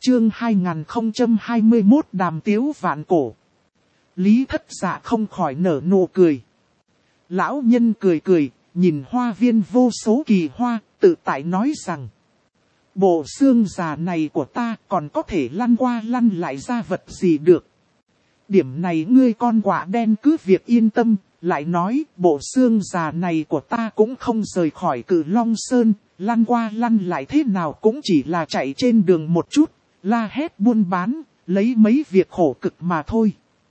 Chương 2021 Đàm tiếu vạn cổ. Lý Thất Dạ không khỏi nở nụ cười. Lão nhân cười cười, nhìn hoa viên vô số kỳ hoa, tự tại nói rằng: bộ xương già này của ta còn có thể lăn qua lăn lại ra vật gì được. Điểm này ngươi con quạ đen cứ việc yên tâm, lại nói bộ xương già này của ta cũng không rời khỏi Cự Long Sơn, lăn qua lăn lại thế nào cũng chỉ là chạy trên đường một chút, la hét buôn bán, lấy mấy việc khổ cực mà thôi.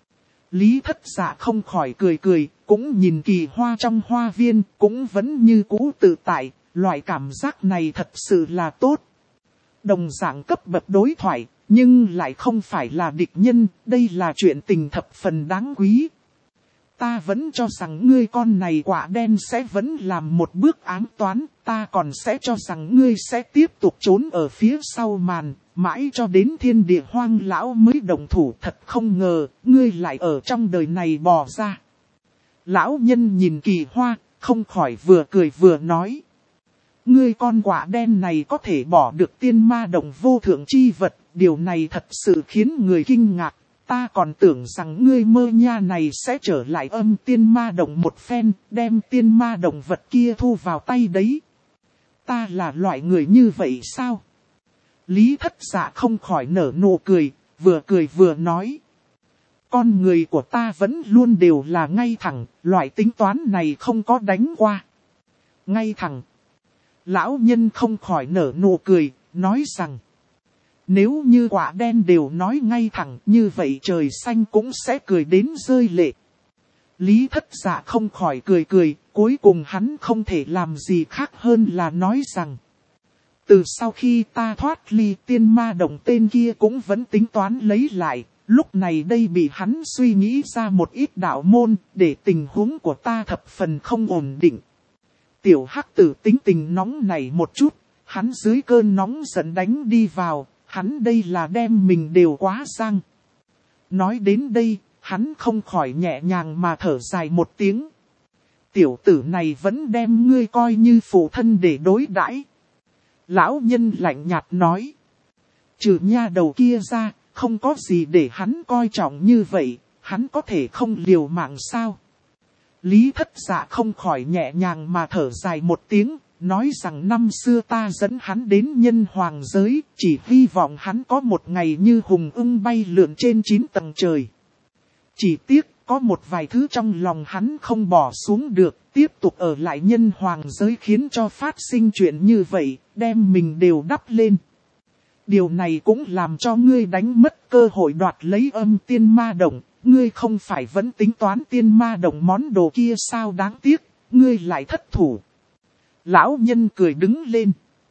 Lý Thất Dạ không khỏi cười cười, cũng nhìn kỳ hoa trong hoa viên, cũng vẫn như cũ tự tại, loại cảm giác này thật sự là tốt. Đồng dạng cấp bậc đối thoại, nhưng lại không phải là địch nhân, đây là chuyện tình thập phần đáng quý. Ta vẫn cho rằng ngươi con này quả đen sẽ vẫn làm một bước ám toán, ta còn sẽ cho rằng ngươi sẽ tiếp tục trốn ở phía sau màn, mãi cho đến thiên địa hoang lão mới động thủ. Thật không ngờ, ngươi lại ở trong đời này bò ra. Lão nhân nhìn kỳ hoa, không khỏi vừa cười vừa nói: ngươi con quả đen này có thể bỏ được tiên ma đồng vô thượng chi vật, điều này thật sự khiến người kinh ngạc. Ta còn tưởng rằng ngươi mơ nha này sẽ trở lại âm tiên ma đồng một phen, đem tiên ma đồng vật kia thu vào tay đấy. Ta là loại người như vậy sao? Lý Thất Dạ không khỏi nở nụ cười vừa nói: con người của ta vẫn luôn đều là ngay thẳng, loại tính toán này không có đánh qua. Ngay thẳng. Lão nhân không khỏi nở nụ cười, nói rằng: nếu như quả đen đều nói ngay thẳng như vậy trời xanh cũng sẽ cười đến rơi lệ. Lý Thất Dạ không khỏi cười cười, cuối cùng hắn không thể làm gì khác hơn là nói rằng: từ sau khi ta thoát ly tiên ma đồng tên kia cũng vẫn tính toán lấy lại, lúc này đây bị hắn suy nghĩ ra một ít đạo môn, để tình huống của ta thập phần không ổn định. Tiểu hắc tử tính tình nóng nảy một chút, hắn dưới cơn nóng giận đánh đi vào, hắn đây là đem mình đều quá sang. Nói đến đây, hắn không khỏi nhẹ nhàng mà thở dài một tiếng. Tiểu tử này vẫn đem ngươi coi như phụ thân để đối đãi. Lão nhân lạnh nhạt nói: trừ nha đầu kia ra, không có gì để hắn coi trọng như vậy, hắn có thể không liều mạng sao? Lý Thất Dạ không khỏi nhẹ nhàng mà thở dài một tiếng, nói rằng năm xưa ta dẫn hắn đến nhân hoàng giới, chỉ hy vọng hắn có một ngày như hùng ưng bay lượn trên 9 tầng trời. Chỉ tiếc, có một vài thứ trong lòng hắn không bỏ xuống được, tiếp tục ở lại nhân hoàng giới khiến cho phát sinh chuyện như vậy, đem mình đều đắp lên. Điều này cũng làm cho ngươi đánh mất cơ hội đoạt lấy âm tiên ma đồng, ngươi không phải vẫn tính toán tiên ma đồng món đồ kia sao, đáng tiếc, ngươi lại thất thủ. Lão nhân cười đứng lên.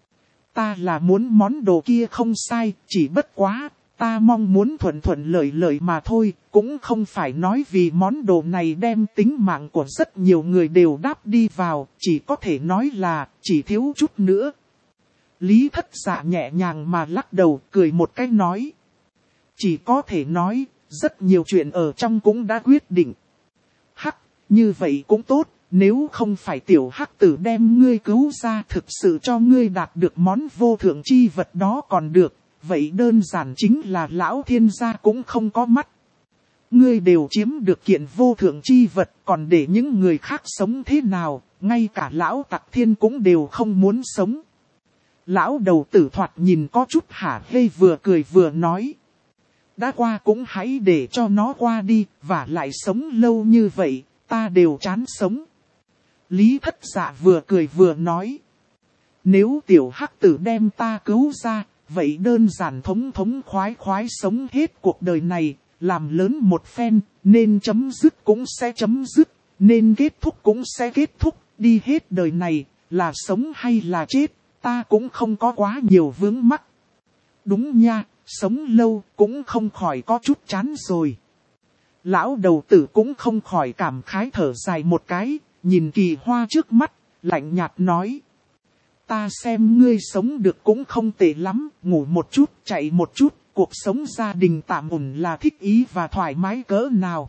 Ta là muốn món đồ kia không sai, chỉ bất quá, ta mong muốn thuận lợi mà thôi, cũng không phải nói vì món đồ này đem tính mạng của rất nhiều người đều đáp đi vào, chỉ có thể nói là, chỉ thiếu chút nữa. Lý Thất Dạ nhẹ nhàng mà lắc đầu, cười một cái nói: chỉ có thể nói, rất nhiều chuyện ở trong cũng đã quyết định. Hắc, như vậy cũng tốt. Nếu không phải tiểu hắc tử đem ngươi cứu ra, thực sự cho ngươi đạt được món vô thượng chi vật đó còn được, vậy đơn giản chính là lão thiên gia cũng không có mắt. Ngươi đều chiếm được kiện vô thượng chi vật, còn để những người khác sống thế nào, ngay cả lão tặc thiên cũng đều không muốn sống. Lão đầu tử thoạt nhìn có chút hả hê, vừa cười vừa nói: đã qua cũng hãy để cho nó qua đi, và lại sống lâu như vậy, ta đều chán sống. Lý Thất Dạ vừa cười vừa nói: nếu tiểu hắc tử đem ta cứu ra, vậy đơn giản thống khoái sống hết cuộc đời này, làm lớn một phen, nên chấm dứt cũng sẽ chấm dứt, nên kết thúc cũng sẽ kết thúc, đi hết đời này, là sống hay là chết, ta cũng không có quá nhiều vướng mắc. Đúng nha, sống lâu cũng không khỏi có chút chán rồi. Lão đầu tử cũng không khỏi cảm khái thở dài một cái, nhìn kỳ hoa trước mắt, lạnh nhạt nói: ta xem ngươi sống được cũng không tệ lắm, ngủ một chút, chạy một chút, cuộc sống gia đình tạm ổn là thích ý và thoải mái cỡ nào.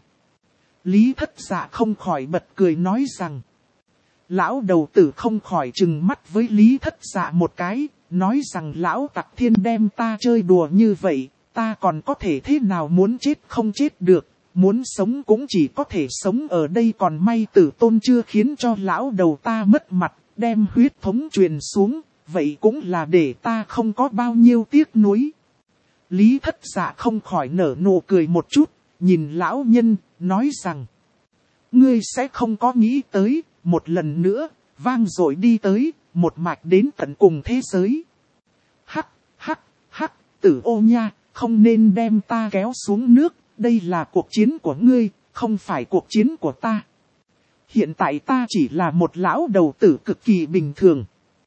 Lý Thất Dạ không khỏi bật cười nói rằng. Lão đầu tử không khỏi trừng mắt với Lý Thất Dạ một cái, nói rằng lão Tặc Thiên đem ta chơi đùa như vậy, ta còn có thể thế nào, muốn chết không chết được, muốn sống cũng chỉ có thể sống ở đây, còn may Tử Tôn chưa khiến cho lão đầu ta mất mặt, đem huyết thống truyền xuống, vậy cũng là để ta không có bao nhiêu tiếc nuối. Lý Thất Dạ không khỏi nở nụ cười một chút, nhìn lão nhân, nói rằng, ngươi sẽ không có nghĩ tới, một lần nữa, vang dội đi tới, một mạch đến tận cùng thế giới. Hắc, hắc, hắc, Tử Ô nha, không nên đem ta kéo xuống nước, đây là cuộc chiến của ngươi, không phải cuộc chiến của ta. Hiện tại ta chỉ là một lão đầu tử cực kỳ bình thường.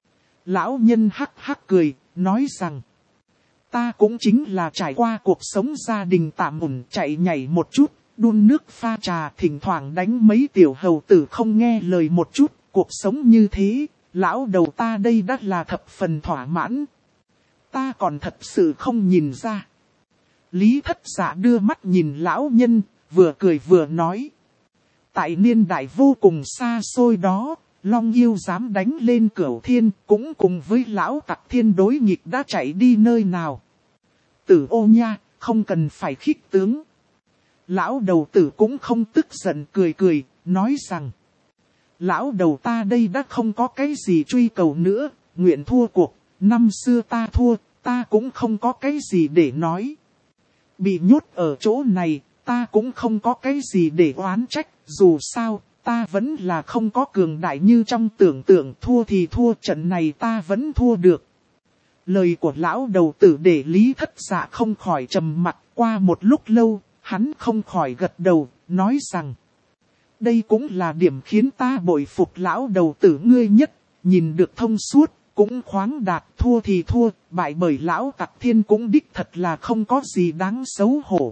Lão nhân hắc hắc cười, nói rằng, ta cũng chính là trải qua cuộc sống gia đình tạm ổn, chạy nhảy một chút, đun nước pha trà, thỉnh thoảng đánh mấy tiểu hầu tử không nghe lời một chút, cuộc sống như thế, lão đầu ta đây đã là thập phần thỏa mãn. Ta còn thật sự không nhìn ra. Lý Thất Dạ đưa mắt nhìn lão nhân, vừa cười vừa nói. Tại niên đại vô cùng xa xôi đó, Long Yêu dám đánh lên Cửu Thiên, cũng cùng với lão Tặc Thiên đối nghịch đã chạy đi nơi nào. Tử Ô nha, không cần phải khích tướng. Lão đầu tử cũng không tức giận, cười cười, nói rằng, lão đầu ta đây đã không có cái gì truy cầu nữa, nguyện thua cuộc, năm xưa ta thua, ta cũng không có cái gì để nói. Bị nhốt ở chỗ này, ta cũng không có cái gì để oán trách, dù sao, ta vẫn là không có cường đại như trong tưởng tượng, thua thì thua, trận này ta vẫn thua được. Lời của lão đầu tử để Lý Thất Dạ không khỏi trầm mặc, qua một lúc lâu, hắn không khỏi gật đầu, nói rằng, đây cũng là điểm khiến ta bội phục lão đầu tử ngươi nhất, nhìn được thông suốt, cũng khoáng đạt, thua thì thua, bại bởi lão Tặc Thiên cũng đích thật là không có gì đáng xấu hổ.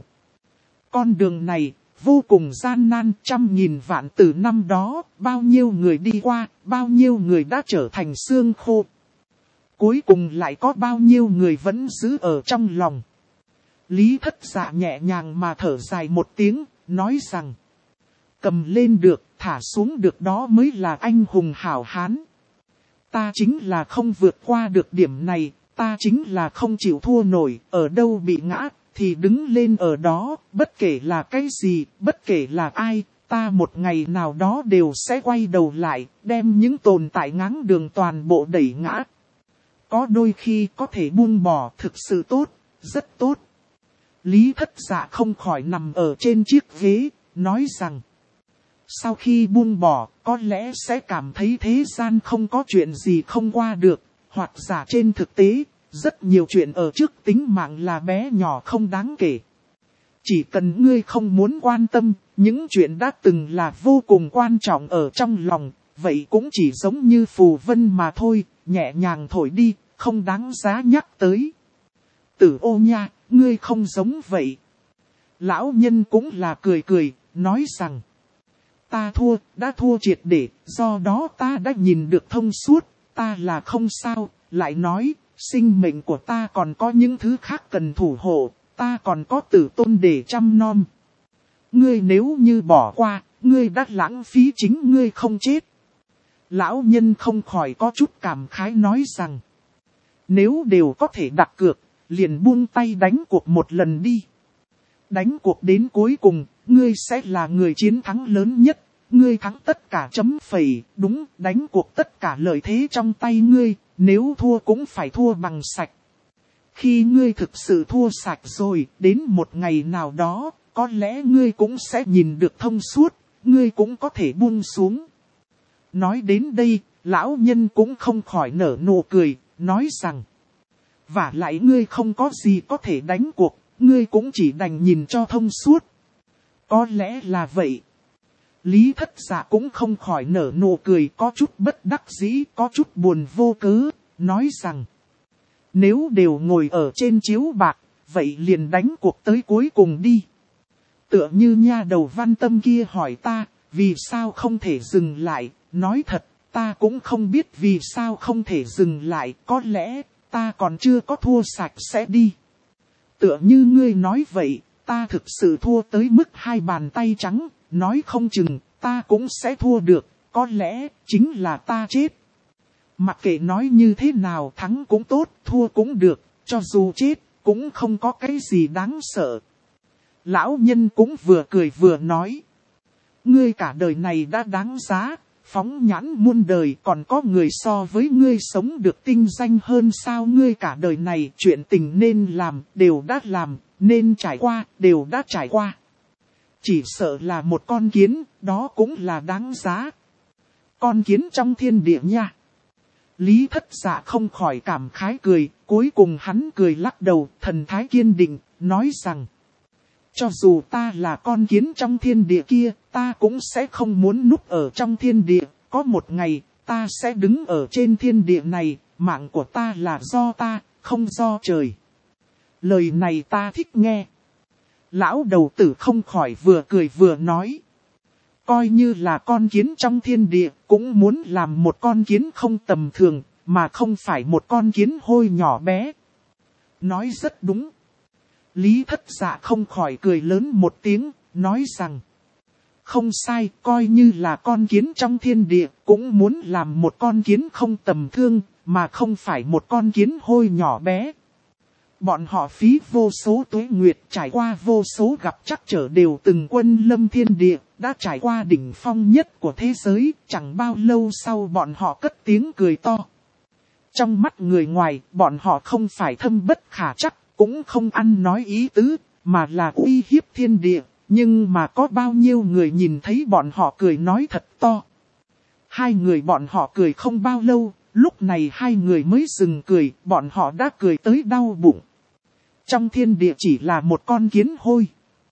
Con đường này, vô cùng gian nan, trăm nghìn vạn từ năm đó, bao nhiêu người đi qua, bao nhiêu người đã trở thành xương khô. Cuối cùng lại có bao nhiêu người vẫn giữ ở trong lòng. Lý Thất Dạ nhẹ nhàng mà thở dài một tiếng, nói rằng, cầm lên được, thả xuống được đó mới là anh hùng hảo hán. Ta chính là không vượt qua được điểm này, ta chính là không chịu thua nổi, ở đâu bị ngã, thì đứng lên ở đó, bất kể là cái gì, bất kể là ai, ta một ngày nào đó đều sẽ quay đầu lại, đem những tồn tại ngáng đường toàn bộ đẩy ngã. Có đôi khi có thể buông bỏ thực sự tốt, rất tốt. Lý Thất Dạ không khỏi nằm ở trên chiếc ghế, nói rằng, sau khi buông bỏ, có lẽ sẽ cảm thấy thế gian không có chuyện gì không qua được, hoặc giả trên thực tế, rất nhiều chuyện ở trước tính mạng là bé nhỏ không đáng kể. Chỉ cần ngươi không muốn quan tâm, những chuyện đã từng là vô cùng quan trọng ở trong lòng, vậy cũng chỉ giống như phù vân mà thôi, nhẹ nhàng thổi đi, không đáng giá nhắc tới. Tử Ô nha, ngươi không giống vậy. Lão nhân cũng là cười cười, nói rằng, ta thua, đã thua triệt để, do đó ta đã nhìn được thông suốt, ta là không sao, lại nói, sinh mệnh của ta còn có những thứ khác cần thủ hộ, ta còn có Tử Tôn để chăm nom. Ngươi nếu như bỏ qua, ngươi đã lãng phí chính ngươi không chết. Lão nhân không khỏi có chút cảm khái nói rằng, nếu đều có thể đặt cược, liền buông tay đánh cuộc một lần đi. Đánh cuộc đến cuối cùng, ngươi sẽ là người chiến thắng lớn nhất. Ngươi thắng tất cả chấm phẩy, đúng, đánh cuộc tất cả lợi thế trong tay ngươi, nếu thua cũng phải thua bằng sạch. Khi ngươi thực sự thua sạch rồi, đến một ngày nào đó, có lẽ ngươi cũng sẽ nhìn được thông suốt, ngươi cũng có thể buông xuống. Nói đến đây, lão nhân cũng không khỏi nở nụ cười, nói rằng, vả lại ngươi không có gì có thể đánh cuộc, ngươi cũng chỉ đành nhìn cho thông suốt. Có lẽ là vậy. Lý Thất Dạ cũng không khỏi nở nụ cười, có chút bất đắc dĩ, có chút buồn vô cớ, nói rằng, nếu đều ngồi ở trên chiếu bạc, vậy liền đánh cuộc tới cuối cùng đi. Tựa như nha đầu Văn Tâm kia hỏi ta, vì sao không thể dừng lại, nói thật, ta cũng không biết vì sao không thể dừng lại, có lẽ, ta còn chưa có thua sạch sẽ đi. Tựa như ngươi nói vậy, ta thực sự thua tới mức hai bàn tay trắng, nói không chừng, ta cũng sẽ thua được, có lẽ, chính là ta chết. Mặc kệ nói như thế nào, thắng cũng tốt, thua cũng được, cho dù chết, cũng không có cái gì đáng sợ. Lão nhân cũng vừa cười vừa nói. Ngươi cả đời này đã đáng giá, phóng nhãn muôn đời, còn có người so với ngươi sống được tinh danh hơn sao? Ngươi cả đời này chuyện tình nên làm, đều đã làm, nên trải qua, đều đã trải qua. Chỉ sợ là một con kiến, đó cũng là đáng giá. Con kiến trong thiên địa nha. Lý Thất Dạ không khỏi cảm khái cười, cuối cùng hắn cười lắc đầu, thần thái kiên định, nói rằng. Cho dù ta là con kiến trong thiên địa kia, ta cũng sẽ không muốn núp ở trong thiên địa. Có một ngày, ta sẽ đứng ở trên thiên địa này, mạng của ta là do ta, không do trời. Lời này ta thích nghe. Lão đầu tử không khỏi vừa cười vừa nói. Coi như là con kiến trong thiên địa, cũng muốn làm một con kiến không tầm thường, mà không phải một con kiến hôi nhỏ bé. Nói rất đúng. Lý Thất Dạ không khỏi cười lớn một tiếng, nói rằng. Không sai, coi như là con kiến trong thiên địa, cũng muốn làm một con kiến không tầm thường, mà không phải một con kiến hôi nhỏ bé. Bọn họ phí vô số tuế nguyệt, trải qua vô số gặp trắc trở, đều từng quân lâm thiên địa, đã trải qua đỉnh phong nhất của thế giới, chẳng bao lâu sau bọn họ cất tiếng cười to. Trong mắt người ngoài, bọn họ không phải thâm bất khả trắc, cũng không ăn nói ý tứ, mà là uy hiếp thiên địa, nhưng mà có bao nhiêu người nhìn thấy bọn họ cười nói thật to. Hai người bọn họ cười không bao lâu, lúc này hai người mới dừng cười, bọn họ đã cười tới đau bụng. Trong thiên địa chỉ là một con kiến hôi.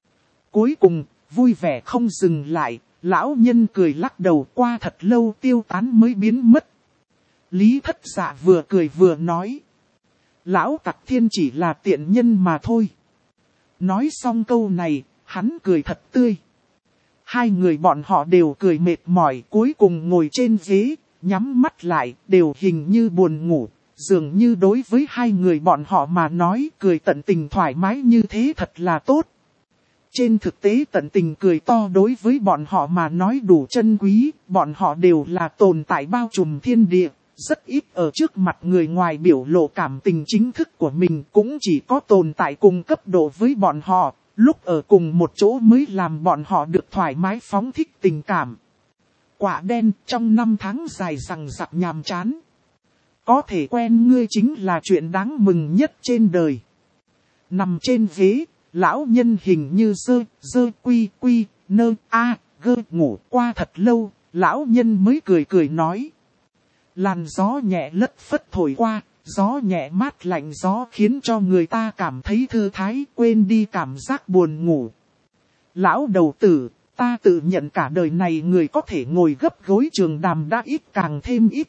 Cuối cùng, vui vẻ không dừng lại, lão nhân cười lắc đầu, qua thật lâu tiêu tán mới biến mất. Lý Thất Dạ vừa cười vừa nói. Lão Tặc Thiên chỉ là tiện nhân mà thôi. Nói xong câu này, hắn cười thật tươi. Hai người bọn họ đều cười mệt mỏi, cuối cùng ngồi trên ghế, nhắm mắt lại, đều hình như buồn ngủ. Dường như đối với hai người bọn họ mà nói, cười tận tình thoải mái như thế thật là tốt. Trên thực tế tận tình cười to đối với bọn họ mà nói đủ chân quý, bọn họ đều là tồn tại bao trùm thiên địa, rất ít ở trước mặt người ngoài biểu lộ cảm tình chính thức của mình, cũng chỉ có tồn tại cùng cấp độ với bọn họ, lúc ở cùng một chỗ mới làm bọn họ được thoải mái phóng thích tình cảm. Quả đen, trong 5 tháng dài rằng rặc nhàm chán. Có thể quen ngươi chính là chuyện đáng mừng nhất trên đời. Nằm trên ghế, lão nhân hình như dơ quy nơ gơ ngủ qua thật lâu, lão nhân mới cười nói. Làn gió nhẹ lất phất thổi qua, gió nhẹ mát lạnh gió khiến cho người ta cảm thấy thư thái, quên đi cảm giác buồn ngủ. Lão đầu tử, ta tự nhận cả đời này người có thể ngồi gấp gối trường đàm đã ít càng thêm ít.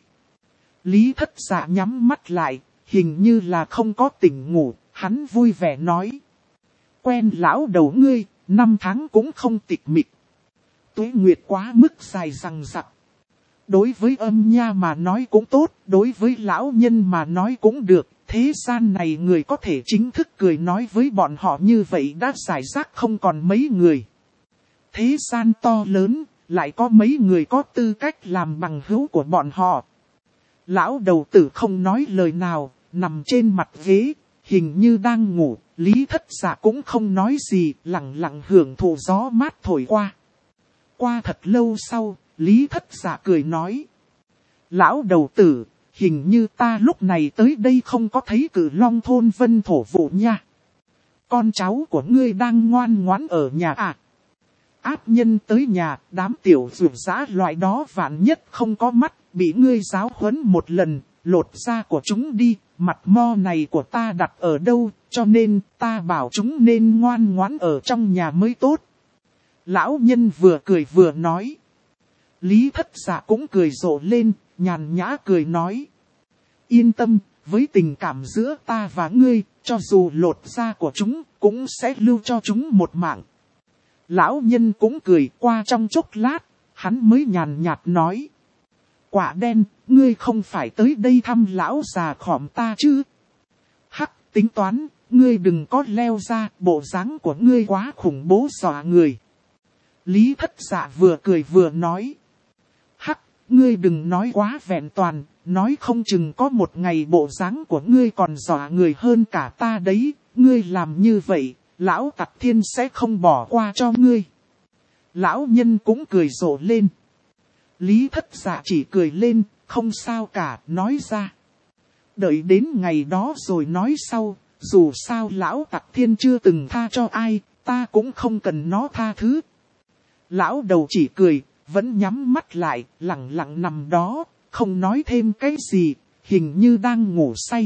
Lý Thất Dạ nhắm mắt lại, hình như là không có tỉnh ngủ, hắn vui vẻ nói. Quen lão đầu ngươi, 5 tháng cũng không tịch mịch. Tuế nguyệt quá mức dài rằng rặc. Đối với âm nha mà nói cũng tốt, đối với lão nhân mà nói cũng được. Thế gian này người có thể chính thức cười nói với bọn họ như vậy đã giải rác không còn mấy người. Thế gian to lớn, lại có mấy người có tư cách làm bằng hữu của bọn họ. Lão đầu tử không nói lời nào, nằm trên mặt ghế, hình như đang ngủ. Lý Thất Dạ cũng không nói gì, lặng lặng hưởng thụ gió mát thổi qua. Qua thật lâu sau, Lý Thất Dạ cười nói. Lão đầu tử, hình như ta lúc này tới đây không có thấy Cử Long thôn Vân Thổ Vụ nha. Con cháu của ngươi đang ngoan ngoãn ở nhà à? Áp nhân tới nhà, đám tiểu dược dã loại đó vạn nhất không có mắt, bị ngươi giáo huấn một lần, lột da của chúng đi, mặt mo này của ta đặt ở đâu, cho nên ta bảo chúng nên ngoan ngoãn ở trong nhà mới tốt. Lão nhân vừa cười vừa nói. Lý Thất Dạ cũng cười rộ lên, nhàn nhã cười nói. Yên tâm, với tình cảm giữa ta và ngươi, cho dù lột da của chúng, cũng sẽ lưu cho chúng một mạng. Lão nhân cũng cười, qua trong chốc lát, hắn mới nhàn nhạt nói. Quả đen, ngươi không phải tới đây thăm lão già khỏm ta chứ? Hắc, tính toán, ngươi đừng có leo ra, bộ dáng của ngươi quá khủng bố dọa người. Lý Thất Dạ vừa cười vừa nói. Hắc, ngươi đừng nói quá vẹn toàn, nói không chừng có một ngày bộ dáng của ngươi còn dọa người hơn cả ta đấy, ngươi làm như vậy, lão Tặc Thiên sẽ không bỏ qua cho ngươi. Lão nhân cũng cười rộ lên. Lý Thất Dạ chỉ cười lên, không sao cả, nói ra. Đợi đến ngày đó rồi nói sau, dù sao lão Tặc Thiên chưa từng tha cho ai, ta cũng không cần nó tha thứ. Lão đầu chỉ cười, vẫn nhắm mắt lại, lặng lặng nằm đó, không nói thêm cái gì, hình như đang ngủ say.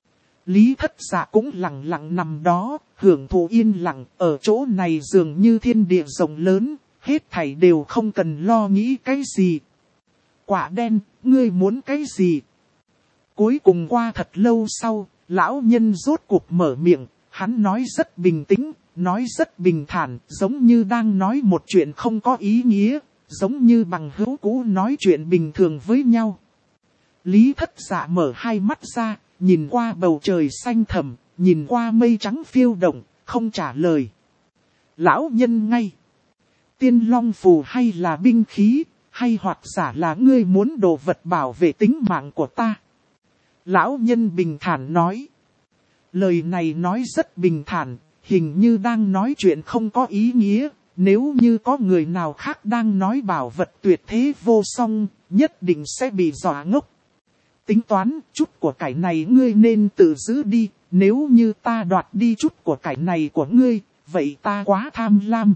Lý Thất Dạ cũng lặng lặng nằm đó, hưởng thụ yên lặng, ở chỗ này dường như thiên địa rộng lớn, hết thảy đều không cần lo nghĩ cái gì. Quả đen, ngươi muốn cái gì? Cuối cùng qua thật lâu sau, lão nhân rốt cuộc mở miệng, hắn nói rất bình tĩnh, nói rất bình thản, giống như đang nói một chuyện không có ý nghĩa, giống như bằng hữu cũ nói chuyện bình thường với nhau. Lý Thất Dạ mở hai mắt ra, nhìn qua bầu trời xanh thẳm, nhìn qua mây trắng phiêu động, không trả lời. Lão nhân ngay. Tiên long phù hay là binh khí, hay hoặc giả là ngươi muốn đồ vật bảo vệ tính mạng của ta? Lão nhân bình thản nói. Lời này nói rất bình thản, hình như đang nói chuyện không có ý nghĩa. Nếu như có người nào khác đang nói bảo vật tuyệt thế vô song, nhất định sẽ bị dọa ngốc. Tính toán, chút của cải này ngươi nên tự giữ đi, nếu như ta đoạt đi chút của cải này của ngươi, vậy ta quá tham lam.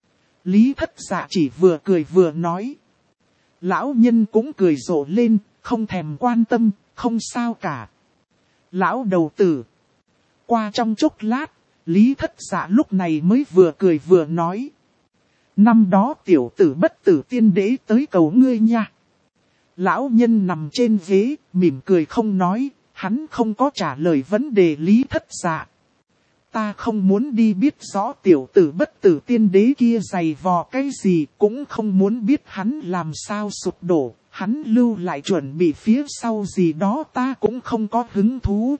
Lý Thất Dạ chỉ vừa cười vừa nói. Lão nhân cũng cười rộ lên, không thèm quan tâm, không sao cả. Lão đầu tử. Qua trong chốc lát, Lý Thất Dạ lúc này mới vừa cười vừa nói. Năm đó tiểu tử Bất Tử Tiên Đế tới cầu ngươi nha. Lão nhân nằm trên ghế, mỉm cười không nói, hắn không có trả lời vấn đề Lý Thất Dạ. Ta không muốn đi biết rõ tiểu tử Bất Tử Tiên Đế kia giày vò cái gì, cũng không muốn biết hắn làm sao sụp đổ, hắn lưu lại chuẩn bị phía sau gì đó ta cũng không có hứng thú.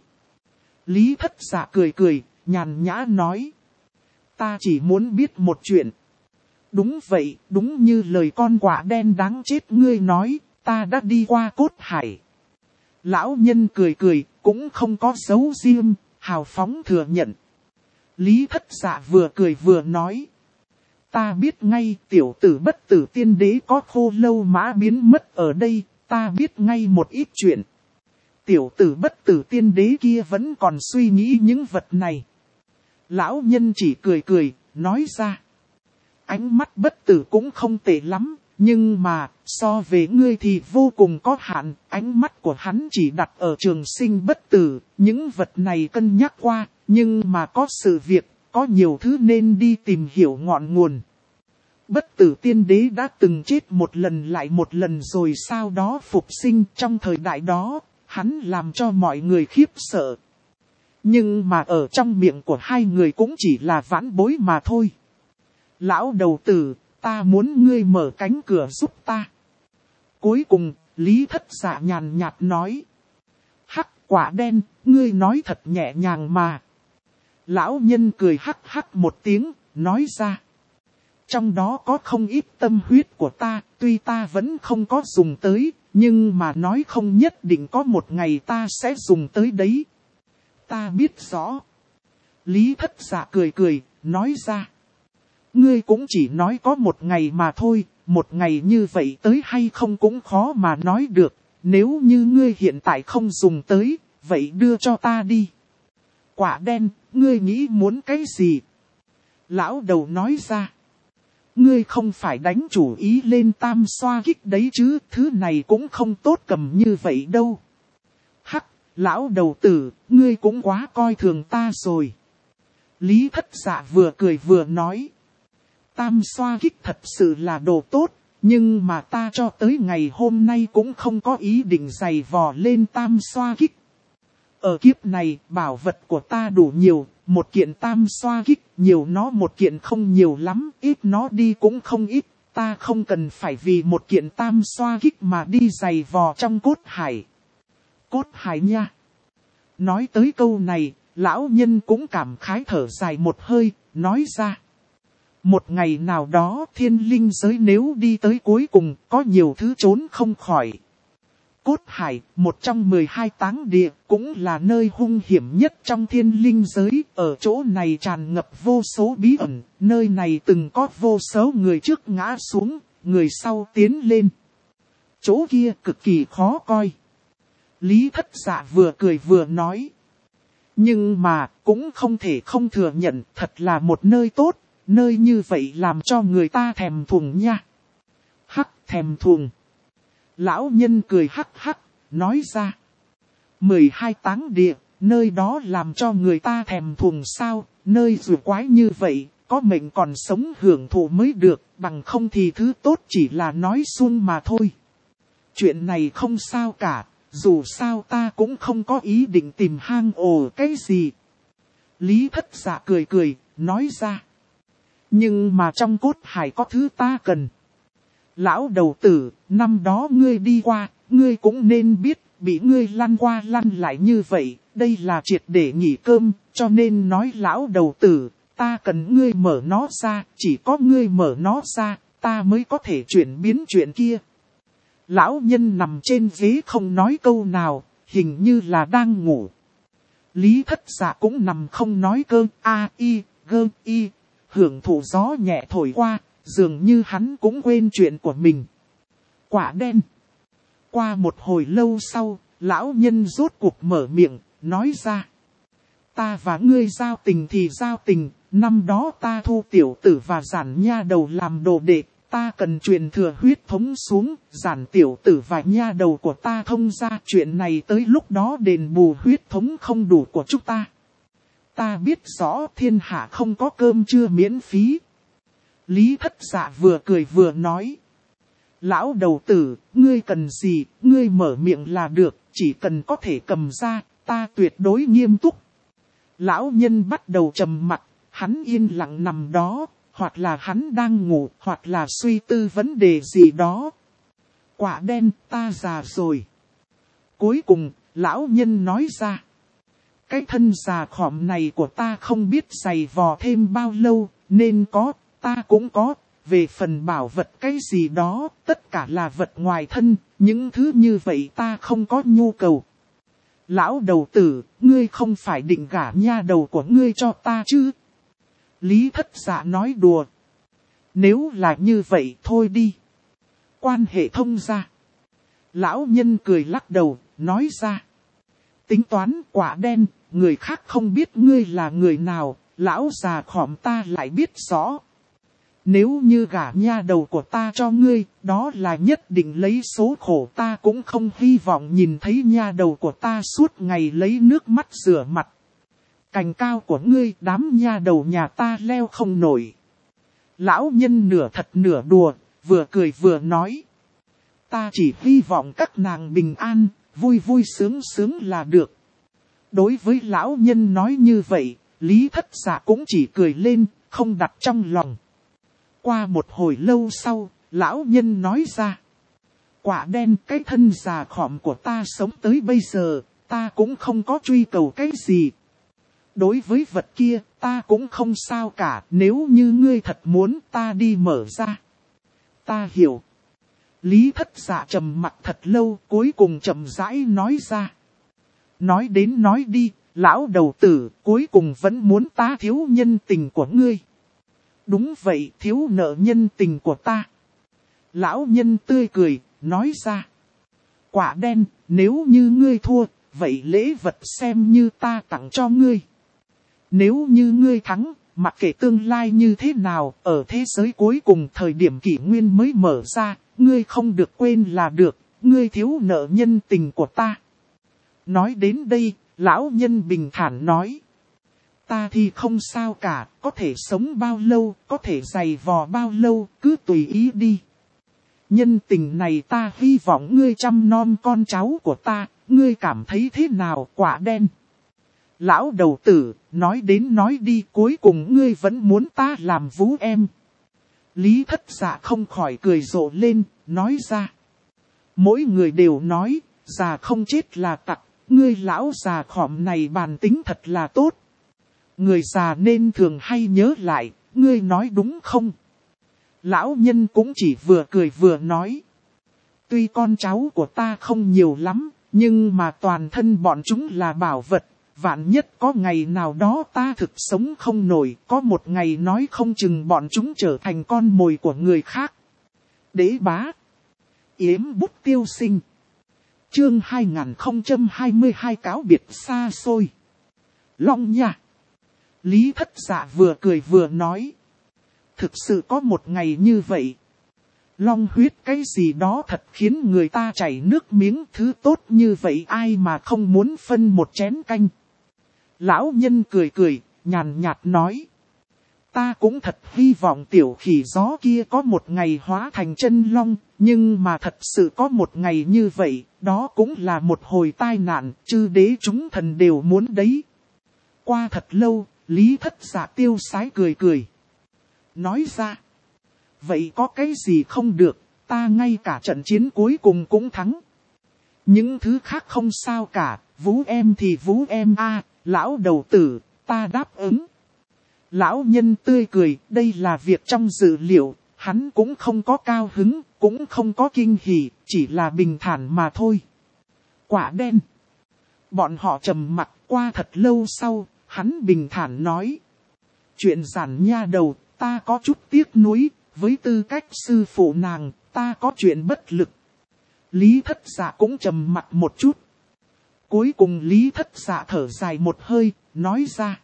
Lý Thất Dạ cười cười, nhàn nhã nói. Ta chỉ muốn biết một chuyện. Đúng vậy, đúng như lời con quạ đen đáng chết ngươi nói, ta đã đi qua cốt hải. Lão nhân cười cười, cũng không có giấu riêng, hào phóng thừa nhận. Lý Thất Dạ vừa cười vừa nói. Ta biết ngay tiểu tử Bất Tử Tiên Đế có khô lâu mã biến mất ở đây, ta biết ngay một ít chuyện. Tiểu tử Bất Tử Tiên Đế kia vẫn còn suy nghĩ những vật này. Lão nhân chỉ cười cười, nói ra. Ánh mắt bất tử cũng không tệ lắm, nhưng mà, so về ngươi thì vô cùng có hạn, ánh mắt của hắn chỉ đặt ở trường sinh bất tử, những vật này cân nhắc qua, nhưng mà có sự việc, có nhiều thứ nên đi tìm hiểu ngọn nguồn. Bất Tử Tiên Đế đã từng chết một lần lại một lần rồi sau đó phục sinh trong thời đại đó, hắn làm cho mọi người khiếp sợ. Nhưng mà ở trong miệng của hai người cũng chỉ là vãn bối mà thôi. Lão đầu tử, ta muốn ngươi mở cánh cửa giúp ta. Cuối cùng, Lý Thất Dạ nhàn nhạt nói. Hắc quả đen, ngươi nói thật nhẹ nhàng mà. Lão nhân cười hắc hắc một tiếng, nói ra. Trong đó có không ít tâm huyết của ta, tuy ta vẫn không có dùng tới, nhưng mà nói không nhất định có một ngày ta sẽ dùng tới đấy. Ta biết rõ. Lý Thất Dạ cười cười, nói ra. Ngươi cũng chỉ nói có một ngày mà thôi, một ngày như vậy tới hay không cũng khó mà nói được, nếu như ngươi hiện tại không dùng tới, vậy đưa cho ta đi. Quả đen, ngươi nghĩ muốn cái gì? Lão đầu nói ra. Ngươi không phải đánh chủ ý lên tam xoa kích đấy chứ, thứ này cũng không tốt cầm như vậy đâu. Hắc, lão đầu tử, ngươi cũng quá coi thường ta rồi. Lý Thất Dạ vừa cười vừa nói. Tam xoa kích thật sự là đồ tốt, nhưng mà ta cho tới ngày hôm nay cũng không có ý định giày vò lên tam xoa kích. Ở kiếp này, bảo vật của ta đủ nhiều, một kiện tam xoa kích, nhiều nó một kiện không nhiều lắm, ít nó đi cũng không ít, ta không cần phải vì một kiện tam xoa kích mà đi giày vò trong cốt hải. Cốt hải nha. Nói tới câu này, lão nhân cũng cảm khái thở dài một hơi, nói ra. Một ngày nào đó thiên linh giới nếu đi tới cuối cùng có nhiều thứ trốn không khỏi. cốt hải, một trong 12 táng địa, cũng là nơi hung hiểm nhất trong thiên linh giới. Ở chỗ này tràn ngập vô số bí ẩn, nơi này từng có vô số người trước ngã xuống, người sau tiến lên. Chỗ kia cực kỳ khó coi. Lý Thất Dạ vừa cười vừa nói. Nhưng mà, cũng không thể không thừa nhận, thật là một nơi tốt, nơi như vậy làm cho người ta thèm thuồng nha. Hắc, thèm thuồng. Lão nhân cười hắc hắc, nói ra. 12 táng địa, nơi đó làm cho người ta thèm thuồng sao, nơi rùa quái như vậy, có mệnh còn sống hưởng thụ mới được, bằng không thì thứ tốt chỉ là nói suông mà thôi. Chuyện này không sao cả, dù sao ta cũng không có ý định tìm hang ổ cái gì. Lý Thất Dạ cười cười, nói ra. Nhưng mà trong cốt hải có thứ ta cần. Lão đầu tử, năm đó ngươi đi qua, ngươi cũng nên biết, bị ngươi lăn qua lăn lại như vậy, đây là triệt để nghỉ cơm, cho nên nói lão đầu tử, ta cần ngươi mở nó ra, chỉ có ngươi mở nó ra, ta mới có thể chuyển biến chuyện kia. Lão nhân nằm trên ghế không nói câu nào, hình như là đang ngủ. Lý Thất Dạ cũng nằm không nói cơ, hưởng thụ gió nhẹ thổi qua, dường như hắn cũng quên chuyện của mình. Quả đen. Qua một hồi lâu sau, lão nhân rốt cuộc mở miệng, nói ra. Ta và ngươi giao tình thì giao tình, năm đó ta thu tiểu tử và giản nha đầu làm đồ đệ, ta cần truyền thừa huyết thống xuống, giản tiểu tử và nha đầu của ta thông ra chuyện này tới lúc đó đền bù huyết thống không đủ của chúng ta. Ta biết rõ thiên hạ không có cơm trưa miễn phí. Lý Thất Dạ vừa cười vừa nói. Lão đầu tử, ngươi cần gì, ngươi mở miệng là được, chỉ cần có thể cầm ra, ta tuyệt đối nghiêm túc. Lão nhân bắt đầu trầm mặt, hắn yên lặng nằm đó, hoặc là hắn đang ngủ, hoặc là suy tư vấn đề gì đó. Quả đen, ta già rồi. Cuối cùng, lão nhân nói ra. Cái thân già khỏm này của ta không biết giày vò thêm bao lâu, nên có, ta cũng có. Về phần bảo vật cái gì đó, tất cả là vật ngoài thân, những thứ như vậy ta không có nhu cầu. Lão đầu tử, ngươi không phải định gả nha đầu của ngươi cho ta chứ? Lý Thất Dạ nói đùa. Nếu là như vậy thôi đi. Quan hệ thông ra. Lão nhân cười lắc đầu, nói ra. Tính toán quả đen, người khác không biết ngươi là người nào, lão già khỏm ta lại biết rõ. Nếu như gả nha đầu của ta cho ngươi, đó là nhất định lấy số khổ, ta cũng không hy vọng nhìn thấy nha đầu của ta suốt ngày lấy nước mắt rửa mặt. Cành cao của ngươi đám nha đầu nhà ta leo không nổi. Lão nhân nửa thật nửa đùa, vừa cười vừa nói. Ta chỉ hy vọng các nàng bình an, vui vui sướng sướng là được. Đối với lão nhân nói như vậy, Lý Thất Dạ cũng chỉ cười lên, không đặt trong lòng. Qua một hồi lâu sau, lão nhân nói ra. Quả đen, cái thân già khỏm của ta sống tới bây giờ, ta cũng không có truy cầu cái gì. Đối với vật kia, ta cũng không sao cả, nếu như ngươi thật muốn ta đi mở ra. Ta hiểu. Lý Thất Dạ trầm mặt thật lâu, cuối cùng chậm rãi nói ra. Nói đến nói đi, lão đầu tử, cuối cùng vẫn muốn ta thiếu nhân tình của ngươi. Đúng vậy, thiếu nợ nhân tình của ta. Lão nhân tươi cười, nói ra. Quả đen, nếu như ngươi thua, vậy lễ vật xem như ta tặng cho ngươi. Nếu như ngươi thắng, mặc kệ tương lai như thế nào, ở thế giới cuối cùng thời điểm kỷ nguyên mới mở ra, ngươi không được quên là được, ngươi thiếu nợ nhân tình của ta. Nói đến đây, lão nhân bình thản nói. Ta thì không sao cả, có thể sống bao lâu, có thể giày vò bao lâu, cứ tùy ý đi. Nhân tình này ta hy vọng ngươi chăm nom con cháu của ta, ngươi cảm thấy thế nào quả đen? Lão đầu tử, nói đến nói đi, cuối cùng ngươi vẫn muốn ta làm vú em. Lý Thất Dạ không khỏi cười rộ lên, nói ra. Mỗi người đều nói, già không chết là tặc, ngươi lão già khỏm này bản tính thật là tốt. Người già nên thường hay nhớ lại, ngươi nói đúng không? Lão nhân cũng chỉ vừa cười vừa nói. Tuy con cháu của ta không nhiều lắm, nhưng mà toàn thân bọn chúng là bảo vật. Vạn nhất có ngày nào đó ta thực sống không nổi, có một ngày nói không chừng bọn chúng trở thành con mồi của người khác. Đế bá. Yếm bút tiêu sinh. Chương 2022 cáo biệt xa xôi. Long nha. Lý Thất Dạ vừa cười vừa nói. Thực sự có một ngày như vậy. Long huyết cái gì đó thật khiến người ta chảy nước miếng, thứ tốt như vậy ai mà không muốn phân một chén canh. Lão nhân cười cười, nhàn nhạt nói. Ta cũng thật hy vọng tiểu khỉ gió kia có một ngày hóa thành chân long, nhưng mà thật sự có một ngày như vậy, đó cũng là một hồi tai nạn, chư đế chúng thần đều muốn đấy. Qua thật lâu, Lý Thất Dạ tiêu sái cười cười. Nói ra, vậy có cái gì không được, ta ngay cả trận chiến cuối cùng cũng thắng. Những thứ khác không sao cả, vũ em thì vũ em a, lão đầu tử, ta đáp ứng. Lão nhân tươi cười, đây là việc trong dự liệu, hắn cũng không có cao hứng, cũng không có kinh hỉ, chỉ là bình thản mà thôi. Quả đen. Bọn họ trầm mặc qua thật lâu sau, hắn bình thản nói. Chuyện giản nha đầu, ta có chút tiếc nuối, với tư cách sư phụ nàng, ta có chuyện bất lực. Lý Thất Dạ cũng trầm mặc một chút. Cuối cùng Lý Thất Dạ thở dài một hơi, nói ra.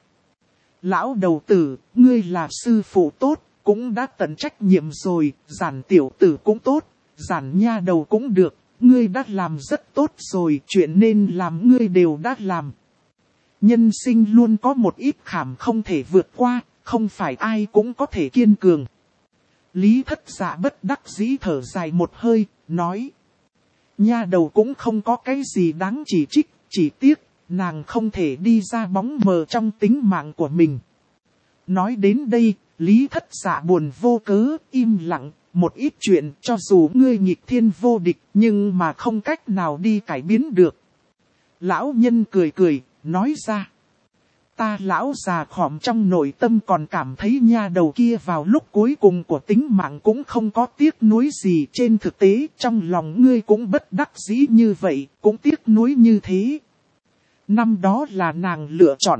Lão đầu tử, ngươi là sư phụ tốt, cũng đã tận trách nhiệm rồi, giản tiểu tử cũng tốt, giản nha đầu cũng được, ngươi đã làm rất tốt rồi, chuyện nên làm ngươi đều đã làm. Nhân sinh luôn có một ít khảm không thể vượt qua, không phải ai cũng có thể kiên cường. Lý Thất Dạ bất đắc dĩ thở dài một hơi, nói. Nha đầu cũng không có cái gì đáng chỉ trích, chỉ tiếc, nàng không thể đi ra bóng mờ trong tính mạng của mình. Nói đến đây, Lý Thất Dạ buồn vô cớ, im lặng, một ít chuyện cho dù ngươi nghịch thiên vô địch, nhưng mà không cách nào đi cải biến được. Lão nhân cười cười, nói ra. Ta lão già khòm trong nội tâm còn cảm thấy nha đầu kia vào lúc cuối cùng của tính mạng cũng không có tiếc nuối gì. Trên thực tế trong lòng ngươi cũng bất đắc dĩ như vậy, cũng tiếc nuối như thế. Năm đó là nàng lựa chọn.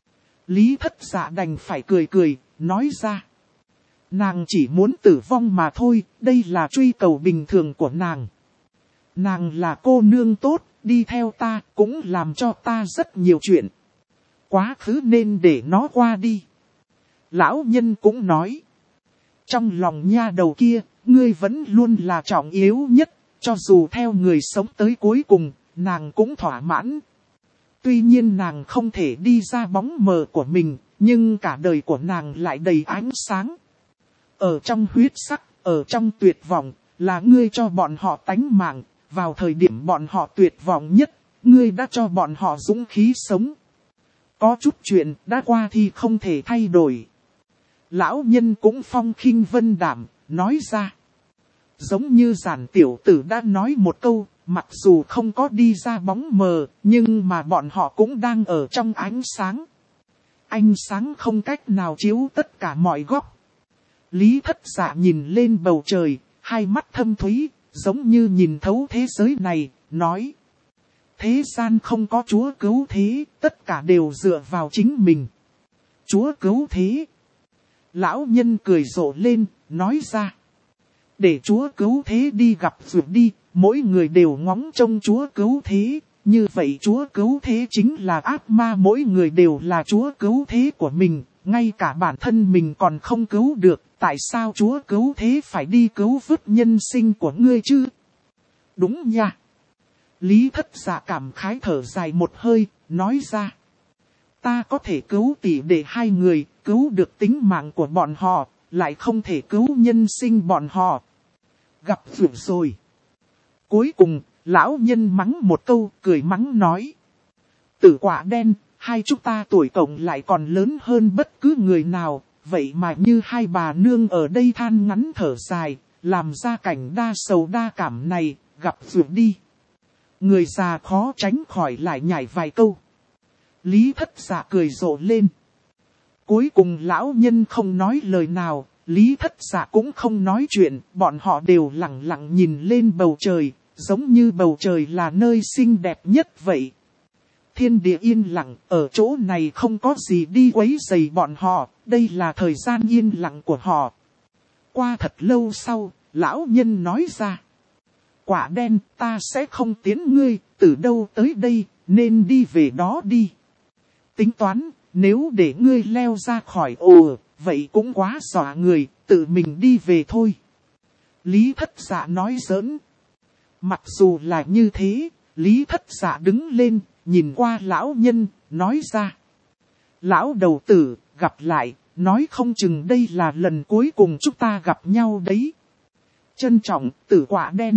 Lý Thất Dạ đành phải cười cười, nói ra. Nàng chỉ muốn tử vong mà thôi, đây là truy cầu bình thường của nàng. Nàng là cô nương tốt, đi theo ta cũng làm cho ta rất nhiều chuyện. Quá khứ nên để nó qua đi. Lão nhân cũng nói. Trong lòng nha đầu kia, ngươi vẫn luôn là trọng yếu nhất, cho dù theo người sống tới cuối cùng, nàng cũng thỏa mãn. Tuy nhiên nàng không thể đi ra bóng mờ của mình, nhưng cả đời của nàng lại đầy ánh sáng. Ở trong huyết sắc, ở trong tuyệt vọng, là ngươi cho bọn họ tánh mạng, vào thời điểm bọn họ tuyệt vọng nhất, ngươi đã cho bọn họ dũng khí sống. Có chút chuyện đã qua thì không thể thay đổi. Lão nhân cũng phong khinh vân đảm, nói ra. Giống như giản tiểu tử đã nói một câu, mặc dù không có đi ra bóng mờ, nhưng mà bọn họ cũng đang ở trong ánh sáng. Ánh sáng không cách nào chiếu tất cả mọi góc. Lý Thất Dạ nhìn lên bầu trời, hai mắt thâm thúy, giống như nhìn thấu thế giới này, nói. Thế gian không có Chúa cứu thế, tất cả đều dựa vào chính mình. Chúa cứu thế. Lão nhân cười rộ lên, nói ra. Để Chúa cứu thế đi gặp dược đi, mỗi người đều ngóng trông Chúa cứu thế. Như vậy Chúa cứu thế chính là ác ma, mỗi người đều là Chúa cứu thế của mình. Ngay cả bản thân mình còn không cứu được, tại sao Chúa cứu thế phải đi cứu vớt nhân sinh của ngươi chứ? Đúng nha. Lý Thất Dạ cảm khái thở dài một hơi, nói ra. Ta có thể cứu tỷ đệ hai người, cứu được tính mạng của bọn họ, lại không thể cứu nhân sinh bọn họ. Gặp vượt rồi. Cuối cùng, lão nhân mắng một câu, cười mắng nói. Tử quả đen, hai chúng ta tuổi cộng lại còn lớn hơn bất cứ người nào, vậy mà như hai bà nương ở đây than ngắn thở dài, làm ra cảnh đa sầu đa cảm này, gặp vượt đi. Người già khó tránh khỏi lại nhảy vài câu. Lý Thất Dạ cười rộ lên. Cuối cùng lão nhân không nói lời nào, Lý Thất Dạ cũng không nói chuyện, bọn họ đều lặng lặng nhìn lên bầu trời, giống như bầu trời là nơi xinh đẹp nhất vậy. Thiên địa yên lặng, ở chỗ này không có gì đi quấy rầy bọn họ, đây là thời gian yên lặng của họ. Qua thật lâu sau, lão nhân nói ra. Quả đen, ta sẽ không tiến ngươi, từ đâu tới đây, nên đi về đó đi. Tính toán, nếu để ngươi leo ra khỏi ồ, vậy cũng quá dọa người, tự mình đi về thôi. Lý Thất Dạ nói giỡn. Mặc dù là như thế, Lý Thất Dạ đứng lên, nhìn qua lão nhân, nói ra. Lão đầu tử, gặp lại, nói không chừng đây là lần cuối cùng chúng ta gặp nhau đấy. Trân trọng, Tử Quả Đen.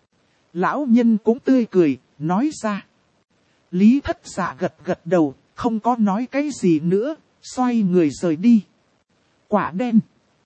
Lão nhân cũng tươi cười, nói ra. Lý Thất Dạ gật gật đầu, không có nói cái gì nữa, xoay người rời đi. Quả đen.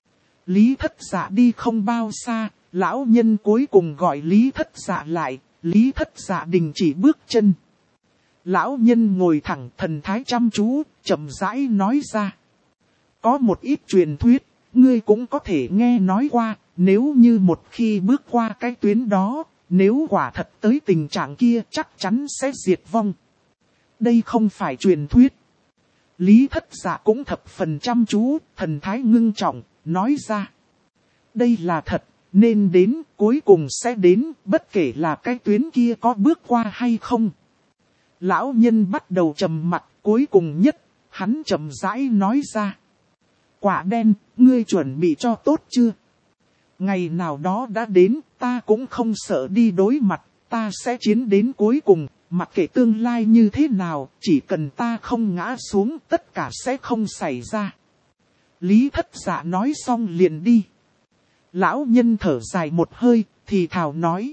Lý Thất Dạ đi không bao xa, lão nhân cuối cùng gọi Lý Thất Dạ lại, Lý Thất Dạ đình chỉ bước chân. Lão nhân ngồi thẳng, thần thái chăm chú, chậm rãi nói ra. Có một ít truyền thuyết, ngươi cũng có thể nghe nói qua, nếu như một khi bước qua cái tuyến đó, nếu quả thật tới tình trạng kia chắc chắn sẽ diệt vong. Đây không phải truyền thuyết. Lý Thất Dạ cũng thập phần chăm chú, thần thái ngưng trọng, nói ra. Đây là thật, nên đến, cuối cùng sẽ đến, bất kể là cái tuyến kia có bước qua hay không. Lão nhân bắt đầu trầm mặt, cuối cùng nhất, hắn chậm rãi nói ra. Quả đen, ngươi chuẩn bị cho tốt chưa? Ngày nào đó đã đến, ta cũng không sợ đi đối mặt, ta sẽ chiến đến cuối cùng, mặc kệ tương lai như thế nào, chỉ cần ta không ngã xuống, tất cả sẽ không xảy ra. Lý Thất Dạ nói xong liền đi. Lão nhân thở dài một hơi, thì thào nói.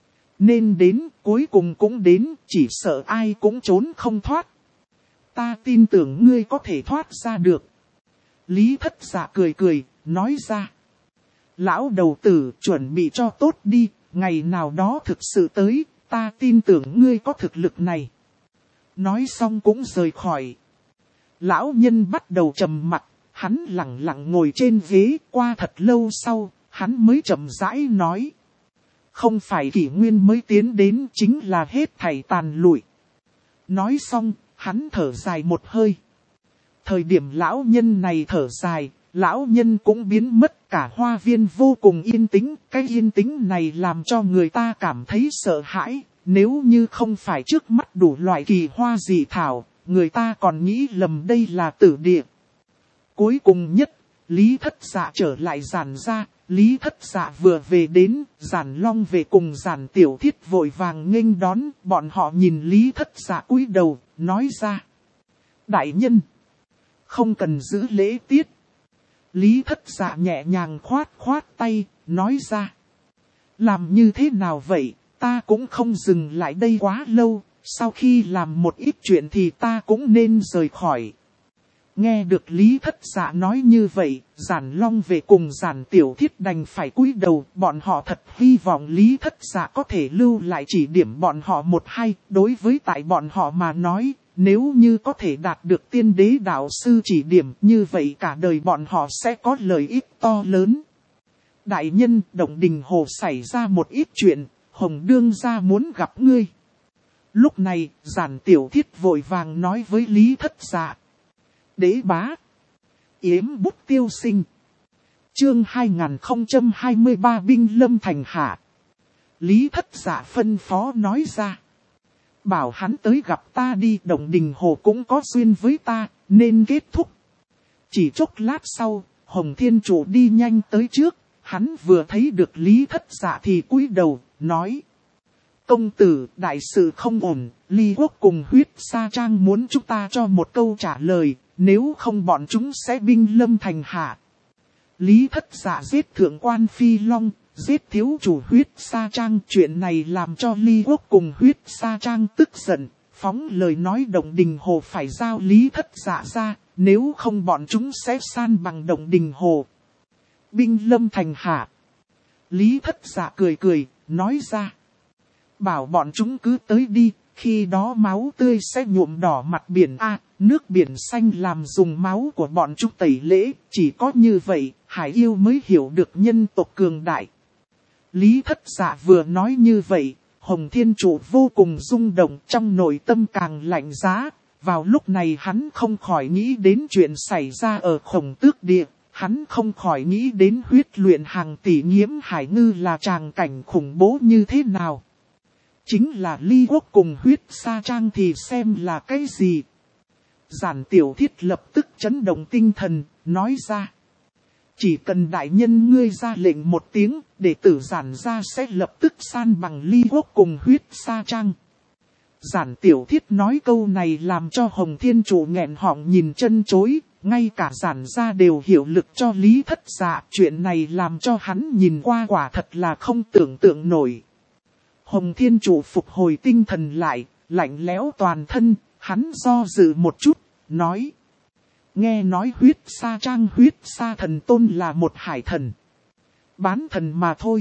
Nên đến, cuối cùng cũng đến, chỉ sợ ai cũng trốn không thoát. Ta tin tưởng ngươi có thể thoát ra được. Lý Thất Dạ cười cười, nói ra. Lão đầu tử chuẩn bị cho tốt đi, ngày nào đó thực sự tới, ta tin tưởng ngươi có thực lực này. Nói xong cũng rời khỏi. Lão nhân bắt đầu trầm mặt, hắn lặng lặng ngồi trên ghế, qua thật lâu sau, hắn mới chậm rãi nói. Không phải kỷ nguyên mới tiến đến, chính là hết thảy tàn lụi. Nói xong, hắn thở dài một hơi. Thời điểm lão nhân này thở dài, lão nhân cũng biến mất, cả hoa viên vô cùng yên tĩnh. Cái yên tĩnh này làm cho người ta cảm thấy sợ hãi. Nếu như không phải trước mắt đủ loại kỳ hoa dị thảo, người ta còn nghĩ lầm đây là tử địa. Cuối cùng nhất, Lý Thất Dạ trở lại Giản gia. Lý Thất Dạ vừa về đến, Giản Long về cùng Giản Tiểu Thiết vội vàng nghênh đón. Bọn họ nhìn Lý Thất Dạ cúi đầu, nói ra. Đại nhân, không cần giữ lễ tiết. Lý Thất Dạ nhẹ nhàng khoát khoát tay, nói ra. Làm như thế nào vậy, ta cũng không dừng lại đây quá lâu, sau khi làm một ít chuyện thì ta cũng nên rời khỏi. Nghe được Lý Thất Dạ nói như vậy, Giản Long về cùng Giản Tiểu Thiết đành phải cúi đầu. Bọn họ thật hy vọng Lý Thất Dạ có thể lưu lại chỉ điểm bọn họ một hai. Đối với tại bọn họ mà nói, nếu như có thể đạt được tiên đế đạo sư chỉ điểm như vậy cả đời bọn họ sẽ có lợi ích to lớn. Đại nhân, Động Đình Hồ xảy ra một ít chuyện, Hồng Đương gia muốn gặp ngươi. Lúc này, Giản Tiểu Thiết vội vàng nói với Lý Thất Dạ. Đế bá. Yếm bút tiêu sinh. Chương 2023 binh lâm thành hạ. Lý Thất Dạ phân phó nói ra. Bảo hắn tới gặp ta đi, Động Đình Hồ cũng có duyên với ta, nên kết thúc. Chỉ chốc lát sau, Hồng Thiên Chủ đi nhanh tới trước, hắn vừa thấy được Lý Thất Dạ thì cúi đầu, nói. Công tử, đại sự không ổn, Ly Quốc cùng Huyết Sa Trang muốn chúng ta cho một câu trả lời, nếu không bọn chúng sẽ binh lâm thành hạ. Lý Thất Dạ giết thượng quan Phi Long, giết thiếu chủ Huyết Sa Trang, chuyện này làm cho Ly Quốc cùng Huyết Sa Trang tức giận, phóng lời nói Động Đình Hồ phải giao Lý Thất Dạ ra, nếu không bọn chúng sẽ san bằng Động Đình Hồ. Binh lâm thành hạ. Lý Thất Dạ cười cười, nói ra. Bảo bọn chúng cứ tới đi, khi đó máu tươi sẽ nhuộm đỏ mặt biển A, nước biển xanh làm dùng máu của bọn chúng tẩy lễ, chỉ có như vậy, hải yêu mới hiểu được nhân tộc cường đại. Lý Thất Dạ vừa nói như vậy, Hồng Thiên Trụ vô cùng rung động, trong nội tâm càng lạnh giá. Vào lúc này hắn không khỏi nghĩ đến chuyện xảy ra ở Khổng Tước Địa. Hắn không khỏi nghĩ đến huyết luyện hàng tỷ Nghiễm Hải Ngư là tràng cảnh khủng bố như thế nào. Chính là Ly Quốc cùng huyết sa trang thì xem là cái gì. Giản Tiểu Thiết lập tức chấn động tinh thần, nói ra. Chỉ cần đại nhân ngươi ra lệnh một tiếng, đệ tử Giản gia sẽ lập tức san bằng Ly Quốc cùng huyết sa trang. Giản Tiểu Thiết nói câu này làm cho Hồng Thiên Trụ nghẹn họng nhìn chân chối, ngay cả Giản gia đều hiểu lực cho Lý Thất Dạ. Chuyện này làm cho hắn nhìn qua quả thật là không tưởng tượng nổi. Hồng Thiên Trụ phục hồi tinh thần lại, lạnh lẽo toàn thân, hắn do dự một chút, nói. Nghe nói huyết sa trang huyết sa thần tôn là một hải thần. Bán thần mà thôi.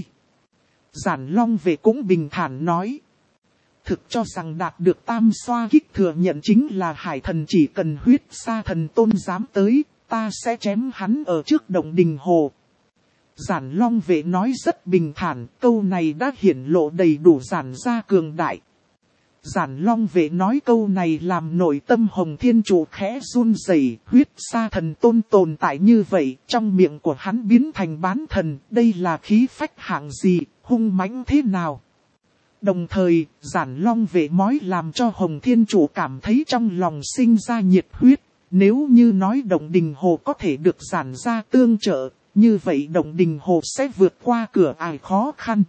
Giản Long Vệ cũng bình thản nói. Thực cho rằng đạt được tam xoa kích thừa nhận chính là hải thần, chỉ cần huyết sa thần tôn dám tới, ta sẽ chém hắn ở trước Động Đình Hồ. Giản Long Vệ nói rất bình thản, câu này đã hiển lộ đầy đủ Giản gia cường đại. Giản Long Vệ nói câu này làm nội tâm Hồng Thiên Trụ khẽ run rẩy, huyết sa thần tôn tồn tại như vậy, trong miệng của hắn biến thành bán thần, đây là khí phách hạng gì, hung mãnh thế nào. Đồng thời, Giản Long Vệ nói làm cho Hồng Thiên Trụ cảm thấy trong lòng sinh ra nhiệt huyết, nếu như nói Động Đình Hồ có thể được Giản gia tương trợ, như vậy Động Đình Hồ sẽ vượt qua cửa ải khó khăn.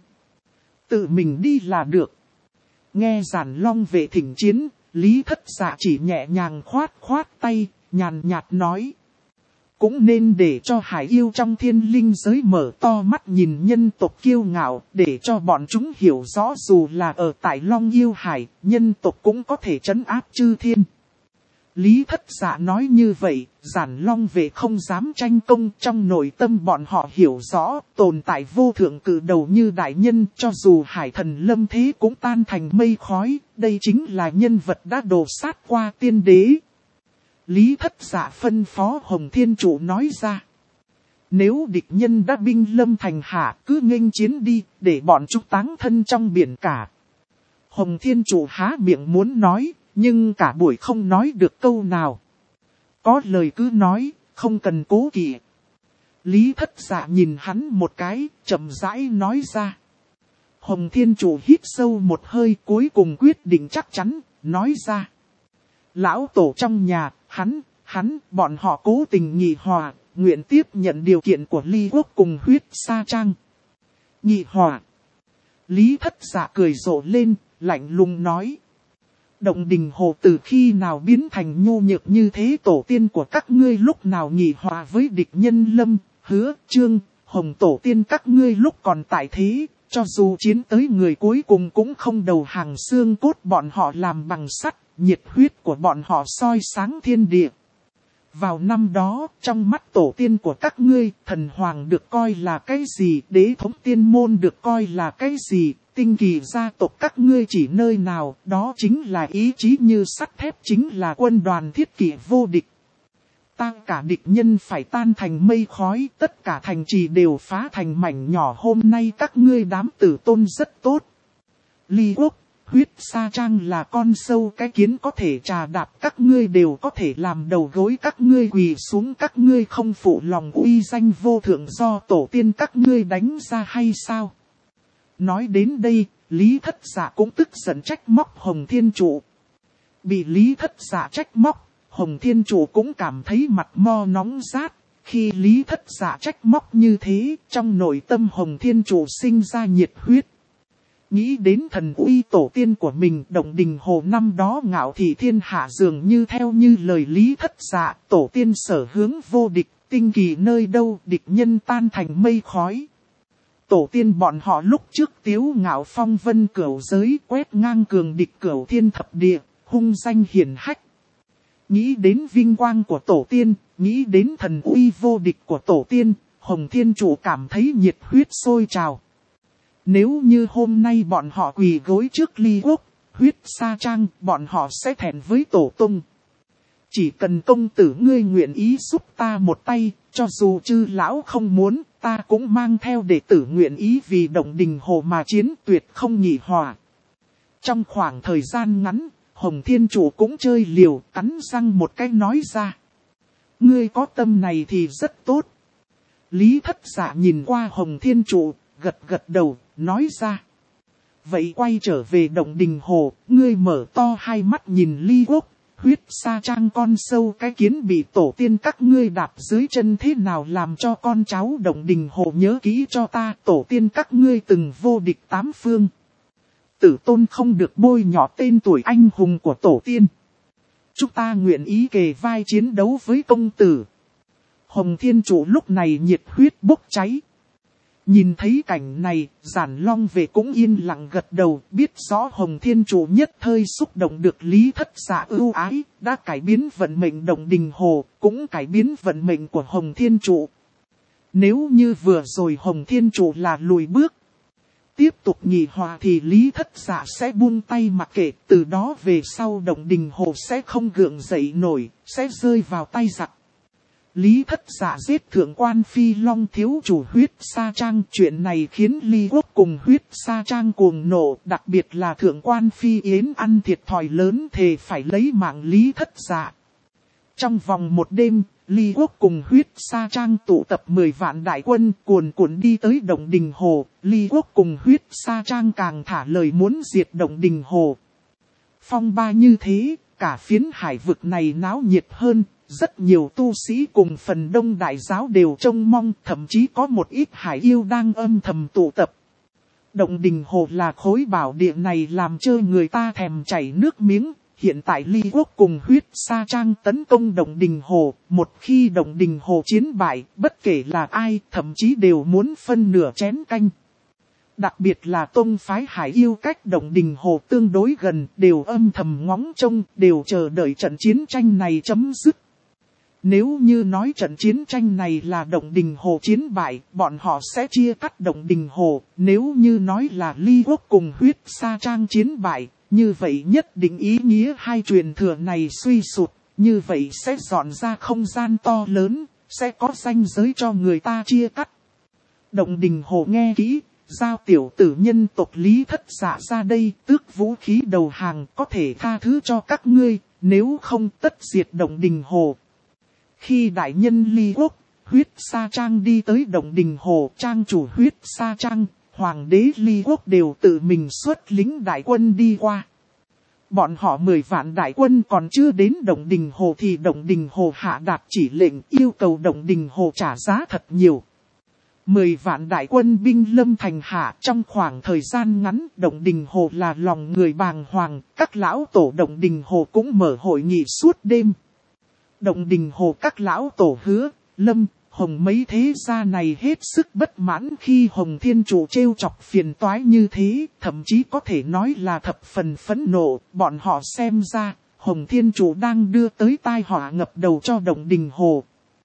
Tự mình đi là được. Nghe Giản Long Vệ thỉnh chiến, Lý Thất Dạ chỉ nhẹ nhàng khoát tay, nhàn nhạt nói. Cũng nên để cho hải yêu trong thiên linh giới mở to mắt nhìn nhân tộc kiêu ngạo, để cho bọn chúng hiểu rõ dù là ở tại Long Yêu Hải, nhân tộc cũng có thể trấn áp chư thiên. Lý Thất Dạ nói như vậy, Giản Long Vệ không dám tranh công, trong nội tâm bọn họ hiểu rõ, tồn tại vô thượng cử đầu như đại nhân, cho dù hải thần lâm thế cũng tan thành mây khói, đây chính là nhân vật đã đổ sát qua tiên đế. Lý Thất Dạ phân phó Hồng Thiên Trụ nói ra. Nếu địch nhân đã binh lâm thành hạ, cứ nghênh chiến đi, để bọn chúng táng thân trong biển cả. Hồng Thiên Trụ há miệng muốn nói, nhưng cả buổi không nói được câu nào. Có lời cứ nói, không cần cố kỵ. Lý Thất Dạ nhìn hắn một cái, chậm rãi nói ra. Hồng Thiên Trụ hít sâu một hơi, cuối cùng quyết định chắc chắn, nói ra. Lão tổ trong nhà, bọn họ cố tình nghị hòa, nguyện tiếp nhận điều kiện của Ly Quốc cùng huyết sa trang. Nghị hòa. Lý Thất Dạ cười rộ lên, lạnh lùng nói. Động Đình Hồ từ khi nào biến thành nhu nhược như thế, tổ tiên của các ngươi lúc nào nghị hòa với địch nhân Lâm, Hứa, Trương, Hồng tổ tiên các ngươi lúc còn tại thế, cho dù chiến tới người cuối cùng cũng không đầu hàng, xương cốt bọn họ làm bằng sắt, nhiệt huyết của bọn họ soi sáng thiên địa. Vào năm đó, trong mắt tổ tiên của các ngươi, thần hoàng được coi là cái gì, đế thống tiên môn được coi là cái gì, tinh kỳ gia tộc các ngươi chỉ nơi nào, đó chính là ý chí như sắt thép, chính là quân đoàn thiết kỷ vô địch. Cả địch nhân phải tan thành mây khói, tất cả thành trì đều phá thành mảnh nhỏ, hôm nay các ngươi đám tử tôn rất tốt. Ly Quốc, huyết sa trang là con sâu cái kiến có thể trà đạp, các ngươi đều có thể làm đầu gối các ngươi quỳ xuống, các ngươi không phụ lòng uy danh vô thượng do tổ tiên các ngươi đánh ra hay sao? Nói đến đây, Lý Thất Dạ cũng tức giận trách móc Hồng Thiên Trụ. Bị Lý Thất Dạ trách móc, Hồng Thiên Trụ cũng cảm thấy mặt mo nóng rát. Khi Lý Thất Dạ trách móc như thế, trong nội tâm Hồng Thiên Trụ sinh ra nhiệt huyết. Nghĩ đến thần uy tổ tiên của mình, Động Đình Hồ năm đó ngạo thị thiên hạ, dường như theo như lời Lý Thất Dạ, tổ tiên sở hướng vô địch, tinh kỳ nơi đâu địch nhân tan thành mây khói. Tổ tiên bọn họ lúc trước tiếu ngạo phong vân cửu giới, quét ngang cường địch cửu thiên thập địa, hung danh hiển hách. Nghĩ đến vinh quang của tổ tiên, nghĩ đến thần uy vô địch của tổ tiên, Hồng Thiên Trụ cảm thấy nhiệt huyết sôi trào. Nếu như hôm nay bọn họ quỳ gối trước Ly Quốc, huyết sa trang, bọn họ sẽ thẹn với tổ tung. Chỉ cần công tử ngươi nguyện ý giúp ta một tay, cho dù chư lão không muốn, ta cũng mang theo đệ tử nguyện ý vì Động Đình Hồ mà chiến, tuyệt không nhị hòa. Trong khoảng thời gian ngắn, Hồng Thiên Chủ cũng chơi liều, cắn răng một cái nói ra. Ngươi có tâm này thì rất tốt. Lý Thất Dạ nhìn qua Hồng Thiên Chủ, gật gật đầu, nói ra. Vậy quay trở về Động Đình Hồ, ngươi mở to hai mắt nhìn Ly Quốc, huyết sa trang con sâu cái kiến bị tổ tiên các ngươi đạp dưới chân thế nào làm cho con cháu Động Đình Hồ nhớ kỹ cho ta, tổ tiên các ngươi từng vô địch tám phương. Tử tôn không được bôi nhọ tên tuổi anh hùng của tổ tiên. Chúng ta nguyện ý kề vai chiến đấu với công tử. Hồng Thiên Chủ lúc này nhiệt huyết bốc cháy. Nhìn thấy cảnh này, Giản Long Vệ cũng yên lặng gật đầu, biết rõ Hồng Thiên Chủ nhất thời xúc động được Lý Thất Dạ ưu ái, đã cải biến vận mệnh Động Đình Hồ, cũng cải biến vận mệnh của Hồng Thiên Chủ. Nếu như vừa rồi Hồng Thiên Chủ là lùi bước, tiếp tục nhị hòa thì Lý Thất Dạ sẽ buông tay mặc kệ, từ đó về sau Động Đình Hồ sẽ không gượng dậy nổi, sẽ rơi vào tay giặc. Lý Thất Dạ giết thượng quan Phi Long thiếu chủ huyết sa trang, chuyện này khiến Ly Quốc cùng huyết sa trang cuồng nộ, đặc biệt là thượng quan Phi Yến ăn thiệt thòi lớn, thề phải lấy mạng Lý Thất Dạ. Trong vòng một đêm, Ly Quốc cùng huyết sa trang tụ tập 10 vạn đại quân cuồn cuộn đi tới Động Đình Hồ, Ly Quốc cùng huyết sa trang càng thả lời muốn diệt Động Đình Hồ. Phong ba như thế, cả phiến hải vực này náo nhiệt hơn. Rất nhiều tu sĩ cùng phần đông đại giáo đều trông mong, thậm chí có một ít hải yêu đang âm thầm tụ tập. Động Đình Hồ là khối bảo địa này làm cho người ta thèm chảy nước miếng. Hiện tại Ly Quốc cùng huyết sa trang tấn công Động Đình Hồ, một khi Động Đình Hồ chiến bại, bất kể là ai, thậm chí đều muốn phân nửa chén canh. Đặc biệt là tông phái hải yêu cách Động Đình Hồ tương đối gần, đều âm thầm ngóng trông, đều chờ đợi trận chiến tranh này chấm dứt. Nếu như nói trận chiến tranh này là Động Đình Hồ chiến bại, bọn họ sẽ chia cắt Động Đình Hồ. Nếu như nói là Ly Quốc cùng huyết sa trang chiến bại, như vậy nhất định ý nghĩa hai truyền thừa này suy sụt, như vậy sẽ dọn ra không gian to lớn, sẽ có ranh giới cho người ta chia cắt. Động Đình Hồ nghe kỹ, giao tiểu tử nhân tộc Lý Thất Dạ ra đây, tước vũ khí đầu hàng, có thể tha thứ cho các ngươi, nếu không tất diệt Động Đình Hồ. Khi đại nhân Ly Quốc, huyết sa trang đi tới Động Đình Hồ, trang chủ huyết sa trang, hoàng đế Ly Quốc đều tự mình xuất lính đại quân đi qua. Bọn họ 10 vạn đại quân còn chưa đến Động Đình Hồ thì Động Đình Hồ hạ đạt chỉ lệnh yêu cầu Động Đình Hồ trả giá thật nhiều. 10 vạn đại quân binh lâm thành hạ, trong khoảng thời gian ngắn Động Đình Hồ là lòng người bàng hoàng, các lão tổ Động Đình Hồ cũng mở hội nghị suốt đêm. Động Đình Hồ các lão tổ Hứa, Lâm, Hồng mấy thế gia này hết sức bất mãn khi Hồng Thiên Chủ trêu chọc phiền toái như thế, thậm chí có thể nói là thập phần phẫn nộ, bọn họ xem ra, Hồng Thiên Chủ đang đưa tới tai họa ngập đầu cho Động Đình Hồ.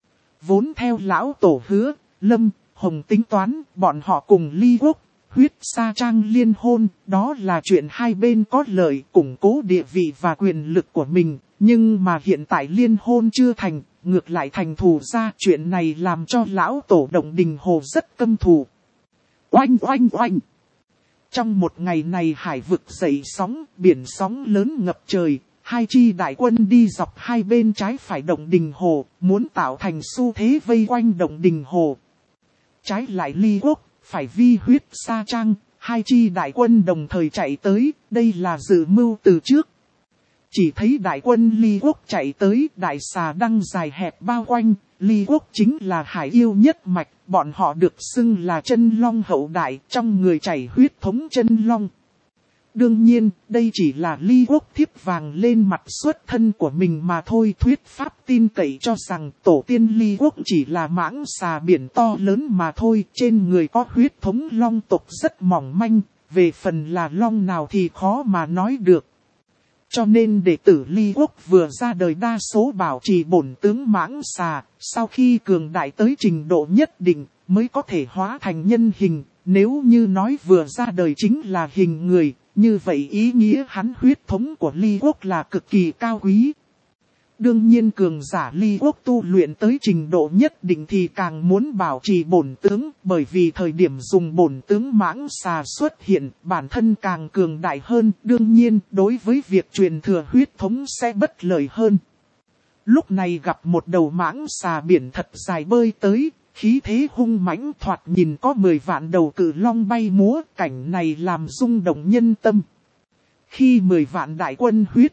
Vốn theo lão tổ Hứa, Lâm, Hồng tính toán, bọn họ cùng Ly Quốc, huyết sa trang liên hôn, đó là chuyện hai bên có lợi, củng cố địa vị và quyền lực của mình. Nhưng mà hiện tại liên hôn chưa thành, ngược lại thành thù ra, chuyện này làm cho lão tổ Động Đình Hồ rất căm thù. Oanh oanh oanh! Trong một ngày này hải vực dậy sóng, biển sóng lớn ngập trời, hai chi đại quân đi dọc hai bên trái phải Động Đình Hồ, muốn tạo thành xu thế vây quanh Động Đình Hồ. Trái lại Ly Quốc, phải vi huyết sa trang, hai chi đại quân đồng thời chạy tới, đây là dự mưu từ trước. Chỉ thấy đại quân Ly Quốc chạy tới, đại xà đăng dài hẹp bao quanh, Ly Quốc chính là hải yêu nhất mạch, bọn họ được xưng là chân long hậu đại, trong người chảy huyết thống chân long. Đương nhiên, đây chỉ là Ly Quốc thiếp vàng lên mặt xuất thân của mình mà thôi. Thuyết pháp tin cậy cho rằng tổ tiên Ly Quốc chỉ là mãng xà biển to lớn mà thôi. Trên người có huyết thống long tộc rất mỏng manh, về phần là long nào thì khó mà nói được. Cho nên đệ tử Ly Quốc vừa ra đời đa số bảo trì bổn tướng mãng xà, sau khi cường đại tới trình độ nhất định mới có thể hóa thành nhân hình. Nếu như nói vừa ra đời chính là hình người, như vậy ý nghĩa hắn huyết thống của Ly Quốc là cực kỳ cao quý. Đương nhiên cường giả ly quốc tu luyện tới trình độ nhất định thì càng muốn bảo trì bổn tướng, bởi vì thời điểm dùng bổn tướng mãng xà xuất hiện, bản thân càng cường đại hơn, đương nhiên đối với việc truyền thừa huyết thống sẽ bất lợi hơn. Lúc này gặp một đầu mãng xà biển thật dài bơi tới, khí thế hung mãnh thoạt nhìn có 10 vạn đầu cự long bay múa, cảnh này làm rung động nhân tâm. Khi 10 vạn đại quân huyết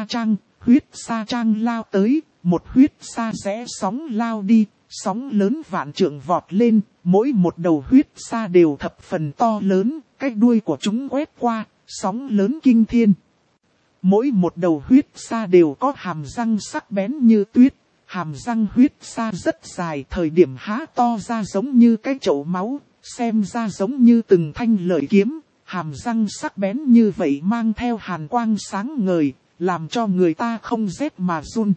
sa trang lao tới, một huyết sa rẽ sóng lao đi, sóng lớn vạn trượng vọt lên, mỗi một đầu huyết sa đều thập phần to lớn, cái đuôi của chúng quét qua, sóng lớn kinh thiên. Mỗi một đầu huyết sa đều có hàm răng sắc bén như tuyết, hàm răng huyết sa rất dài, thời điểm há to ra giống như cái chậu máu, xem ra giống như từng thanh lợi kiếm, hàm răng sắc bén như vậy mang theo hàn quang sáng ngời, làm cho người ta không rét mà run.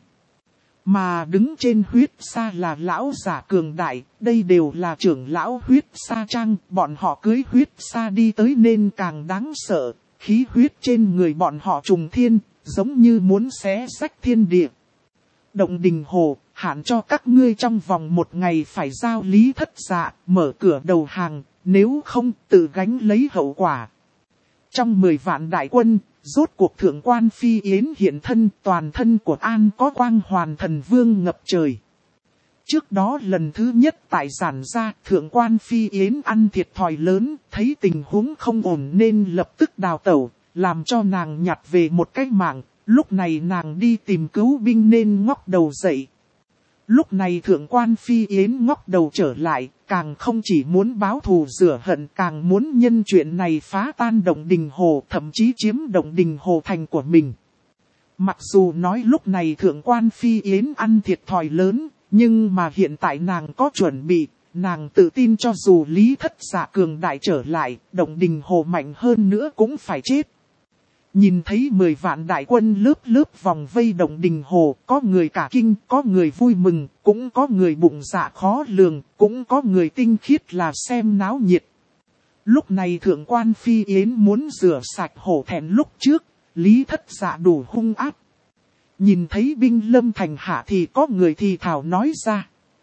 Mà đứng trên huyết sa là lão giả cường đại, đây đều là trưởng lão huyết sa trang, bọn họ cưới huyết sa đi tới nên càng đáng sợ, khí huyết trên người bọn họ trùng thiên, giống như muốn xé rách thiên địa. Động Đình Hồ, hạn cho các ngươi trong vòng 1 ngày phải giao Lý Thất Dạ, mở cửa đầu hàng, nếu không tự gánh lấy hậu quả. Trong 10 vạn đại quân, rốt cuộc thượng quan Phi Yến hiện thân, toàn thân của An có quang hoàn thần vương ngập trời. Trước đó lần thứ nhất tại giản ra, thượng quan Phi Yến ăn thiệt thòi lớn, thấy tình huống không ổn nên lập tức đào tẩu, làm cho nàng nhặt về một cái mạng. Lúc này nàng đi tìm cứu binh nên ngóc đầu dậy. Lúc này thượng quan Phi Yến ngóc đầu trở lại, càng không chỉ muốn báo thù rửa hận, càng muốn nhân chuyện này phá tan Động Đình Hồ, thậm chí chiếm Động Đình Hồ thành của mình. Mặc dù nói lúc này thượng quan Phi Yến ăn thiệt thòi lớn, nhưng mà hiện tại nàng có chuẩn bị, nàng tự tin cho dù Lý Thất Dạ cường đại trở lại, Động Đình Hồ mạnh hơn nữa cũng phải chết. Nhìn thấy 10 vạn đại quân lớp lớp vòng vây Động Đình Hồ, có người cả kinh, có người vui mừng, cũng có người bụng dạ khó lường, cũng có người tinh khiết là xem náo nhiệt. Lúc này thượng quan Phi Yến muốn rửa sạch hổ thẹn lúc trước, Lý Thất Dạ đủ hung ác. Nhìn thấy binh lâm thành hạ thì có người thì thảo nói ra.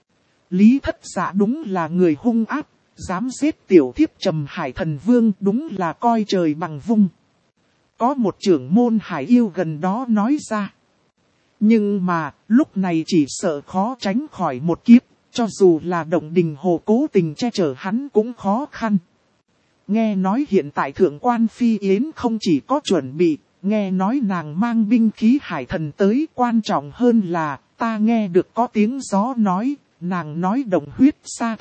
Lý Thất Dạ đúng là người hung ác, dám giết tiểu thiếp Trầm Hải Thần Vương, đúng là coi trời bằng vung. Có một trưởng môn hải yêu gần đó nói ra. Nhưng mà, lúc này chỉ sợ khó tránh khỏi một kiếp, cho dù là Động Đình Hồ cố tình che chở hắn cũng khó khăn. Nghe nói hiện tại thượng quan Phi Yến không chỉ có chuẩn bị, nghe nói nàng mang binh khí hải thần tới, quan trọng hơn là, ta nghe được có tiếng gió nói, nàng nói Động huyết sa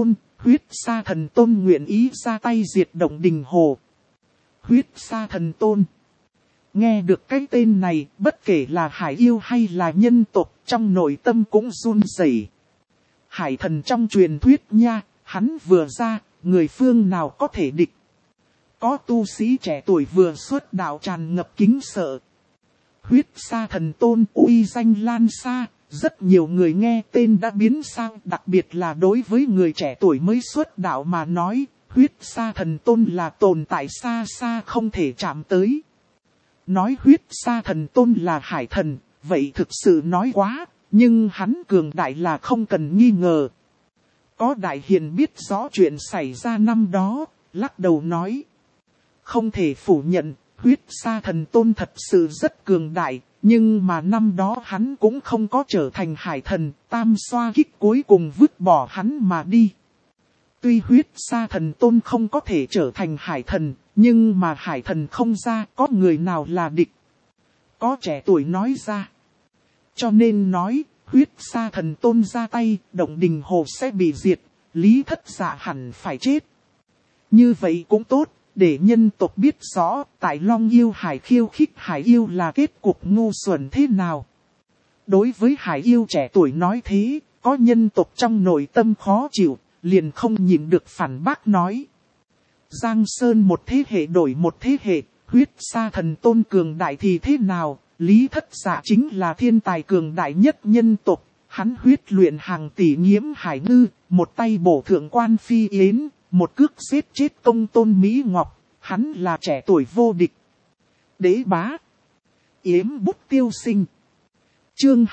thần tôn nguyện ý ra tay diệt Động Đình Hồ. Huyết sa thần tôn. Nghe được cái tên này, bất kể là hải yêu hay là nhân tộc, trong nội tâm cũng run rẩy. Hải thần trong truyền thuyết nha, hắn vừa ra, người phương nào có thể địch. Có tu sĩ trẻ tuổi vừa xuất đạo tràn ngập kính sợ. Huyết sa thần tôn uy danh lan xa, rất nhiều người nghe tên đã biến sang, đặc biệt là đối với người trẻ tuổi mới xuất đạo mà nói. Huyết sa thần tôn là tồn tại xa xa không thể chạm tới. Nói huyết sa thần tôn là hải thần, vậy thực sự nói quá, nhưng hắn cường đại là không cần nghi ngờ. Có đại hiền biết rõ chuyện xảy ra năm đó, lắc đầu nói. Không thể phủ nhận, huyết sa thần tôn thật sự rất cường đại, nhưng mà năm đó hắn cũng không có trở thành hải thần, tam xoa kích cuối cùng vứt bỏ hắn mà đi. Tuy huyết sa thần tôn không có thể trở thành hải thần, nhưng mà hải thần không ra, có người nào là địch. Có trẻ tuổi nói ra. Cho nên nói, huyết sa thần tôn ra tay, Động Đình Hồ sẽ bị diệt, Lý Thất Dạ hẳn phải chết. Như vậy cũng tốt, để nhân tộc biết rõ, tại Long Yêu Hải khiêu khích hải yêu là kết cục ngu xuẩn thế nào. Đối với hải yêu trẻ tuổi nói thế, có nhân tộc trong nội tâm khó chịu, liền không nhịn được phản bác nói. Giang Sơn một thế hệ đổi một thế hệ, huyết sa thần tôn cường đại thì thế nào, Lý Thất Dạ chính là thiên tài cường đại nhất nhân tộc, hắn huyết luyện hàng tỷ nghiễm hải ngư, một tay bổ thượng quan Phi Yến, một cước giết chết Công Tôn Mỹ Ngọc, hắn là trẻ tuổi vô địch. Đế bá, Yếm bút tiêu sinh, Chương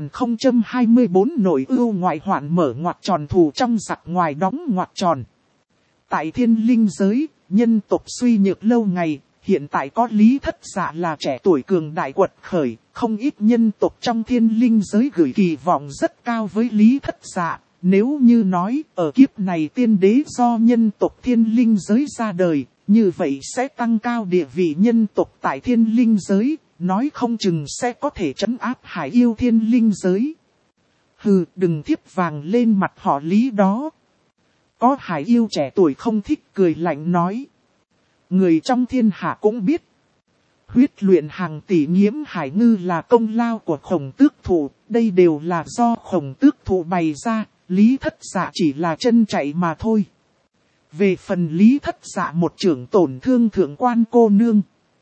2024 nội ưu ngoại hoạn mở ngoặc tròn thù trong giặc ngoài đóng ngoặc tròn. Tại thiên linh giới, nhân tộc suy nhược lâu ngày, hiện tại có Lý Thất Dạ là trẻ tuổi cường đại quật khởi, không ít nhân tộc trong thiên linh giới gửi kỳ vọng rất cao với Lý Thất Dạ. Nếu như nói, ở kiếp này tiên đế do nhân tộc thiên linh giới ra đời, như vậy sẽ tăng cao địa vị nhân tộc tại thiên linh giới, nói không chừng sẽ có thể trấn áp hải yêu thiên linh giới. Hừ, đừng thiếp vàng lên mặt họ Lý đó. Có hải yêu trẻ tuổi không thích cười lạnh nói. Người trong thiên hạ cũng biết. Huyết luyện hàng tỷ nhiễm hải ngư là công lao của Khổng Tước Thụ, đây đều là do Khổng Tước Thụ bày ra, Lý Thất Dạ chỉ là chân chạy mà thôi. Về phần Lý Thất Dạ một trưởng tổn thương thượng quan cô nương.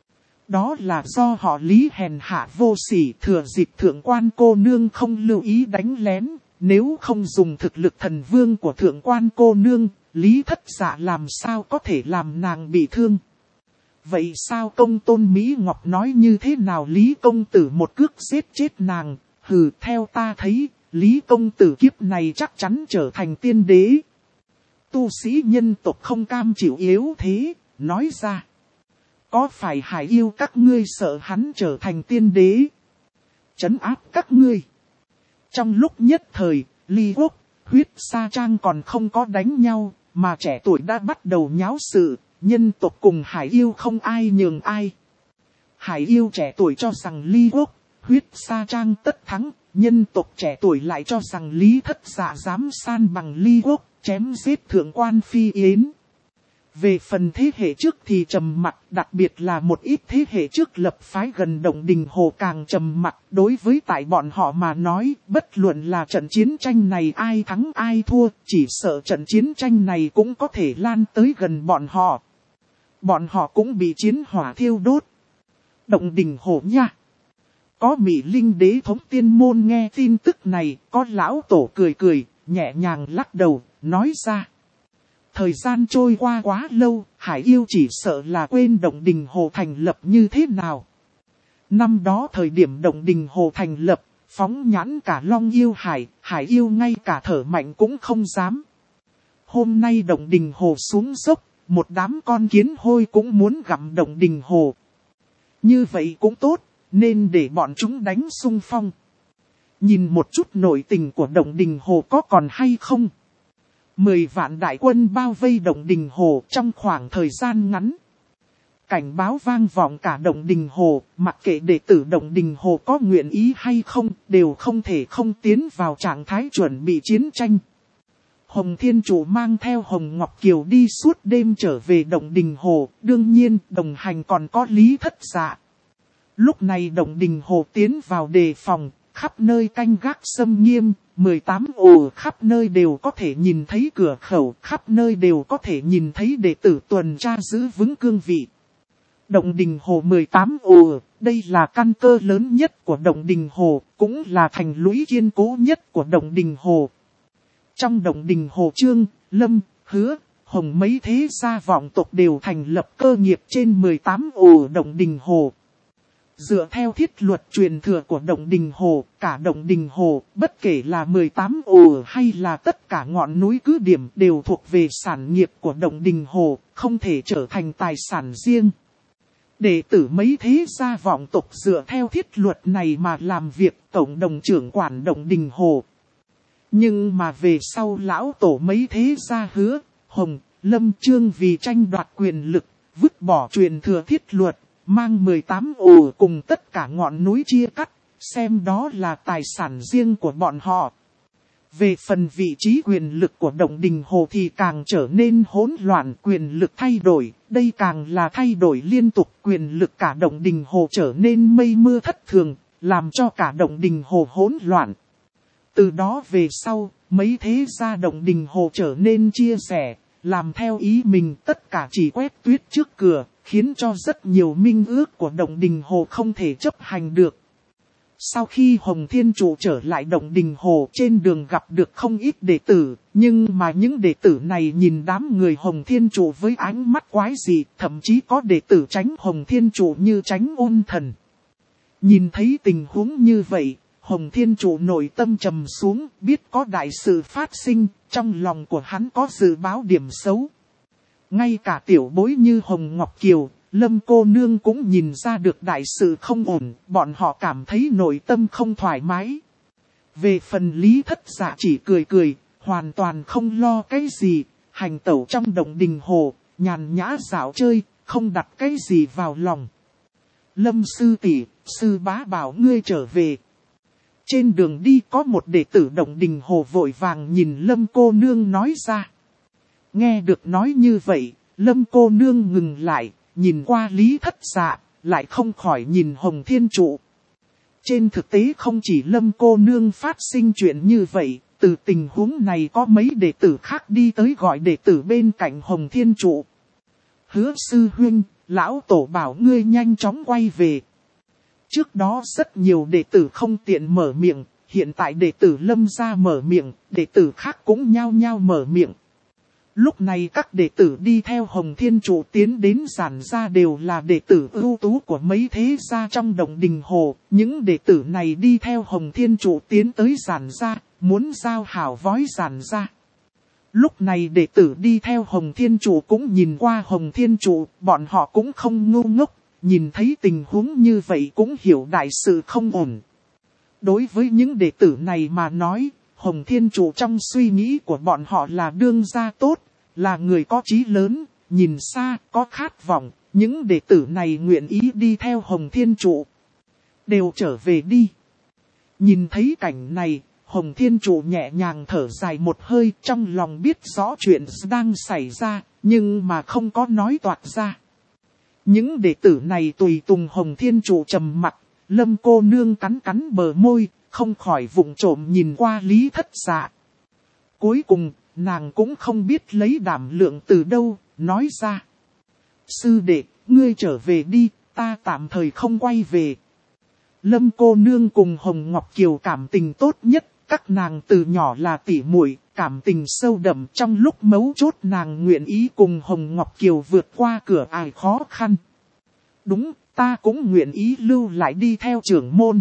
Đó là do họ Lý hèn hạ vô sỉ thừa dịp thượng quan cô nương không lưu ý đánh lén, nếu không dùng thực lực thần vương của thượng quan cô nương, Lý Thất Dạ làm sao có thể làm nàng bị thương. Vậy sao công tôn Mỹ Ngọc nói như thế nào Lý công tử một cước giết chết nàng, hừ theo ta thấy, Lý công tử kiếp này chắc chắn trở thành tiên đế. Tu sĩ nhân tộc không cam chịu yếu thế, nói ra. Có phải hải yêu các ngươi sợ hắn trở thành tiên đế? Trấn áp các ngươi. Trong lúc nhất thời, Ly Quốc, Huyết Sa Trang còn không có đánh nhau, mà trẻ tuổi đã bắt đầu nháo sự, nhân tộc cùng hải yêu không ai nhường ai. Hải yêu trẻ tuổi cho rằng Ly Quốc, Huyết Sa Trang tất thắng, nhân tộc trẻ tuổi lại cho rằng Lý Thất Dạ dám san bằng Ly Quốc, chém giết thượng quan Phi Yến. Về phần thế hệ trước thì trầm mặc, đặc biệt là một ít thế hệ trước lập phái gần Động Đình Hồ càng trầm mặc. Đối với tại bọn họ mà nói, bất luận là trận chiến tranh này ai thắng ai thua, chỉ sợ trận chiến tranh này cũng có thể lan tới gần bọn họ. Bọn họ cũng bị chiến hỏa thiêu đốt. Động Đình Hồ nha! Có Mỹ Linh đế thống tiên môn nghe tin tức này, có lão tổ cười cười, nhẹ nhàng lắc đầu, nói ra. Thời gian trôi qua quá lâu, hải yêu chỉ sợ là quên Động Đình Hồ thành lập như thế nào. Năm đó thời điểm Động Đình Hồ thành lập, phóng nhãn cả Long yêu hải, hải yêu ngay cả thở mạnh cũng không dám. Hôm nay Động Đình Hồ xuống dốc, một đám con kiến hôi cũng muốn gặm Động Đình Hồ. Như vậy cũng tốt, nên để bọn chúng đánh xung phong. Nhìn một chút nội tình của Động Đình Hồ có còn hay không? 10 vạn đại quân bao vây Động Đình Hồ trong khoảng thời gian ngắn. Cảnh báo vang vọng cả Động Đình Hồ, mặc kệ đệ tử Động Đình Hồ có nguyện ý hay không, đều không thể không tiến vào trạng thái chuẩn bị chiến tranh. Hồng Thiên Chủ mang theo Hồng Ngọc Kiều đi suốt đêm trở về Động Đình Hồ, đương nhiên đồng hành còn có Lý Thất Dạ. Lúc này Động Đình Hồ tiến vào đề phòng, khắp nơi canh gác xâm nghiêm, 18 ổ khắp nơi đều có thể nhìn thấy cửa khẩu, khắp nơi đều có thể nhìn thấy đệ tử tuần tra giữ vững cương vị. Động Đình Hồ 18 ổ, đây là căn cơ lớn nhất của Động Đình Hồ, cũng là thành lũy kiên cố nhất của Động Đình Hồ. Trong Động Đình Hồ Trương, Lâm, Hứa, Hồng mấy thế gia vọng tộc đều thành lập cơ nghiệp trên 18 ổ Động Đình Hồ. Dựa theo thiết luật truyền thừa của Động Đình Hồ, cả Động Đình Hồ, bất kể là 18 ổ hay là tất cả ngọn núi cứ điểm đều thuộc về sản nghiệp của Động Đình Hồ, không thể trở thành tài sản riêng. Đệ tử mấy thế gia vọng tộc dựa theo thiết luật này mà làm việc cộng đồng trưởng quản Động Đình Hồ. Nhưng mà về sau lão tổ mấy thế gia Hứa, Hồng, Lâm Trương vì tranh đoạt quyền lực, vứt bỏ truyền thừa thiết luật. Mang 18 ổ cùng tất cả ngọn núi chia cắt, xem đó là tài sản riêng của bọn họ. Về phần vị trí quyền lực của Động Đình Hồ thì càng trở nên hỗn loạn, quyền lực thay đổi, đây càng là thay đổi liên tục, quyền lực cả Động Đình Hồ trở nên mây mưa thất thường, làm cho cả Động Đình Hồ hỗn loạn. Từ đó về sau, mấy thế gia Động Đình Hồ trở nên chia sẻ, làm theo ý mình tất cả chỉ quét tuyết trước cửa, khiến cho rất nhiều minh ước của Động Đình Hồ không thể chấp hành được. Sau khi Hồng Thiên Chủ trở lại Động Đình Hồ trên đường gặp được không ít đệ tử, nhưng mà những đệ tử này nhìn đám người Hồng Thiên Chủ với ánh mắt quái dị, thậm chí có đệ tử tránh Hồng Thiên Chủ như tránh ôn thần. Nhìn thấy tình huống như vậy, Hồng Thiên Trụ nội tâm trầm xuống, biết có đại sự phát sinh, trong lòng của hắn có dự báo điểm xấu. Ngay cả tiểu bối như Hồng Ngọc Kiều, Lâm cô nương cũng nhìn ra được đại sự không ổn, bọn họ cảm thấy nội tâm không thoải mái. Về phần Lý Thất Dạ chỉ cười cười, hoàn toàn không lo cái gì, hành tẩu trong động đình hồ, nhàn nhã dạo chơi, không đặt cái gì vào lòng. Lâm sư tỷ, sư bá bảo ngươi trở về. Trên đường đi có một đệ tử động đình hồ vội vàng nhìn Lâm cô nương nói ra. Nghe được nói như vậy, Lâm cô nương ngừng lại, nhìn qua Lý Thất Dạ, lại không khỏi nhìn Hồng Thiên Trụ. Trên thực tế không chỉ Lâm cô nương phát sinh chuyện như vậy, từ tình huống này có mấy đệ tử khác đi tới gọi đệ tử bên cạnh Hồng Thiên Trụ. Hứa sư huynh, lão tổ bảo ngươi nhanh chóng quay về. Trước đó rất nhiều đệ tử không tiện mở miệng, hiện tại đệ tử Lâm gia mở miệng, đệ tử khác cũng nhao nhao mở miệng. Lúc này các đệ tử đi theo Hồng Thiên Trụ tiến đến giản gia đều là đệ tử ưu tú của mấy thế gia trong động đình hồ. Những đệ tử này đi theo Hồng Thiên Trụ tiến tới giản gia, muốn giao hảo vói giản gia. Lúc này đệ tử đi theo Hồng Thiên Trụ cũng nhìn qua Hồng Thiên Trụ, bọn họ cũng không ngu ngốc, nhìn thấy tình huống như vậy cũng hiểu đại sự không ổn. Đối với những đệ tử này mà nói, Hồng Thiên Trụ trong suy nghĩ của bọn họ là đương gia tốt, là người có chí lớn, nhìn xa, có khát vọng, những đệ tử này nguyện ý đi theo Hồng Thiên Trụ. Đều trở về đi. Nhìn thấy cảnh này, Hồng Thiên Trụ nhẹ nhàng thở dài một hơi, trong lòng biết rõ chuyện đang xảy ra, nhưng mà không có nói toạc ra. Những đệ tử này tùy tùng Hồng Thiên Trụ trầm mặt, Lâm cô nương cắn cắn bờ môi, không khỏi vụng trộm nhìn qua Lý Thất Dạ. Cuối cùng, nàng cũng không biết lấy đảm lượng từ đâu, nói ra. Sư đệ, ngươi trở về đi, ta tạm thời không quay về. Lâm cô nương cùng Hồng Ngọc Kiều cảm tình tốt nhất, các nàng từ nhỏ là tỉ muội, cảm tình sâu đậm, trong lúc mấu chốt nàng nguyện ý cùng Hồng Ngọc Kiều vượt qua cửa ải khó khăn. Đúng, ta cũng nguyện ý lưu lại đi theo trưởng môn.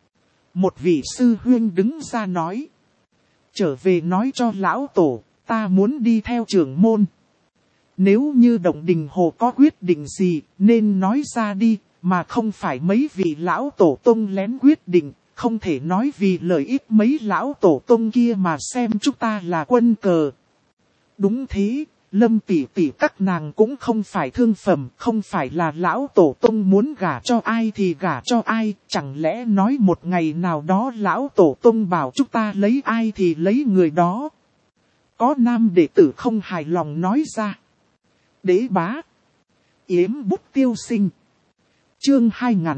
Một vị sư huynh đứng ra nói. Trở về nói cho lão tổ, ta muốn đi theo trưởng môn. Nếu như động đình hồ có quyết định gì, nên nói ra đi, mà không phải mấy vị lão tổ tông lén quyết định, không thể nói vì lợi ích mấy lão tổ tông kia mà xem chúng ta là quân cờ. Đúng thế, Lâm tỷ tỷ các nàng cũng không phải thương phẩm, không phải là lão tổ tông muốn gả cho ai thì gả cho ai, chẳng lẽ nói một ngày nào đó lão tổ tông bảo chúng ta lấy ai thì lấy người đó. Có nam đệ tử không hài lòng nói ra. Đế bá. Yếm bút tiêu sinh. Chương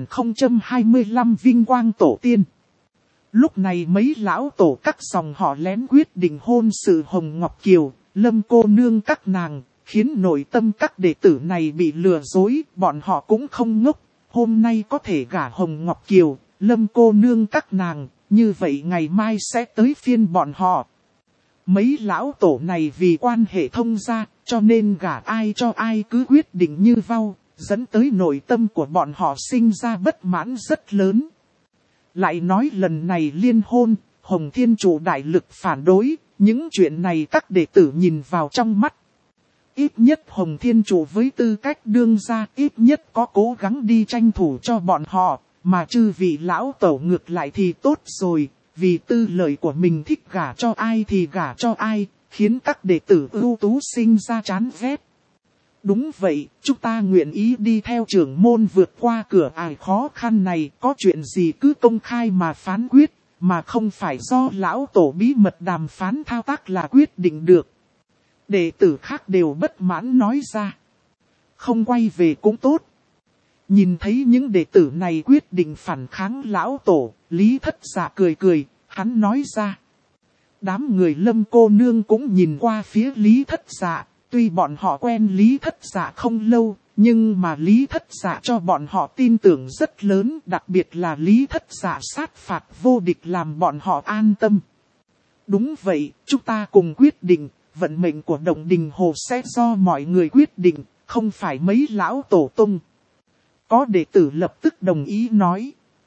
2025 Vinh Quang Tổ Tiên. Lúc này mấy lão tổ các dòng họ lén quyết định hôn sự Hồng Ngọc Kiều, Lâm cô nương các nàng, khiến nội tâm các đệ tử này bị lừa dối, bọn họ cũng không ngốc. Hôm nay có thể gả Hồng Ngọc Kiều, Lâm cô nương các nàng, như vậy ngày mai sẽ tới phiên bọn họ. Mấy lão tổ này vì quan hệ thông gia, cho nên gả ai cho ai cứ quyết định như vau, dẫn tới nội tâm của bọn họ sinh ra bất mãn rất lớn. Lại nói lần này liên hôn, Hồng Thiên Trụ đại lực phản đối, những chuyện này các đệ tử nhìn vào trong mắt. Ít nhất Hồng Thiên Trụ với tư cách đương gia ít nhất có cố gắng đi tranh thủ cho bọn họ, mà chư vị lão tổ ngược lại thì tốt rồi, vì tư lợi của mình thích gả cho ai thì gả cho ai, khiến các đệ tử ưu tú sinh ra chán ghét. Đúng vậy, chúng ta nguyện ý đi theo trưởng môn vượt qua cửa ải khó khăn này, có chuyện gì cứ công khai mà phán quyết, mà không phải do lão tổ bí mật đàm phán thao tác là quyết định được. Đệ tử khác đều bất mãn nói ra. Không quay về cũng tốt. Nhìn thấy những đệ tử này quyết định phản kháng lão tổ, Lý Thất Dạ cười cười, hắn nói ra. Đám người Lâm cô nương cũng nhìn qua phía Lý Thất Dạ. Tuy bọn họ quen Lý Thất Dạ không lâu, nhưng mà Lý Thất Dạ cho bọn họ tin tưởng rất lớn, đặc biệt là Lý Thất Dạ sát phạt vô địch làm bọn họ an tâm. Đúng vậy, chúng ta cùng quyết định, vận mệnh của động đình hồ sẽ do mọi người quyết định, không phải mấy lão tổ tông. Có đệ tử lập tức đồng ý nói.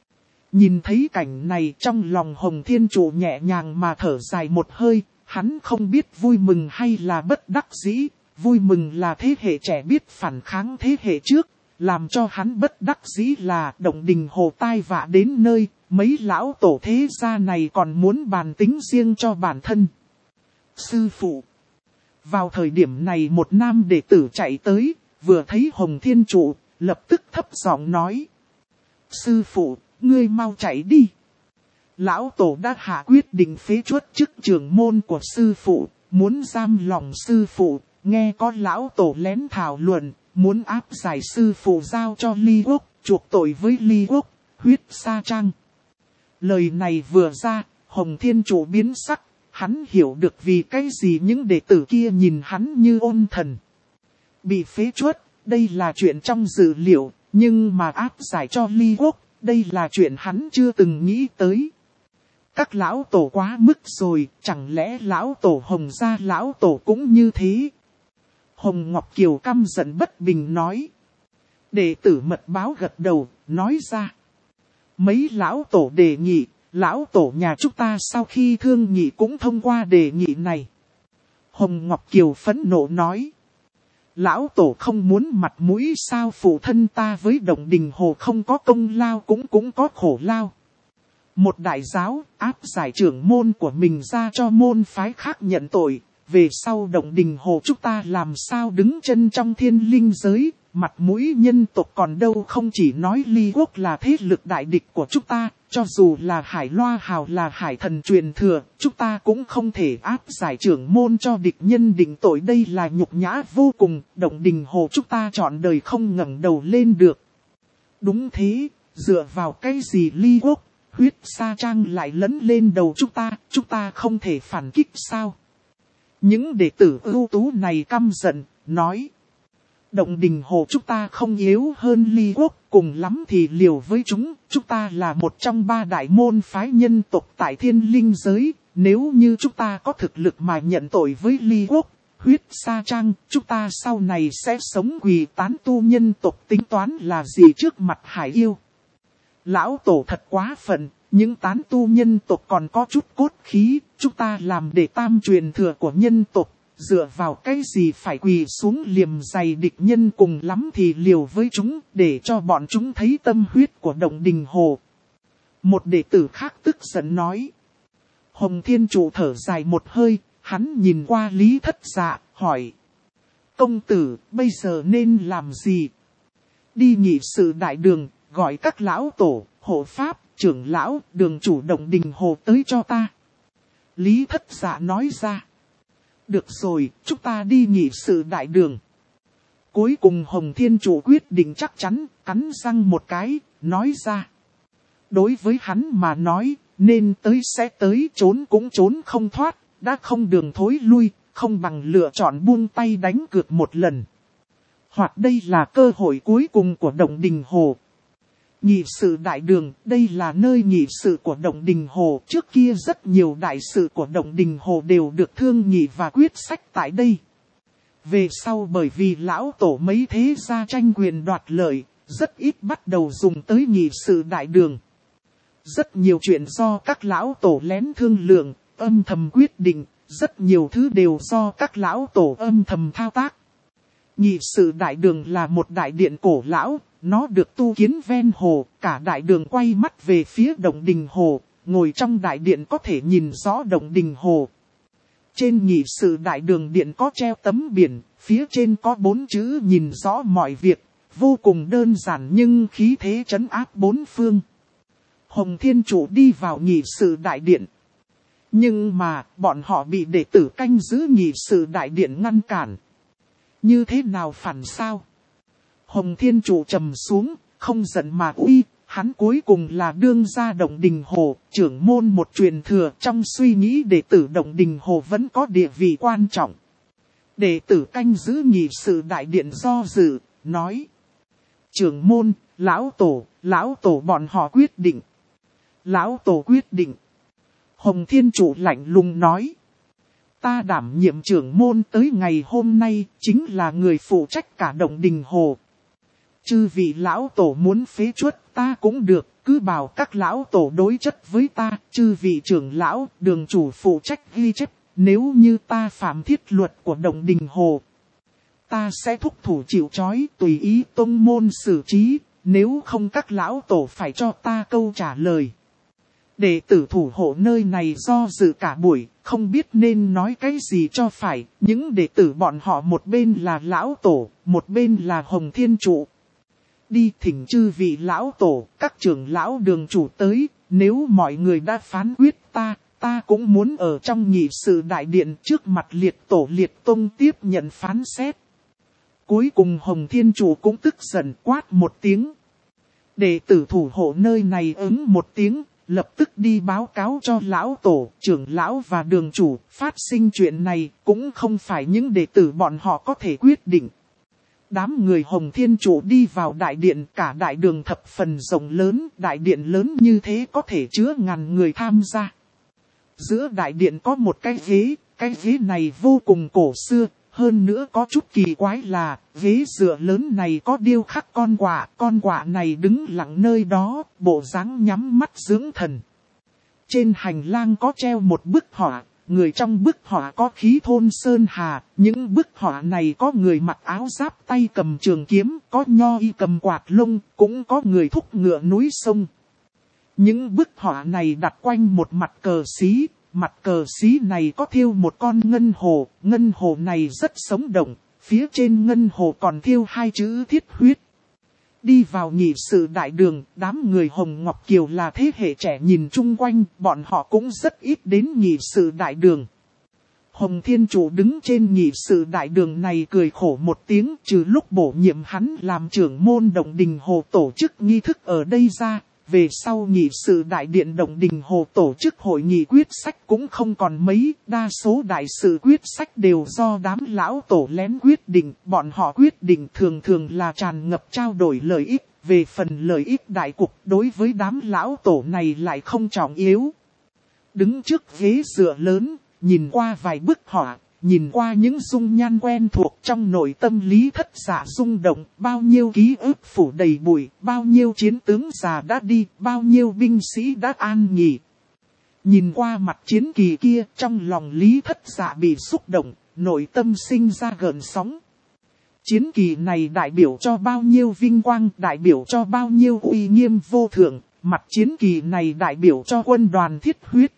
Nhìn thấy cảnh này trong lòng Hồng Thiên Trụ nhẹ nhàng mà thở dài một hơi, hắn không biết vui mừng hay là bất đắc dĩ, vui mừng là thế hệ trẻ biết phản kháng thế hệ trước, làm cho hắn bất đắc dĩ là Động Đình Hồ tai vạ đến nơi, mấy lão tổ thế gia này còn muốn bàn tính riêng cho bản thân. Sư phụ. Vào thời điểm này một nam đệ tử chạy tới, vừa thấy Hồng Thiên Trụ, lập tức thấp giọng nói. Sư phụ, ngươi mau chạy đi. Lão tổ đã hạ quyết định phế truất chức trưởng môn của sư phụ, muốn giam lòng sư phụ, nghe có lão tổ lén thảo luận, muốn áp giải sư phụ giao cho Ly Quốc, chuộc tội với Ly Quốc, huyết sa trang. Lời này vừa ra, Hồng Thiên Trụ biến sắc, hắn hiểu được vì cái gì những đệ tử kia nhìn hắn như ôn thần. Bị phế truất, đây là chuyện trong dự liệu, nhưng mà áp giải cho Ly Quốc, đây là chuyện hắn chưa từng nghĩ tới. Các lão tổ quá mức rồi, chẳng lẽ lão tổ Hồng gia lão tổ cũng như thế? Hồng Ngọc Kiều căm giận bất bình nói. Đệ tử mật báo gật đầu, nói ra. Mấy lão tổ đề nghị, lão tổ nhà chúng ta sau khi thương nghị cũng thông qua đề nghị này. Hồng Ngọc Kiều phẫn nộ nói. Lão tổ không muốn mặt mũi sao, phụ thân ta với Động Đình Hồ không có công lao cũng có khổ lao. Một đại giáo áp giải trưởng môn của mình ra cho môn phái khác nhận tội, về sau Động Đình Hồ chúng ta làm sao đứng chân trong thiên linh giới, mặt mũi nhân tộc còn đâu, không chỉ nói Ly Quốc là thế lực đại địch của chúng ta, cho dù là Hải Loa Hào là hải thần truyền thừa, chúng ta cũng không thể áp giải trưởng môn cho địch nhân định tội, đây là nhục nhã vô cùng, Động Đình Hồ chúng ta trọn đời không ngẩng đầu lên được. Đúng thế, dựa vào cái gì Ly Quốc, huyết sa trang lại lấn lên đầu chúng ta không thể phản kích sao? Những đệ tử ưu tú này căm giận, nói. Động Đình Hồ chúng ta không yếu hơn Ly Quốc, cùng lắm thì liều với chúng ta là một trong 3 đại môn phái nhân tộc tại thiên linh giới, nếu như chúng ta có thực lực mà nhận tội với Ly Quốc, huyết sa trang, chúng ta sau này sẽ sống quỳ tán tu nhân tộc, tính toán là gì trước mặt hải yêu. Lão tổ thật quá phận, những tán tu nhân tộc còn có chút cốt khí, chúng ta làm để tam truyền thừa của nhân tộc, dựa vào cái gì phải quỳ xuống liềm giày địch nhân, cùng lắm thì liều với chúng, để cho bọn chúng thấy tâm huyết của Động Đình Hồ. Một đệ tử khác tức giận nói. Hồng Thiên Trụ thở dài một hơi, hắn nhìn qua Lý Thất Dạ, hỏi. Công tử, bây giờ nên làm gì? Đi nghị sự đại đường, gọi các lão tổ, hộ pháp, trưởng lão, đường chủ Động Đình Hồ tới cho ta. Lý Thất Dạ nói ra. Được rồi, chúng ta đi nghị sự đại đường. Cuối cùng Hồng Thiên Trụ quyết định chắc chắn, cắn răng một cái, nói ra. Đối với hắn mà nói, nên tới sẽ tới, trốn cũng trốn không thoát, đã không đường thối lui, không bằng lựa chọn buông tay đánh cược một lần. Hoặc đây là cơ hội cuối cùng của Động Đình Hồ. Nghị sự đại đường, đây là nơi nghị sự của Động Đình Hồ. Trước kia rất nhiều đại sự của Động Đình Hồ đều được thương nghị và quyết sách tại đây. Về sau bởi vì lão tổ mấy thế gia tranh quyền đoạt lợi, rất ít bắt đầu dùng tới nghị sự đại đường. Rất nhiều chuyện do các lão tổ lén thương lượng, âm thầm quyết định, rất nhiều thứ đều do các lão tổ âm thầm thao tác. Nghị sự đại đường là một đại điện cổ lão, nó được tu kiến ven hồ, cả đại đường quay mắt về phía Động Đình Hồ, ngồi trong đại điện có thể nhìn rõ Động Đình Hồ. Trên nghị sự đại đường điện có treo tấm biển, phía trên có 4 chữ nhìn rõ mọi việc, vô cùng đơn giản nhưng khí thế trấn áp 4 phương. Hồng Thiên Trụ đi vào nghị sự đại điện. Nhưng mà, bọn họ bị đệ tử canh giữ nghị sự đại điện ngăn cản. Như thế nào phản sao? Hồng Thiên Trụ trầm xuống, không giận mà uy, hắn cuối cùng là đương gia Động Đình Hồ, trưởng môn một truyền thừa, trong suy nghĩ đệ tử Động Đình Hồ vẫn có địa vị quan trọng. Đệ tử canh giữ nghị sự đại điện do dự, nói. Trưởng môn, lão tổ bọn họ quyết định. Lão tổ quyết định. Hồng Thiên Trụ lạnh lùng nói. Ta đảm nhiệm trưởng môn tới ngày hôm nay, chính là người phụ trách cả Động Đình Hồ. Chư vị lão tổ muốn phế truất ta cũng được, cứ bảo các lão tổ đối chất với ta. Chư vị trưởng lão, đường chủ phụ trách ghi chép, nếu như ta phạm thiết luật của Động Đình Hồ, ta sẽ thúc thủ chịu trói, tùy ý tông môn xử trí, nếu không các lão tổ phải cho ta câu trả lời. Đệ tử thủ hộ nơi này do dự cả buổi, không biết nên nói cái gì cho phải. Những đệ tử bọn họ một bên là lão tổ, một bên là Hồng Thiên Trụ. Đi thỉnh chư vị lão tổ, các trưởng lão đường chủ tới, nếu mọi người đã phán quyết ta cũng muốn ở trong nghị sự đại điện trước mặt liệt tổ liệt tông tiếp nhận phán xét. Cuối cùng Hồng Thiên Chủ cũng tức giận quát một tiếng. Đệ tử thủ hộ nơi này ứng một tiếng, lập tức đi báo cáo cho lão tổ, trưởng lão và đường chủ. Phát sinh chuyện này cũng không phải những đệ tử bọn họ có thể quyết định. Đám người Hồng Thiên Chủ đi vào đại điện, cả đại đường thập phần rộng lớn, đại điện lớn như thế có thể chứa ngàn người tham gia. Giữa đại điện có một cái ghế này vô cùng cổ xưa, hơn nữa có chút kỳ quái là, ghế dựa lớn này có điêu khắc con quạ này đứng lặng nơi đó, bộ dáng nhắm mắt dưỡng thần. Trên hành lang có treo một bức họa, người trong bức họa có khí thôn sơn hà, những bức họa này có người mặc áo giáp tay cầm trường kiếm, có nho y cầm quạt lông, cũng có người thúc ngựa núi sông. Những bức họa này đặt quanh một mặt cờ xí. Mặt cờ xí này có thiêu một con ngân hồ này rất sống động, phía trên ngân hồ còn thiêu hai chữ thiết huyết. Đi vào nghị sự đại đường, đám người Hồng Ngọc Kiều là thế hệ trẻ nhìn chung quanh, bọn họ cũng rất ít đến nghị sự đại đường. Hồng Thiên Chủ đứng trên nghị sự đại đường này cười khổ một tiếng, trừ lúc bổ nhiệm hắn làm trưởng môn Động Đình Hồ tổ chức nghi thức ở đây ra. Về sau nghị sự đại điện Động Đình Hồ tổ chức hội nghị quyết sách cũng không còn mấy, đa số đại sự quyết sách đều do đám lão tổ lén quyết định, bọn họ quyết định thường thường là tràn ngập trao đổi lợi ích, về phần lợi ích đại cục đối với đám lão tổ này lại không trọng yếu. Đứng trước ghế dựa lớn, nhìn qua vài bức họa, nhìn qua những dung nhan quen thuộc trong nội tâm Lý Thất Dạ rung động, bao nhiêu ký ức phủ đầy bụi, bao nhiêu chiến tướng già đã đi, bao nhiêu binh sĩ đã an nghỉ. Nhìn qua mặt chiến kỳ kia, trong lòng Lý Thất Dạ bị xúc động, nội tâm sinh ra gợn sóng. Chiến kỳ này đại biểu cho bao nhiêu vinh quang, đại biểu cho bao nhiêu uy nghiêm vô thượng, mặt chiến kỳ này đại biểu cho quân đoàn thiết huyết.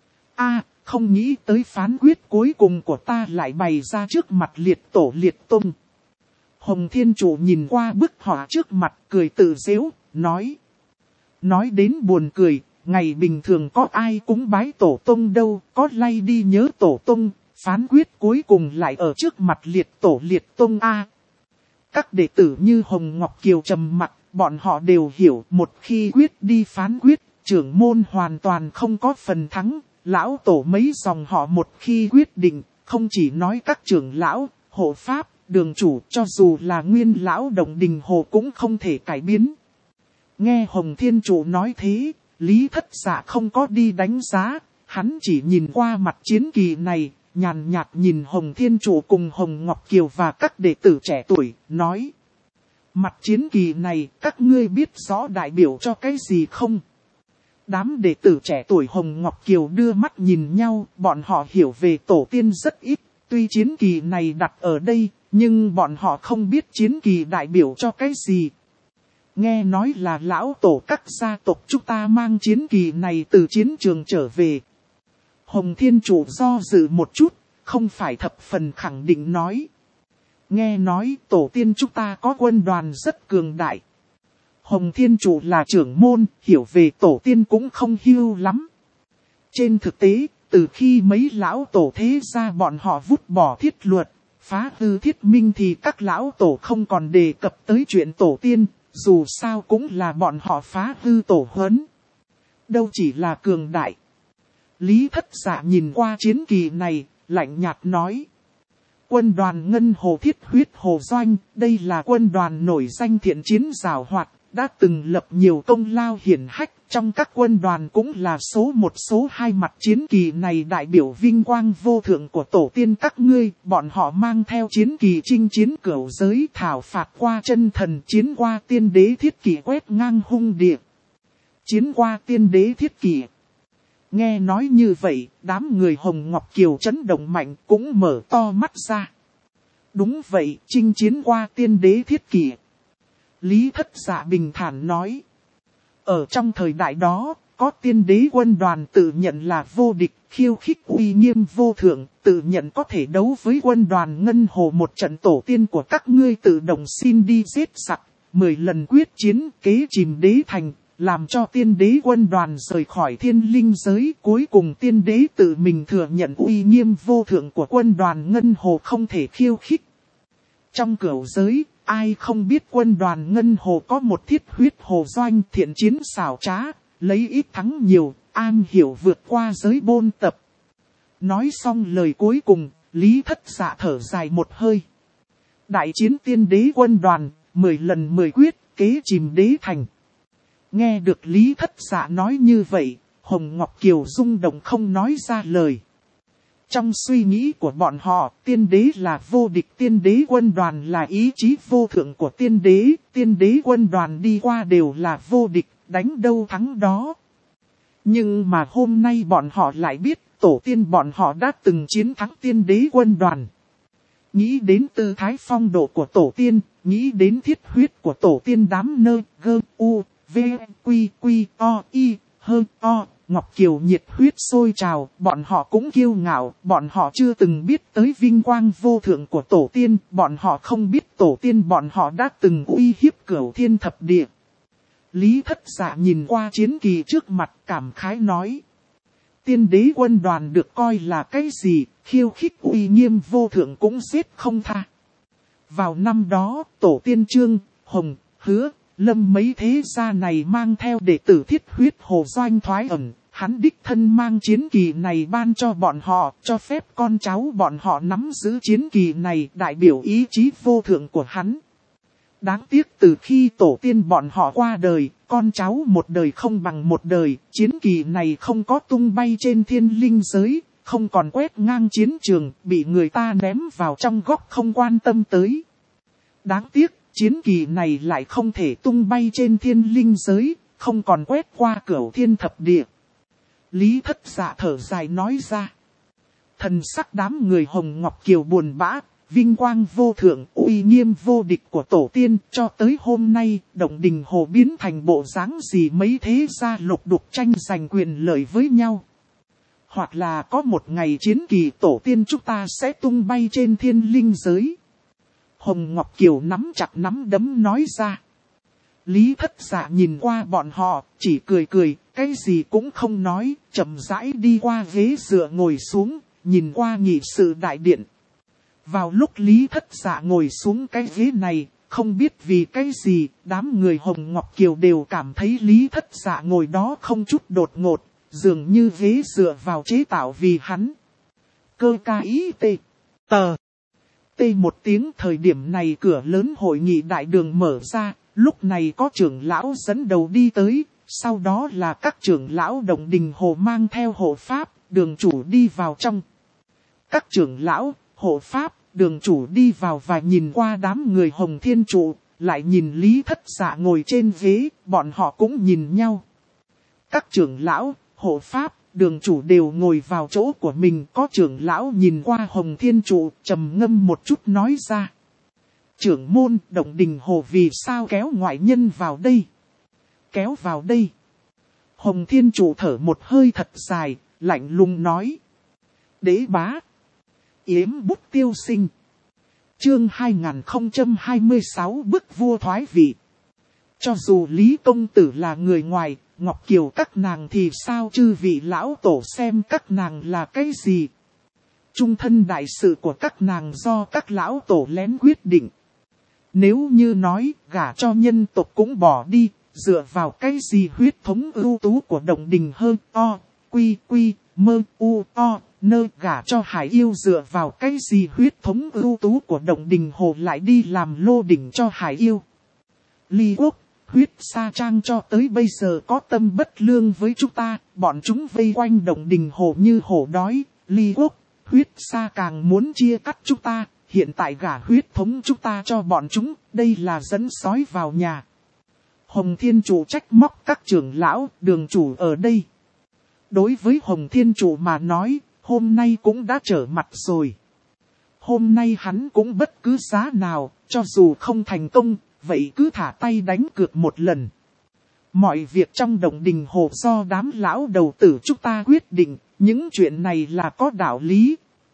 Không nghĩ tới phán quyết cuối cùng của ta lại bày ra trước mặt liệt tổ liệt tông. Hồng Thiên Chủ nhìn qua bức họa trước mặt cười tự giễu, nói. Nói đến buồn cười, ngày bình thường có ai cúng bái tổ tông đâu, có lay đi nhớ tổ tông, phán quyết cuối cùng lại ở trước mặt liệt tổ liệt tông a. Các đệ tử như Hồng Ngọc Kiều trầm mặt, bọn họ đều hiểu một khi quyết đi phán quyết, trưởng môn hoàn toàn không có phần thắng. Lão tổ mấy dòng họ một khi quyết định, không chỉ nói các trưởng lão, hộ pháp, đường chủ cho dù là nguyên lão Động Đình Hồ cũng không thể cải biến. Nghe Hồng Thiên Chủ nói thế, Lý Thất Dạ không có đi đánh giá, hắn chỉ nhìn qua mặt chiến kỳ này, nhàn nhạt nhìn Hồng Thiên Chủ cùng Hồng Ngọc Kiều và các đệ tử trẻ tuổi, nói. Mặt chiến kỳ này các ngươi biết rõ đại biểu cho cái gì không? Đám đệ tử trẻ tuổi Hồng Ngọc Kiều đưa mắt nhìn nhau, bọn họ hiểu về tổ tiên rất ít, tuy chiến kỳ này đặt ở đây, nhưng bọn họ không biết chiến kỳ đại biểu cho cái gì. Nghe nói là lão tổ các gia tộc chúng ta mang chiến kỳ này từ chiến trường trở về. Hồng Thiên Chủ do dự một chút, không phải thập phần khẳng định nói. Nghe nói tổ tiên chúng ta có quân đoàn rất cường đại. Hồng Thiên Chủ là trưởng môn, hiểu về tổ tiên cũng không hiu lắm. Trên thực tế, từ khi mấy lão tổ thế ra bọn họ vứt bỏ thiết luật, phá hư thiết minh thì các lão tổ không còn đề cập tới chuyện tổ tiên, dù sao cũng là bọn họ phá hư tổ huấn. Đâu chỉ là cường đại. Lý Thất Dạ nhìn qua chiến kỳ này, lạnh nhạt nói. Quân đoàn Ngân Hồ Thiết Huyết Hồ Doanh, đây là quân đoàn nổi danh thiện chiến giàu hoạt, đã từng lập nhiều công lao hiển hách, trong các quân đoàn cũng là số một số hai. Mặt chiến kỳ này đại biểu vinh quang vô thượng của tổ tiên các ngươi, bọn họ mang theo chiến kỳ chinh chiến cửu giới, thảo phạt qua chân thần, chiến qua tiên đế thiết kỷ, quét ngang hung địa. Chiến qua tiên đế thiết kỷ. Nghe nói như vậy, đám người Hồng Ngọc Kiều chấn động mạnh, cũng mở to mắt ra. Đúng vậy, chinh chiến qua tiên đế thiết kỷ. Lý Thất Dạ bình thản nói. Ở trong thời đại đó, có tiên đế quân đoàn tự nhận là vô địch, khiêu khích uy nghiêm vô thượng, tự nhận có thể đấu với quân đoàn Ngân Hồ. Một trận tổ tiên của các ngươi tự động xin đi giết sặc, 10 lần quyết chiến kế chìm đế thành, làm cho tiên đế quân đoàn rời khỏi thiên linh giới. Cuối cùng tiên đế tự mình thừa nhận uy nghiêm vô thượng của quân đoàn Ngân Hồ không thể khiêu khích. Trong cửu giới, ai không biết quân đoàn Ngân Hồ có một thiết huyết hồ doanh, thiện chiến xảo trá, lấy ít thắng nhiều, an hiểu vượt qua giới bôn tập. Nói xong lời cuối cùng, Lý Thất Dạ thở dài một hơi. Đại chiến tiên đế quân đoàn, 10 lần 10 quyết, kế chìm đế thành. Nghe được Lý Thất Dạ nói như vậy, Hồng Ngọc Kiều rung động không nói ra lời. Trong suy nghĩ của bọn họ, tiên đế là vô địch, tiên đế quân đoàn là ý chí vô thượng của tiên đế quân đoàn đi qua đều là vô địch, đánh đâu thắng đó. Nhưng mà hôm nay bọn họ lại biết, tổ tiên bọn họ đã từng chiến thắng tiên đế quân đoàn. Nghĩ đến tư thái phong độ của tổ tiên, nghĩ đến thiết huyết của tổ tiên, đám nơ, gơ, u, v, quy, quy, o, y, hơ, o. Ngọc Kiều nhiệt huyết sôi trào, bọn họ cũng kiêu ngạo, bọn họ chưa từng biết tới vinh quang vô thượng của tổ tiên, bọn họ không biết tổ tiên bọn họ đã từng uy hiếp cửu thiên thập địa. Lý Thất Dạ nhìn qua chiến kỳ trước mặt cảm khái nói. Tiên đế quân đoàn được coi là cái gì, khiêu khích uy nghiêm vô thượng cũng giết không tha. Vào năm đó, tổ tiên Trương, Hồng, Hứa, Lâm mấy thế gia này mang theo đệ tử thiết huyết hồ doanh thoái ẩn. Hắn đích thân mang chiến kỳ này ban cho bọn họ, cho phép con cháu bọn họ nắm giữ chiến kỳ này, đại biểu ý chí vô thượng của hắn. Đáng tiếc từ khi tổ tiên bọn họ qua đời, con cháu một đời không bằng một đời, chiến kỳ này không có tung bay trên thiên linh giới, không còn quét ngang chiến trường, bị người ta ném vào trong góc không quan tâm tới. Đáng tiếc, chiến kỳ này lại không thể tung bay trên thiên linh giới, không còn quét qua cửu thiên thập địa. Lý Thất Dạ thở dài nói ra. Thần sắc đám người Hồng Ngọc Kiều buồn bã, vinh quang vô thượng, uy nghiêm vô địch của tổ tiên, cho tới hôm nay, Động Đình Hồ biến thành bộ dáng gì mấy thế gia lục đục tranh giành quyền lợi với nhau. Hoặc là có một ngày chiến kỳ tổ tiên chúng ta sẽ tung bay trên thiên linh giới. Hồng Ngọc Kiều nắm chặt nắm đấm nói ra. Lý Thất Dạ nhìn qua bọn họ, chỉ cười cười, cái gì cũng không nói, chậm rãi đi qua ghế dựa ngồi xuống, nhìn qua nghị sự đại điện. Vào lúc Lý Thất Dạ ngồi xuống cái ghế này, không biết vì cái gì, đám người Hồng Ngọc Kiều đều cảm thấy Lý Thất Dạ ngồi đó không chút đột ngột, dường như ghế dựa vào chế tạo vì hắn. Cơ ca ý tê, tờ, tê một tiếng. Thời điểm này cửa lớn hội nghị đại đường mở ra. Lúc này có trưởng lão dẫn đầu đi tới, sau đó là các trưởng lão Động Đình Hồ mang theo hộ pháp, đường chủ đi vào trong. Các trưởng lão, hộ pháp, đường chủ đi vào và nhìn qua đám người Hồng Thiên Trụ, lại nhìn Lý Thất Dạ ngồi trên ghế, bọn họ cũng nhìn nhau. Các trưởng lão, hộ pháp, đường chủ đều ngồi vào chỗ của mình, có trưởng lão nhìn qua Hồng Thiên Trụ, trầm ngâm một chút nói ra. Trưởng môn, Động Đình Hồ vì sao kéo ngoại nhân vào đây? Kéo vào đây. Hồng Thiên Trụ thở một hơi thật dài, lạnh lùng nói. Đế bá. Yếm bút tiêu sinh. Chương 2026 bức vua thoái vị. Cho dù Lý Công Tử là người ngoài, Ngọc Kiều các nàng thì sao chư vị lão tổ xem các nàng là cái gì? Trung thân đại sự của các nàng do các lão tổ lén quyết định. Nếu như nói gả cho nhân tộc cũng bỏ đi, dựa vào cái gì huyết thống ưu tú của Động Đình Hơ, o, quy, quy, mơ, u, o, nơ gả cho Hải Yêu, dựa vào cái gì huyết thống ưu tú của Động Đình Hồ lại đi làm lô đỉnh cho Hải Yêu. Ly Quốc, Huyết Sa Trang cho tới bây giờ có tâm bất lương với chúng ta, bọn chúng vây quanh Động Đình Hồ như hổ đói, Ly Quốc, Huyết Sa càng muốn chia cắt chúng ta, hiện tại gả huyết thống chúng ta cho bọn chúng, đây là dẫn sói vào nhà. Hồng Thiên Chủ trách móc các trưởng lão, đường chủ ở đây. Đối với Hồng Thiên Chủ mà nói, hôm nay cũng đã trở mặt rồi. Hôm nay hắn cũng bất cứ giá nào, cho dù không thành công, vậy cứ thả tay đánh cược một lần. Mọi việc trong Động Đình Hồ do đám lão đầu tử chúng ta quyết định, những chuyện này là có đạo lý.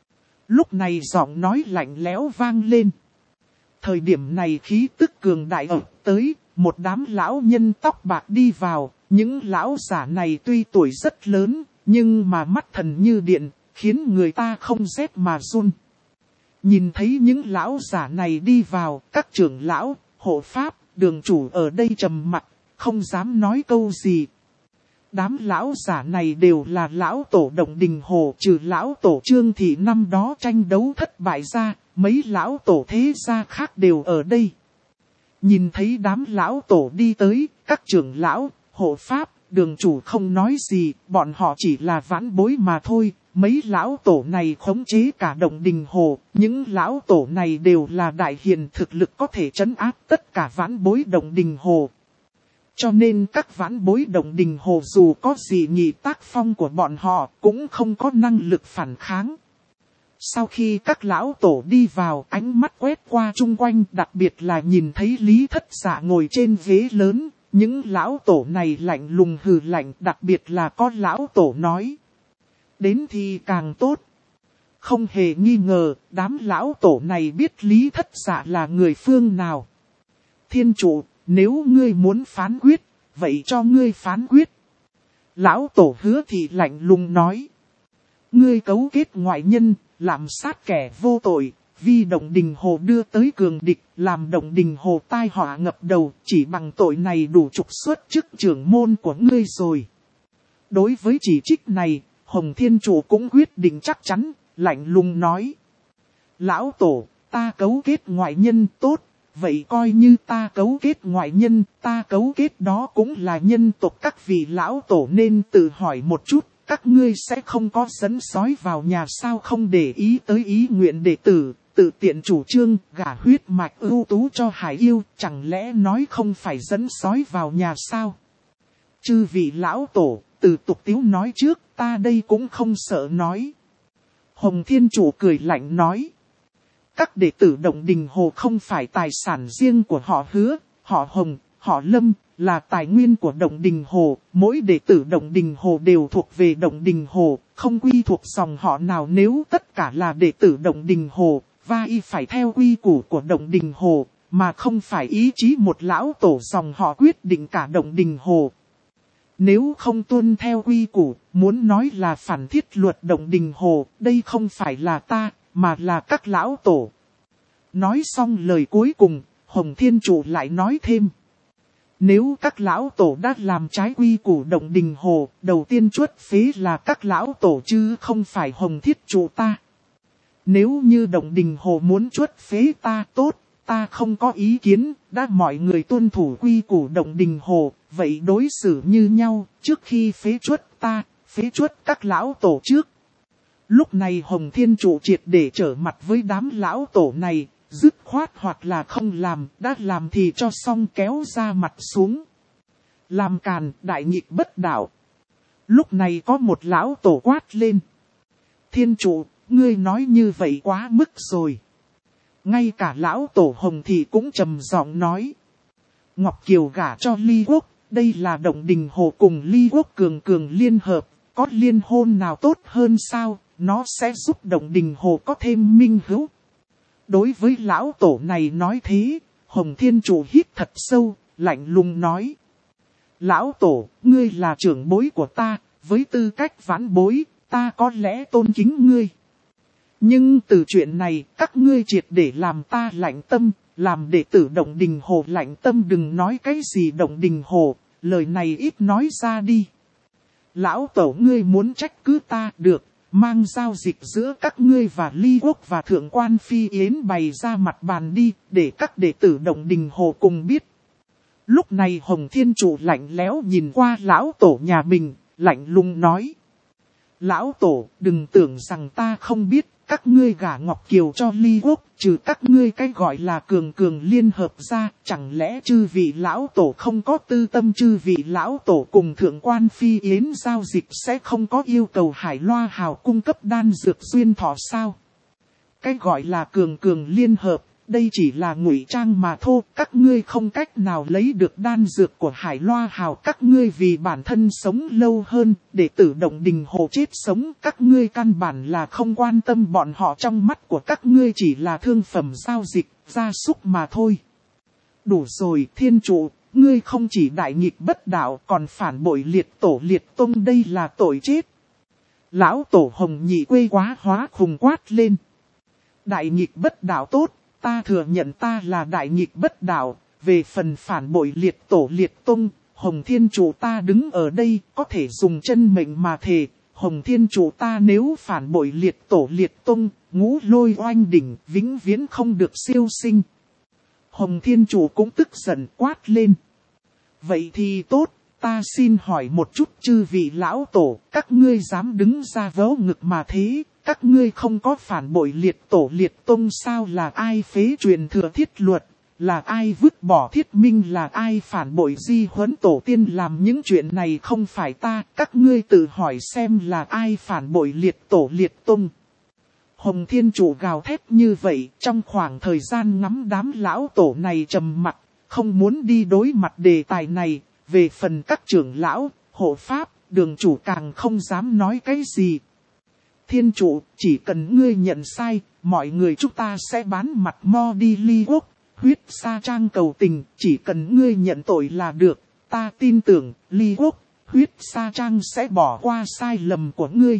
Lúc này giọng nói lạnh lẽo vang lên. Thời điểm này khí tức cường đại ập tới, một đám lão nhân tóc bạc đi vào, những lão giả này tuy tuổi rất lớn, nhưng mà mắt thần như điện, khiến người ta không rét mà run. Nhìn thấy những lão giả này đi vào, các trưởng lão, hộ pháp, đường chủ ở đây trầm mặc, không dám nói câu gì. Đám lão giả này đều là lão tổ Động Đình Hồ, trừ lão tổ Trương Thị năm đó tranh đấu thất bại ra, mấy lão tổ thế gia khác đều ở đây. Nhìn thấy đám lão tổ đi tới, các trưởng lão, hộ pháp, đường chủ không nói gì, bọn họ chỉ là vãn bối mà thôi. Mấy lão tổ này khống chế cả Động Đình Hồ, những lão tổ này đều là đại hiền thực lực có thể trấn áp tất cả vãn bối Động Đình Hồ. Cho nên các vãn bối Động Đình Hồ dù có gì nhị tác phong của bọn họ cũng không có năng lực phản kháng. Sau khi các lão tổ đi vào, ánh mắt quét qua chung quanh, đặc biệt là nhìn thấy Lý Thất Dạ ngồi trên ghế lớn, những lão tổ này lạnh lùng hừ lạnh, đặc biệt là có lão tổ nói. Đến thì càng tốt. Không hề nghi ngờ, đám lão tổ này biết Lý Thất Dạ là người phương nào. Thiên chủ, nếu ngươi muốn phán quyết, vậy cho ngươi phán quyết. Lão tổ Hứa Thị lạnh lùng nói. Ngươi cấu kết ngoại nhân, làm sát kẻ vô tội, vì Động Đình Hồ đưa tới cường địch, làm Động Đình Hồ tai họa ngập đầu, chỉ bằng tội này đủ trục xuất chức trưởng môn của ngươi rồi. Đối với chỉ trích này, Hồng Thiên Chủ cũng quyết định chắc chắn, lạnh lùng nói. Lão tổ, ta cấu kết ngoại nhân tốt, vậy coi như ta cấu kết ngoại nhân, ta cấu kết đó cũng là nhân tộc các vị lão tổ nên tự hỏi một chút, các ngươi sẽ không có dẫn sói vào nhà sao không để ý tới ý nguyện đệ tử, tự tiện chủ trương, gả huyết mạch ưu tú cho Hải Yêu, chẳng lẽ nói không phải dẫn sói vào nhà sao? Chư vị lão tổ, từ tục tiếu nói trước, ta đây cũng không sợ nói. Hồng Thiên Chủ cười lạnh nói. Các đệ tử Động Đình Hồ không phải tài sản riêng của họ Hứa, họ Hồng, họ Lâm, là tài nguyên của Động Đình Hồ. Mỗi đệ tử Động Đình Hồ đều thuộc về Động Đình Hồ, không quy thuộc dòng họ nào. Nếu tất cả là đệ tử Động Đình Hồ, vai phải theo quy củ của Động Đình Hồ, mà không phải ý chí một lão tổ dòng họ quyết định cả Động Đình Hồ. Nếu không tuân theo quy củ, muốn nói là phản thiết luật Động Đình Hồ, đây không phải là ta, mà là các lão tổ. Nói xong lời cuối cùng, Hồng Thiên Chủ lại nói thêm. Nếu các lão tổ đã làm trái quy củ Động Đình Hồ, đầu tiên chuất phế là các lão tổ chứ không phải Hồng Thiết Chủ ta. Nếu như Động Đình Hồ muốn chuất phế ta tốt, ta không có ý kiến, đã mọi người tuân thủ quy củ Động Đình Hồ, vậy đối xử như nhau, trước khi phế chuất ta, phế chuất các lão tổ trước. Lúc này Hồng Thiên Chủ triệt để trở mặt với đám lão tổ này, dứt khoát hoặc là không làm, đã làm thì cho xong kéo ra mặt xuống. Làm càn, đại nghịch bất đạo. Lúc này có một lão tổ quát lên. Thiên Chủ, ngươi nói như vậy quá mức rồi. Ngay cả lão tổ Hồng thì cũng trầm giọng nói. Ngọc Kiều gả cho Ly Quốc, đây là Động Đình Hồ cùng Ly Quốc cường cường liên hợp, có liên hôn nào tốt hơn sao, nó sẽ giúp Động Đình Hồ có thêm minh hữu. Đối với lão tổ này nói thế, Hồng Thiên Chủ hít thật sâu, lạnh lùng nói. Lão tổ, ngươi là trưởng bối của ta, với tư cách vãn bối, ta có lẽ tôn kính ngươi. Nhưng từ chuyện này, các ngươi triệt để làm ta lạnh tâm, làm đệ tử Động Đình Hồ lạnh tâm, đừng nói cái gì Động Đình Hồ, lời này ít nói ra đi. Lão tổ ngươi muốn trách cứ ta được, mang giao dịch giữa các ngươi và Ly Quốc và Thượng Quan Phi Yến bày ra mặt bàn đi, để các đệ tử Động Đình Hồ cùng biết. Lúc này Hồng Thiên Trụ lạnh lẽo nhìn qua lão tổ nhà mình, lạnh lùng nói. Lão tổ, đừng tưởng rằng ta không biết, các ngươi gả Ngọc Kiều cho Ly Quốc, trừ các ngươi cái gọi là cường cường liên hợp ra, chẳng lẽ chư vị lão tổ không có tư tâm, chư vị lão tổ cùng thượng quan phi yến giao dịch sẽ không có yêu cầu Hải Loa Hào cung cấp đan dược duyên thọ sao? Cái gọi là cường cường liên hợp, đây chỉ là ngụy trang mà thôi, các ngươi không cách nào lấy được đan dược của Hải Loa Hào, các ngươi vì bản thân sống lâu hơn, để tử Động Đình Hồ chết sống, các ngươi căn bản là không quan tâm bọn họ, trong mắt của các ngươi chỉ là thương phẩm giao dịch, gia súc mà thôi. Đủ rồi, Thiên Trụ, ngươi không chỉ đại nghịch bất đạo còn phản bội liệt tổ liệt tông, đây là tội chết. Lão tổ Hồng Nhị quê quá hóa khùng quát lên. Đại nghịch bất đạo tốt. Ta thừa nhận ta là đại nghịch bất đạo, về phần phản bội liệt tổ liệt tông, Hồng Thiên Trụ ta đứng ở đây có thể dùng chân mệnh mà thề, Hồng Thiên Trụ ta nếu phản bội liệt tổ liệt tông, ngũ lôi oanh đỉnh vĩnh viễn không được siêu sinh. Hồng Thiên Trụ cũng tức giận quát lên. Vậy thì tốt, ta xin hỏi một chút chư vị lão tổ, các ngươi dám đứng ra vớ ngực mà thế? Các ngươi không có phản bội liệt tổ liệt tông sao, là ai phế truyền thừa thiết luật, là ai vứt bỏ thiết minh, là ai phản bội di huấn tổ tiên, làm những chuyện này không phải ta, các ngươi tự hỏi xem là ai phản bội liệt tổ liệt tông. Hồng Thiên Trụ gào thét như vậy, trong khoảng thời gian ngắm đám lão tổ này trầm mặc, không muốn đi đối mặt đề tài này, về phần các trưởng lão, hộ pháp, đường chủ càng không dám nói cái gì. Thiên Trụ, chỉ cần ngươi nhận sai, mọi người chúng ta sẽ bán mặt mo đi Ly Quốc, huyết sa trang cầu tình, chỉ cần ngươi nhận tội là được, ta tin tưởng, Ly Quốc, huyết sa trang sẽ bỏ qua sai lầm của ngươi.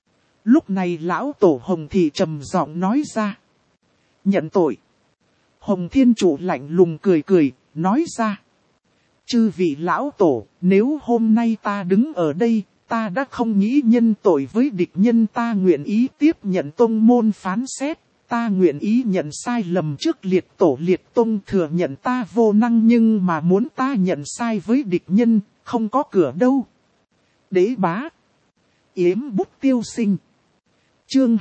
Lúc này lão tổ Hồng Thị trầm giọng nói ra. Nhận tội. Hồng Thiên Trụ lạnh lùng cười cười, nói ra. Chư vị lão tổ, nếu hôm nay ta đứng ở đây, ta đã không nghĩ nhân tội với địch nhân, ta nguyện ý tiếp nhận tông môn phán xét, ta nguyện ý nhận sai lầm trước liệt tổ liệt tông, thừa nhận ta vô năng, nhưng mà muốn ta nhận sai với địch nhân, không có cửa đâu. Đế bá. Yếm bút tiêu sinh. Chương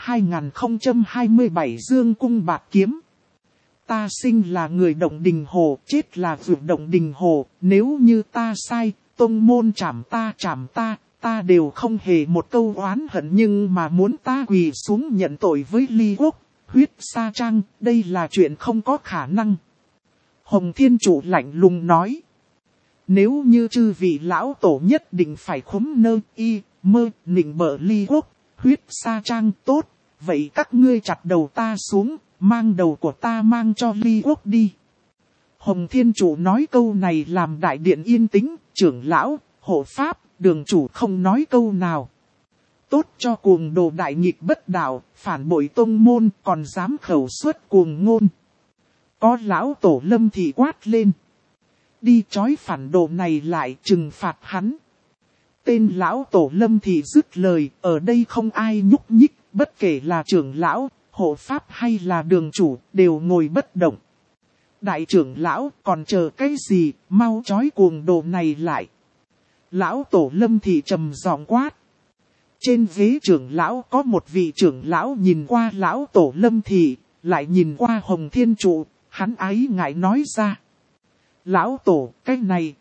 2027 Dương Cung Bạt Kiếm. Ta sinh là người Động Đình Hồ, chết là vượt Động Đình Hồ, nếu như ta sai, tông môn trảm ta, ta đều không hề một câu oán hận, nhưng mà muốn ta quỳ xuống nhận tội với Ly Quốc, huyết sa trang, đây là chuyện không có khả năng. Hồng Thiên Trụ lạnh lùng nói. Nếu như chư vị lão tổ nhất định phải khúm nơ y, mơ, nịnh bợ Ly Quốc, huyết sa trang tốt, vậy các ngươi chặt đầu ta xuống, mang đầu của ta mang cho Ly Quốc đi. Hồng Thiên Trụ nói câu này làm đại điện yên tĩnh, trưởng lão, hộ pháp, đường chủ không nói câu nào. Tốt cho cuồng đồ đại nghịch bất đạo, phản bội tông môn, còn dám khẩu xuất cuồng ngôn. Có lão tổ Lâm Thị quát lên. Đi trói phản đồ này lại, trừng phạt hắn. Tên lão tổ Lâm Thị dứt lời, ở đây không ai nhúc nhích, bất kể là trưởng lão, hộ pháp hay là đường chủ, đều ngồi bất động. Đại trưởng lão, còn chờ cái gì, mau trói cuồng đồ này lại. Lão tổ Lâm Thị trầm giọng quát. Trên ghế trưởng lão có một vị trưởng lão nhìn qua lão tổ Lâm Thị, lại nhìn qua Hồng Thiên Trụ, hắn ái ngại nói ra. Lão tổ, cái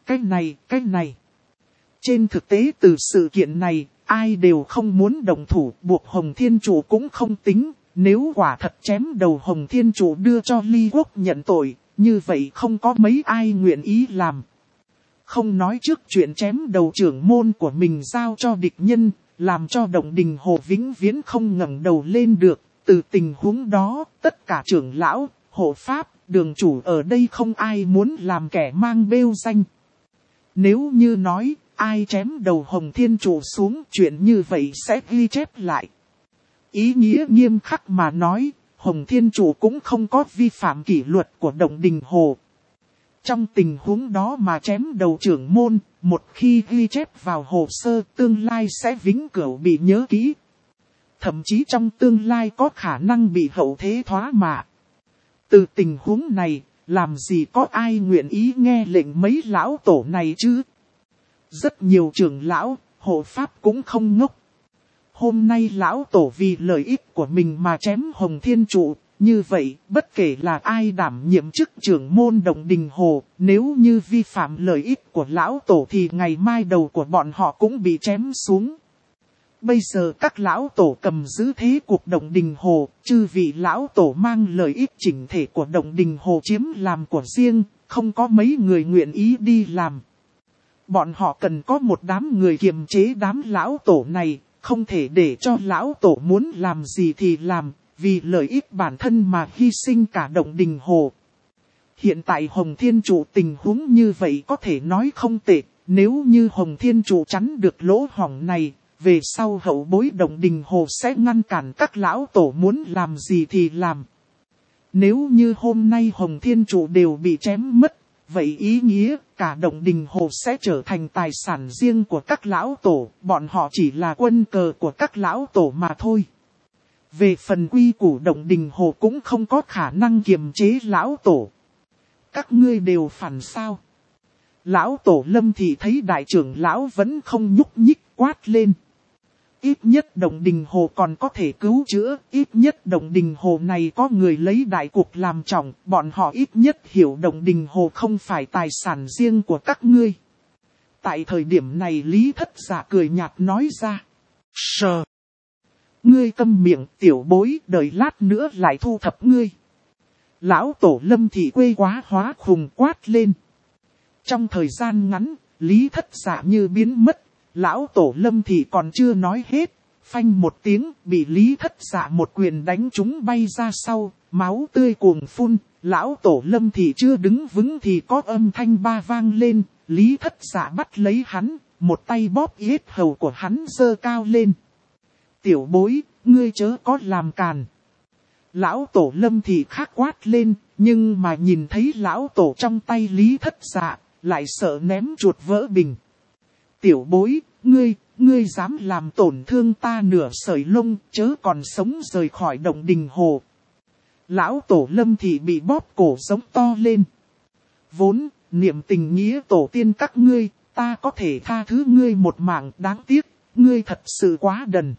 này. Trên thực tế từ sự kiện này, ai đều không muốn đồng thủ, buộc Hồng Thiên Trụ cũng không tính, nếu quả thật chém đầu Hồng Thiên Trụ đưa cho Ly Quốc nhận tội, như vậy không có mấy ai nguyện ý làm. Không nói trước chuyện chém đầu trưởng môn của mình giao cho địch nhân, làm cho Động Đình Hồ vĩnh viễn không ngẩng đầu lên được. Từ tình huống đó, tất cả trưởng lão, hộ pháp, đường chủ ở đây không ai muốn làm kẻ mang bêu danh. Nếu như nói, ai chém đầu Hồng Thiên Trụ xuống, chuyện như vậy sẽ ghi chép lại. Ý nghĩa nghiêm khắc mà nói, Hồng Thiên Trụ cũng không có vi phạm kỷ luật của Động Đình Hồ. Trong tình huống đó mà chém đầu trưởng môn, một khi ghi chép vào hồ sơ, tương lai sẽ vĩnh cửu bị nhớ kỹ. Thậm chí trong tương lai có khả năng bị hậu thế thoá mạ. Từ tình huống này, làm gì có ai nguyện ý nghe lệnh mấy lão tổ này chứ. Rất nhiều trưởng lão, hộ pháp cũng không ngốc. Hôm nay lão tổ vì lợi ích của mình mà chém Hồng Thiên Trụ, như vậy bất kể là ai đảm nhiệm chức trưởng môn Động Đình Hồ, nếu như vi phạm lợi ích của lão tổ thì ngày mai đầu của bọn họ cũng bị chém xuống. Bây giờ các lão tổ cầm giữ thế cuộc Động Đình Hồ, chư vị lão tổ mang lợi ích chỉnh thể của Động Đình Hồ chiếm làm của riêng, không có mấy người nguyện ý đi làm. Bọn họ cần có một đám người kiềm chế đám lão tổ này, không thể để cho lão tổ muốn làm gì thì làm, vì lợi ích bản thân mà hy sinh cả Động Đình Hồ. Hiện tại Hồng Thiên Trụ tình huống như vậy có thể nói không tệ, nếu như Hồng Thiên Trụ chắn được lỗ hổng này, về sau hậu bối Động Đình Hồ sẽ ngăn cản các lão tổ muốn làm gì thì làm. Nếu như hôm nay Hồng Thiên Trụ đều bị chém mất, vậy ý nghĩa cả Động Đình Hồ sẽ trở thành tài sản riêng của các lão tổ, bọn họ chỉ là quân cờ của các lão tổ mà thôi. Về phần quy củ Động Đình Hồ cũng không có khả năng kiềm chế lão tổ. Các ngươi đều phản sao? Lão tổ Lâm Thị thấy đại trưởng lão vẫn không nhúc nhích, quát lên. Ít nhất Động Đình Hồ còn có thể cứu chữa, ít nhất Động Đình Hồ này có người lấy đại cuộc làm trọng, bọn họ ít nhất hiểu Động Đình Hồ không phải tài sản riêng của các ngươi. Tại thời điểm này Lý Thất Dạ cười nhạt nói ra. Sờ! Ngươi câm miệng tiểu bối, đợi lát nữa lại thu thập ngươi. Lão tổ Lâm Thị quê quá hóa khùng quát lên. Trong thời gian ngắn, Lý Thất Dạ như biến mất. Lão tổ Lâm Thị còn chưa nói hết, phanh một tiếng bị Lý Thất Dạ một quyền đánh trúng bay ra sau, máu tươi cuồng phun. Lão tổ Lâm Thị chưa đứng vững thì có âm thanh ba vang lên, Lý Thất Dạ bắt lấy hắn, một tay bóp yết hầu của hắn giơ cao lên. Tiểu bối, ngươi chớ có làm càn. Lão tổ Lâm Thị khát quát lên, nhưng mà nhìn thấy lão tổ trong tay Lý Thất Dạ, lại sợ ném chuột vỡ bình. Tiểu bối, ngươi dám làm tổn thương ta nửa sợi lông, chớ còn sống rời khỏi Động Đình Hồ. Lão tổ Lâm Thị bị bóp cổ giống to lên. Vốn, niệm tình nghĩa tổ tiên các ngươi, ta có thể tha thứ ngươi một mạng, đáng tiếc, ngươi thật sự quá đần.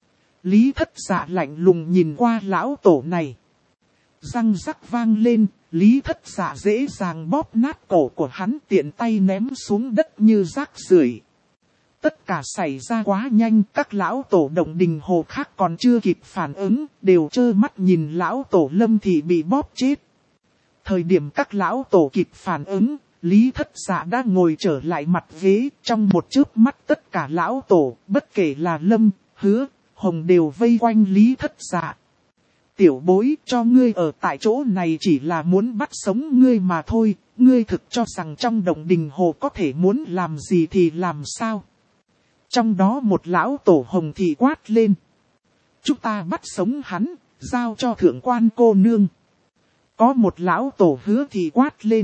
Lý Thất Dạ lạnh lùng nhìn qua lão tổ này. Răng rắc vang lên, Lý Thất Dạ dễ dàng bóp nát cổ của hắn, tiện tay ném xuống đất như rác rưởi. Tất cả xảy ra quá nhanh, các lão tổ Động Đình Hồ khác còn chưa kịp phản ứng, đều trơ mắt nhìn lão tổ Lâm Thị bị bóp chết. Thời điểm các lão tổ kịp phản ứng, Lý Thất Dạ đã ngồi trở lại mặt ghế, trong một chớp mắt tất cả lão tổ, bất kể là Lâm, Hứa, Hồng đều vây quanh Lý Thất Dạ. Tiểu bối, cho ngươi ở tại chỗ này chỉ là muốn bắt sống ngươi mà thôi, ngươi thực cho rằng trong Động Đình Hồ có thể muốn làm gì thì làm sao? Trong đó một lão tổ Hồng Thị quát lên. Chúng ta bắt sống hắn, giao cho thượng quan cô nương. Có một lão tổ Hứa Thị quát lên.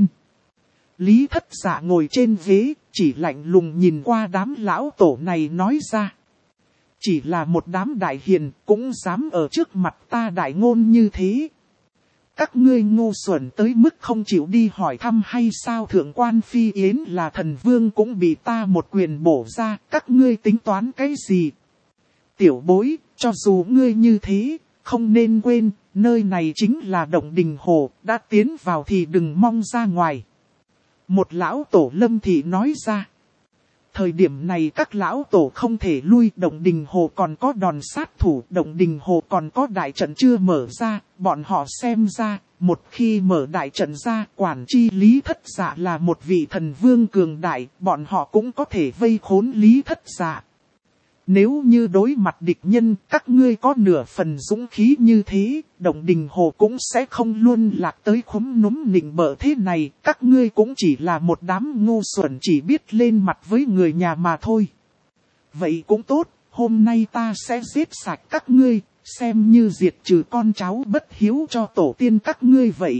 Lý Thất Dạ ngồi trên ghế, chỉ lạnh lùng nhìn qua đám lão tổ này nói ra. Chỉ là một đám đại hiền, cũng dám ở trước mặt ta đại ngôn như thế. Các ngươi ngu xuẩn tới mức không chịu đi hỏi thăm hay sao? Thượng quan Phi Yến là thần vương cũng bị ta một quyền bổ ra, các ngươi tính toán cái gì? Tiểu bối, cho dù ngươi như thế, không nên quên, nơi này chính là Động Đình Hồ, đã tiến vào thì đừng mong ra ngoài. Một lão tổ Lâm Thị nói ra. Thời điểm này các lão tổ không thể lui, Động Đình Hồ còn có đòn sát thủ, Động Đình Hồ còn có đại trận chưa mở ra, bọn họ xem ra, một khi mở đại trận ra, quản chi Lý Thất Dạ là một vị thần vương cường đại, bọn họ cũng có thể vây khốn Lý Thất Dạ. Nếu như đối mặt địch nhân, các ngươi có nửa phần dũng khí như thế, Động Đình Hồ cũng sẽ không luôn lạc tới khúm núm nịnh bợ thế này, các ngươi cũng chỉ là một đám ngu xuẩn chỉ biết lên mặt với người nhà mà thôi. Vậy cũng tốt, hôm nay ta sẽ giết sạch các ngươi, xem như diệt trừ con cháu bất hiếu cho tổ tiên các ngươi vậy.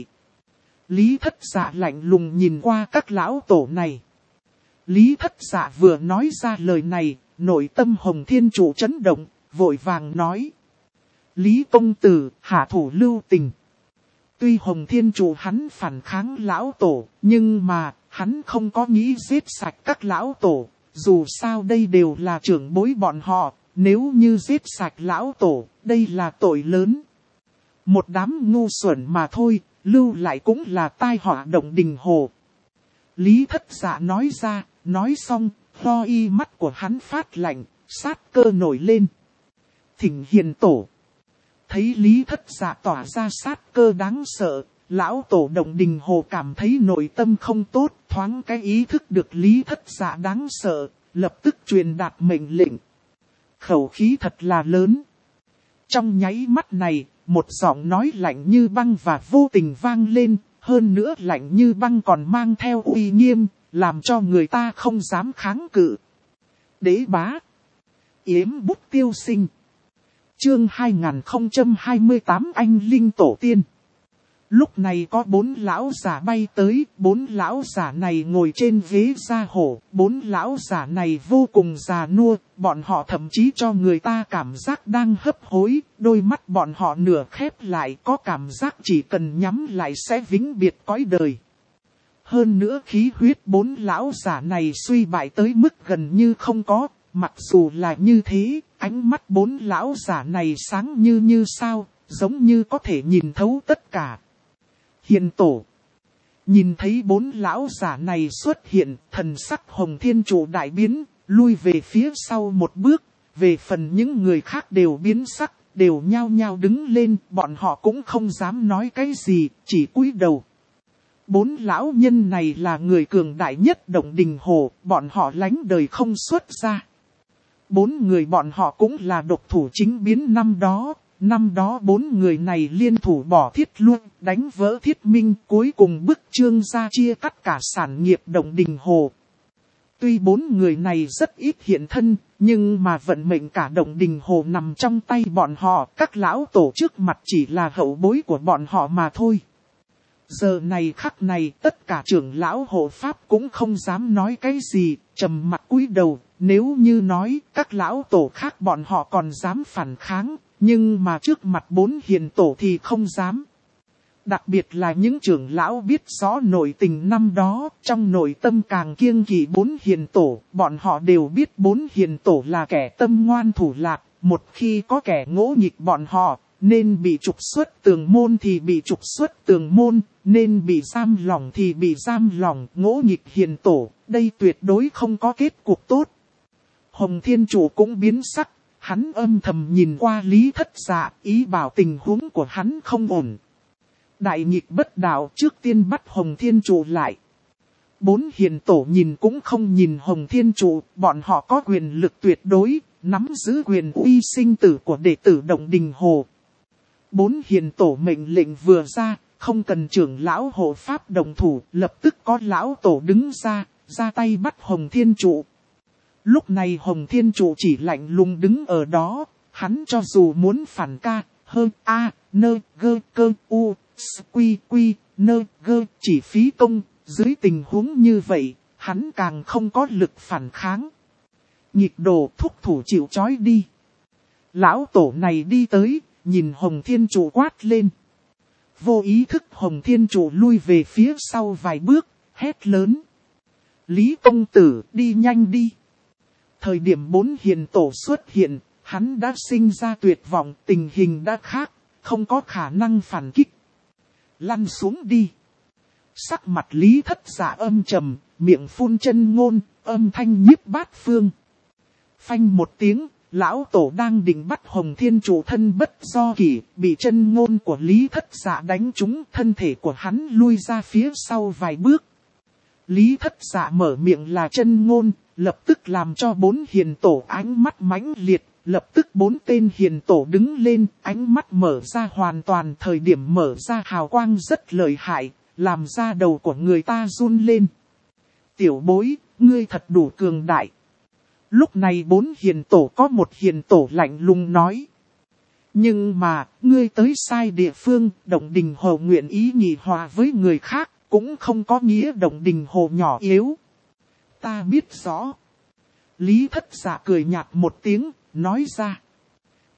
Lý Thất Dạ lạnh lùng nhìn qua các lão tổ này. Lý Thất Dạ vừa nói ra lời này, nội tâm Hồng Thiên Trụ chấn động, vội vàng nói. Lý công tử, hạ thủ lưu tình. Tuy Hồng Thiên Chủ hắn phản kháng lão tổ, nhưng mà, hắn không có nghĩ giết sạch các lão tổ. Dù sao đây đều là trưởng bối bọn họ, nếu như giết sạch lão tổ, đây là tội lớn. Một đám ngu xuẩn mà thôi, lưu lại cũng là tai họa Động Đình Hồ. Lý Thất Dạ nói ra, nói xong, ho y mắt của hắn phát lạnh, sát cơ nổi lên. Thỉnh hiền tổ. Thấy Lý Thất Dạ tỏa ra sát cơ đáng sợ, lão tổ Động Đình Hồ cảm thấy nội tâm không tốt, thoáng cái ý thức được Lý Thất Dạ đáng sợ, lập tức truyền đạt mệnh lệnh. Khẩu khí thật là lớn. Trong nháy mắt này, một giọng nói lạnh như băng và vô tình vang lên, hơn nữa lạnh như băng còn mang theo uy nghiêm, làm cho người ta không dám kháng cự. Đế bá. Yếm bút tiêu sinh. Chương 2028 Anh Linh Tổ Tiên. Lúc này có 4 lão giả bay tới, 4 lão giả này ngồi trên ghế gia hổ, 4 lão giả này vô cùng già nua, bọn họ thậm chí cho người ta cảm giác đang hấp hối, đôi mắt bọn họ nửa khép lại có cảm giác chỉ cần nhắm lại sẽ vĩnh biệt cõi đời. Hơn nữa khí huyết 4 lão giả này suy bại tới mức gần như không có, mặc dù là như thế, ánh mắt 4 lão giả này sáng như sao, giống như có thể nhìn thấu tất cả. Hiền tổ. Nhìn thấy 4 lão giả này xuất hiện, thần sắc Hồng Thiên Chủ đại biến, lui về phía sau một bước, về phần những người khác đều biến sắc, đều nhao nhao đứng lên, bọn họ cũng không dám nói cái gì, chỉ cúi đầu. 4 lão nhân này là người cường đại nhất Động Đình Hồ, bọn họ lánh đời không xuất ra. 4 người bọn họ cũng là độc thủ chính biến năm đó 4 người này liên thủ bỏ Thiết Luân, đánh vỡ Thiết Minh, cuối cùng bức Trương gia chia cắt cả sản nghiệp Động Đình Hồ. Tuy 4 người này rất ít hiện thân, nhưng mà vận mệnh cả Động Đình Hồ nằm trong tay bọn họ, các lão tổ trước mặt chỉ là hậu bối của bọn họ mà thôi. Giờ này khắc này tất cả trưởng lão hộ pháp cũng không dám nói cái gì, trầm mặt cúi đầu, nếu như nói các lão tổ khác bọn họ còn dám phản kháng, nhưng mà trước mặt 4 hiền tổ thì không dám. Đặc biệt là những trưởng lão biết rõ nội tình năm đó, trong nội tâm càng kiêng kỵ 4 hiền tổ, bọn họ đều biết 4 hiền tổ là kẻ tâm ngoan thủ lạc, một khi có kẻ ngỗ nghịch bọn họ, nên bị trục xuất tường môn thì bị trục xuất tường môn, nên bị giam lỏng thì bị giam lỏng, ngỗ nghịch hiền tổ, đây tuyệt đối không có kết cục tốt. Hồng Thiên Chủ cũng biến sắc, hắn âm thầm nhìn qua Lý Thất Dạ, ý bảo tình huống của hắn không ổn. Đại nghịch bất đạo trước tiên bắt Hồng Thiên Chủ lại. 4 hiền tổ nhìn cũng không nhìn Hồng Thiên Chủ, bọn họ có quyền lực tuyệt đối, nắm giữ quyền uy sinh tử của đệ tử Động Đình Hồ. 4 hiền tổ mệnh lệnh vừa ra, không cần trưởng lão hộ pháp đồng thủ, lập tức có lão tổ đứng ra tay bắt Hồng Thiên Chủ. Lúc này Hồng Thiên Chủ chỉ lạnh lùng đứng ở đó, hắn cho dù muốn phản ca, hơn a, nơ, gơ, cơ, u, quy, quy, nơ, gơ, chỉ phí công, dưới tình huống như vậy, hắn càng không có lực phản kháng. Nhịp đồ thúc thủ chịu trói đi. Lão tổ này đi tới, nhìn Hồng Thiên Chủ quát lên. Vô ý thức Hồng Thiên Chủ lui về phía sau vài bước, hét lớn. Lý công tử, đi nhanh đi. Thời điểm 4 hiền tổ xuất hiện, hắn đã sinh ra tuyệt vọng, tình hình đã khác, không có khả năng phản kích. Lăn xuống đi. Sắc mặt Lý Thất Dạ âm trầm, miệng phun chân ngôn, âm thanh nhiếp bát phương. Phanh một tiếng, lão tổ đang định bắt Hồng Thiên Chủ thân bất do kỷ, bị chân ngôn của Lý Thất Dạ đánh trúng, thân thể của hắn lui ra phía sau vài bước. Lý Thất Dạ mở miệng là chân ngôn, lập tức làm cho 4 hiền tổ ánh mắt mãnh liệt, lập tức 4 tên hiền tổ đứng lên, ánh mắt mở ra hoàn toàn, thời điểm mở ra hào quang rất lợi hại, làm da đầu của người ta run lên. Tiểu bối, ngươi thật đủ cường đại. Lúc này 4 hiền tổ có một hiền tổ lạnh lùng nói. Nhưng mà, ngươi tới sai địa phương, Động Đình Hồ nguyện ý nghị hòa với người khác, cũng không có nghĩa Động Đình Hồ nhỏ yếu. Ta biết rõ. Lý Thất Dạ cười nhạt một tiếng, nói ra.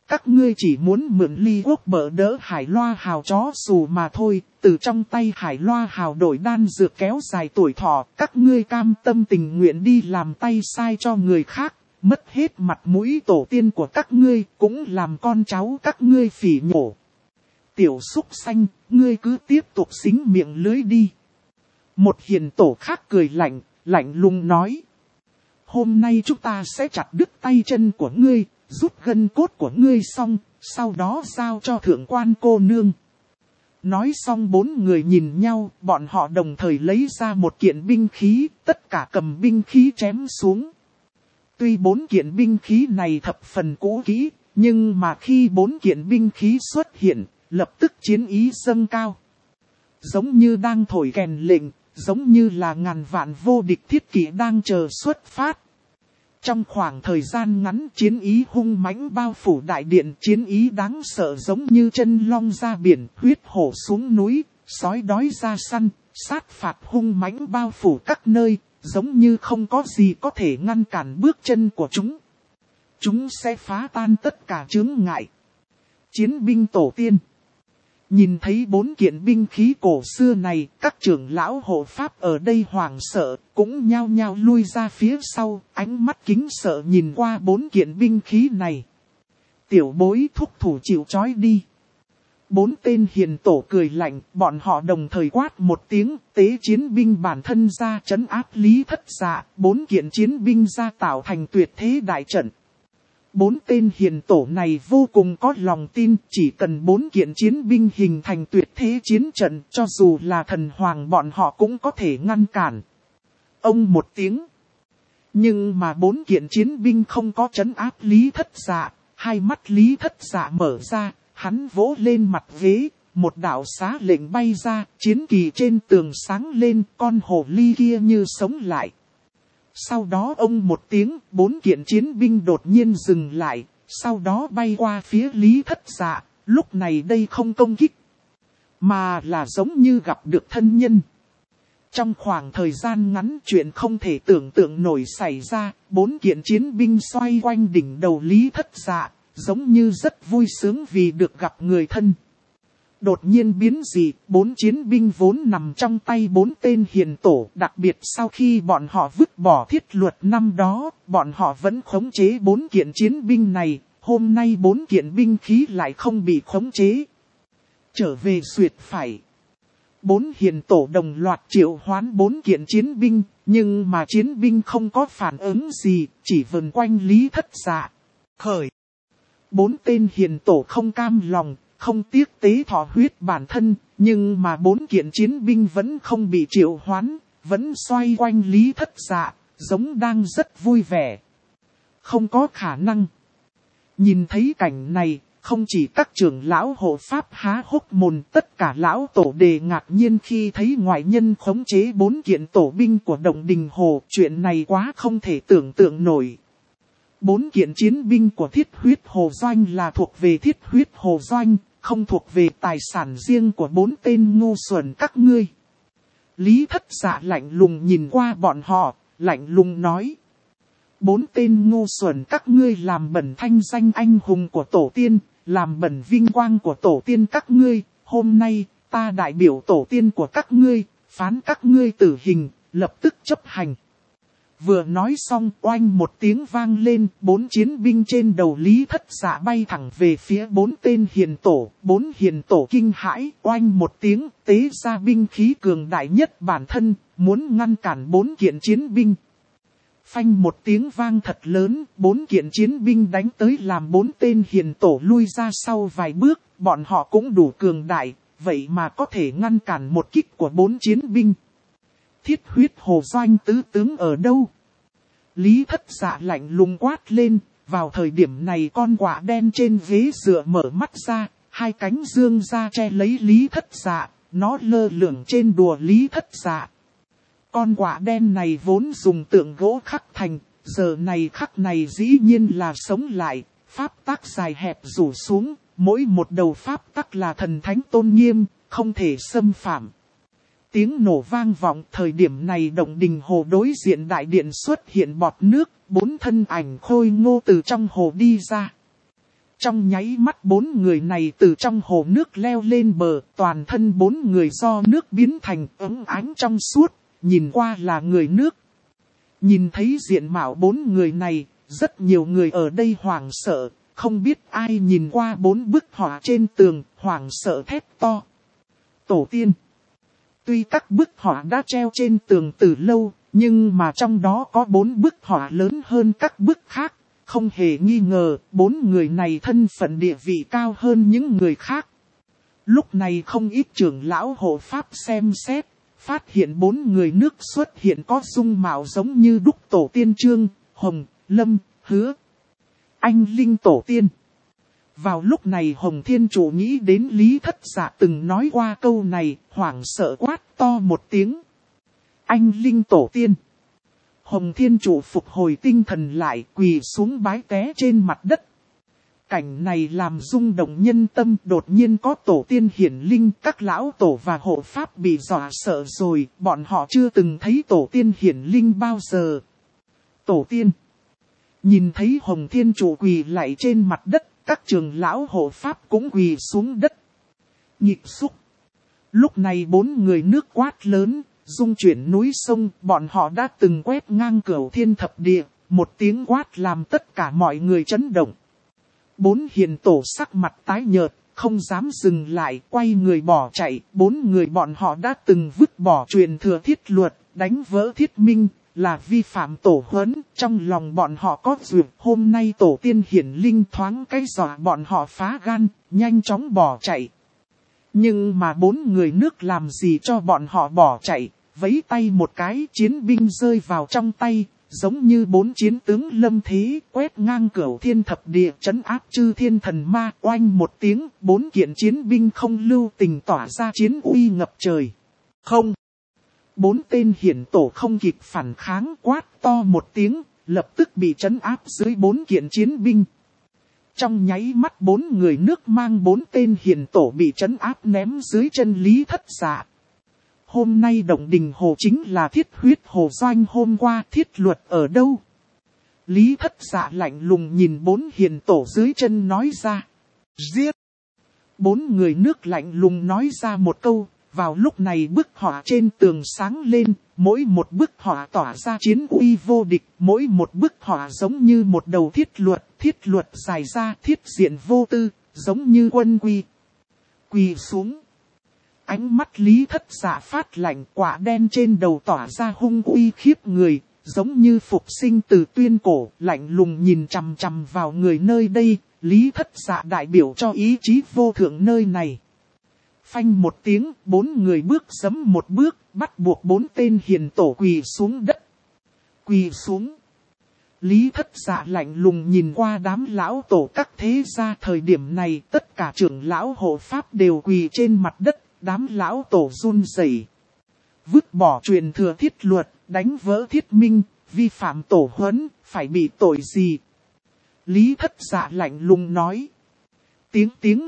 các ngươi chỉ muốn mượn Ly Quốc bỡ đỡ Hải Loa Hào chó xù mà thôi, từ trong tay Hải Loa Hào đổi đan dược kéo dài tuổi thọ, các ngươi cam tâm tình nguyện đi làm tay sai cho người khác, mất hết mặt mũi tổ tiên của các ngươi, cũng làm con cháu các ngươi phỉ nhổ. Tiểu súc xanh, ngươi cứ tiếp tục xính miệng lưới đi. Một hiền tổ khác cười lạnh, lạnh lùng nói. Hôm nay chúng ta sẽ chặt đứt tay chân của ngươi, rút gân cốt của ngươi xong, sau đó giao cho thượng quan cô nương. Nói xong bốn người nhìn nhau, bọn họ đồng thời lấy ra một kiện binh khí, tất cả cầm binh khí chém xuống. Tuy bốn kiện binh khí này thập phần cũ kỹ, nhưng mà khi bốn kiện binh khí xuất hiện, lập tức chiến ý dâng cao. Giống như đang thổi kèn lệnh, giống như là ngàn vạn vô địch thiết kỵ đang chờ xuất phát. Trong khoảng thời gian ngắn chiến ý hung mãnh bao phủ đại điện, chiến ý đáng sợ giống như chân long ra biển, huyết hổ xuống núi, sói đói ra săn, sát phạt hung mãnh bao phủ các nơi, giống như không có gì có thể ngăn cản bước chân của chúng. Chúng sẽ phá tan tất cả chướng ngại. Chiến binh tổ tiên. Nhìn thấy bốn kiện binh khí cổ xưa này, các trưởng lão hộ pháp ở đây hoảng sợ, cũng nhao nhao lui ra phía sau, ánh mắt kính sợ nhìn qua bốn kiện binh khí này. Tiểu bối thúc thủ chịu trói đi. Bốn tên hiền tổ cười lạnh, bọn họ đồng thời quát một tiếng, tế chiến binh bản thân ra trấn áp Lý Thất Dạ, bốn kiện chiến binh ra tạo thành tuyệt thế đại trận. Bốn tên hiền tổ này vô cùng có lòng tin, chỉ cần bốn kiện chiến binh hình thành tuyệt thế chiến trận, cho dù là thần hoàng bọn họ cũng có thể ngăn cản. Ông một tiếng. Nhưng mà bốn kiện chiến binh không có trấn áp Lý Thất Dạ, hai mắt Lý Thất Dạ mở ra, hắn vỗ lên mặt ghế, một đạo xá lệnh bay ra, chiến kỳ trên tường sáng lên, con hồ ly kia như sống lại. Sau đó ông một tiếng, bốn kiện chiến binh đột nhiên dừng lại, sau đó bay qua phía Lý Thất Dạ, lúc này đây không công kích, mà là giống như gặp được thân nhân. Trong khoảng thời gian ngắn chuyện không thể tưởng tượng nổi xảy ra, bốn kiện chiến binh xoay quanh đỉnh đầu Lý Thất Dạ, giống như rất vui sướng vì được gặp người thân. Đột nhiên biến dị, bốn chiến binh vốn nằm trong tay bốn tên hiền tổ, đặc biệt sau khi bọn họ vứt bỏ thiết luật năm đó, bọn họ vẫn khống chế bốn kiện chiến binh này, hôm nay bốn kiện binh khí lại không bị khống chế. Trở về duyệt phải. Bốn hiền tổ đồng loạt triệu hoán bốn kiện chiến binh, nhưng mà chiến binh không có phản ứng gì, chỉ vần quanh Lý Thất Dạ. Khởi. Bốn tên hiền tổ không cam lòng, không tiếc tế thọ huyết bản thân, nhưng mà bốn kiện chiến binh vẫn không bị triệu hoán, vẫn xoay quanh Lý Thất Dạ, giống đang rất vui vẻ. Không có khả năng. Nhìn thấy cảnh này, không chỉ các trưởng lão hộ pháp há hốc mồm, tất cả lão tổ đề ngạc nhiên khi thấy ngoại nhân khống chế bốn kiện tổ binh của Động Đình Hồ, chuyện này quá không thể tưởng tượng nổi. Bốn kiện chiến binh của Thiết Huyết Hồ Doanh là thuộc về Thiết Huyết Hồ Doanh, không thuộc về tài sản riêng của bốn tên ngu xuẩn các ngươi. Lý Thất Dạ lạnh lùng nhìn qua bọn họ, lạnh lùng nói. Bốn tên ngu xuẩn các ngươi làm bẩn thanh danh anh hùng của tổ tiên, làm bẩn vinh quang của tổ tiên các ngươi, hôm nay ta đại biểu tổ tiên của các ngươi, phán các ngươi tử hình, lập tức chấp hành. Vừa nói xong oanh một tiếng vang lên, bốn chiến binh trên đầu Lý Thất Dạ bay thẳng về phía bốn tên hiền tổ. Bốn hiền tổ kinh hãi, oanh một tiếng, tế ra binh khí cường đại nhất bản thân, muốn ngăn cản bốn kiện chiến binh. Phanh một tiếng vang thật lớn, bốn kiện chiến binh đánh tới làm bốn tên hiền tổ lui ra sau vài bước, bọn họ cũng đủ cường đại, vậy mà có thể ngăn cản một kích của bốn chiến binh. Thiết Huyết Hồ Doanh tứ tướng ở đâu? Lý Thất Dạ lạnh lùng quát lên, vào thời điểm này con quạ đen trên ghế dựa mở mắt ra, hai cánh dương ra che lấy Lý Thất Dạ, nó lơ lửng trên đùa Lý Thất Dạ. Con quạ đen này vốn dùng tượng gỗ khắc thành, giờ này khắc này dĩ nhiên là sống lại, pháp tắc dài hẹp rủ xuống, mỗi một đầu pháp tắc là thần thánh tôn nghiêm, không thể xâm phạm. Tiếng nổ vang vọng, thời điểm này Động Đình Hồ đối diện đại điện xuất hiện bọt nước, bốn thân ảnh khôi ngô từ trong hồ đi ra. Trong nháy mắt 4 người này từ trong hồ nước leo lên bờ, toàn thân 4 người do nước biến thành ấm ánh trong suốt, nhìn qua là người nước. Nhìn thấy diện mạo 4 người này, rất nhiều người ở đây hoảng sợ, không biết ai nhìn qua 4 bức họa trên tường, hoảng sợ thét to. Tổ tiên! Tuy các bức họa đã treo trên tường từ lâu, nhưng mà trong đó có 4 bức họa lớn hơn các bức khác. Không hề nghi ngờ, 4 người này thân phận địa vị cao hơn những người khác. Lúc này không ít trưởng lão hộ pháp xem xét, phát hiện 4 người nước xuất hiện có dung mạo giống như đúc tổ tiên Trương, Hồng, Lâm, Hứa. Anh linh tổ tiên. Vào lúc này Hồng Thiên Chủ nghĩ đến Lý Thất Dạ từng nói qua câu này, hoảng sợ quát to một tiếng. Anh linh tổ tiên. Hồng Thiên Chủ phục hồi tinh thần lại, quỳ xuống bái té trên mặt đất. Cảnh này làm rung động nhân tâm, đột nhiên có tổ tiên hiển linh, các lão tổ và hộ pháp bị dọa sợ rồi, bọn họ chưa từng thấy tổ tiên hiển linh bao giờ. Tổ tiên. Nhìn thấy Hồng Thiên Chủ quỳ lại trên mặt đất, các trưởng lão hộ pháp cũng quỳ xuống đất. Nhịp xúc. Lúc này 4 người nước quát lớn, dung chuyển núi sông, bọn họ đã từng quét ngang cửu thiên thập địa, một tiếng quát làm tất cả mọi người chấn động. 4 hiền tổ sắc mặt tái nhợt, không dám dừng lại, quay người bỏ chạy. 4 người bọn họ đã từng vứt bỏ truyền thừa thiết luật, đánh vỡ thiết minh, là vi phạm tổ huấn. Trong lòng bọn họ có duyệt, hôm nay tổ tiên hiển linh thoáng cái dọa bọn họ phá gan, nhanh chóng bỏ chạy. Nhưng mà 4 người nước làm gì cho bọn họ bỏ chạy, vẫy tay một cái, chiến binh rơi vào trong tay, giống như 4 chiến tướng lâm thế, quét ngang cửu thiên thập địa, trấn áp chư thiên thần ma. Oanh một tiếng, 4 kiện chiến binh không lưu tình tỏa ra chiến uy ngập trời. Không! 4 tên hiển tổ không kịp phản kháng, quát to một tiếng, lập tức bị trấn áp dưới 4 kiện chiến binh. Trong nháy mắt 4 người nước mang 4 tên hiền tổ bị trấn áp ném dưới chân Lý Thất Dạ. Hôm nay Động Đình Hồ chính là Thiết Huyết Hồ Doanh, hôm qua thiết luật ở đâu? Lý Thất Dạ lạnh lùng nhìn 4 hiền tổ dưới chân nói ra. Giết! 4 người nước lạnh lùng nói ra một câu. Vào lúc này bức họa trên tường sáng lên, mỗi một bức họa tỏa ra chiến uy vô địch, mỗi một bức họa giống như một đầu thiết luật dài ra, thiết diện vô tư, giống như quân quy. Quỳ xuống. Ánh mắt Lý Thất Dạ phát lạnh, quả đen trên đầu tỏa ra hung uy khiếp người, giống như phục sinh từ tuyên cổ, lạnh lùng nhìn chằm chằm vào người nơi đây. Lý Thất Dạ đại biểu cho ý chí vô thượng nơi này. Phanh một tiếng, 4 người bước giẫm một bước, bắt buộc 4 tên hiền tổ quỳ xuống đất. Quỳ xuống. Lý Thất Dạ lạnh lùng nhìn qua đám lão tổ các thế gia. Thời điểm này tất cả trưởng lão hộ pháp đều quỳ trên mặt đất, đám lão tổ run rẩy. Vứt bỏ truyền thừa thiết luật, đánh vỡ thiết minh, vi phạm tổ huấn, phải bị tội gì? Lý Thất Dạ lạnh lùng nói. Tiếng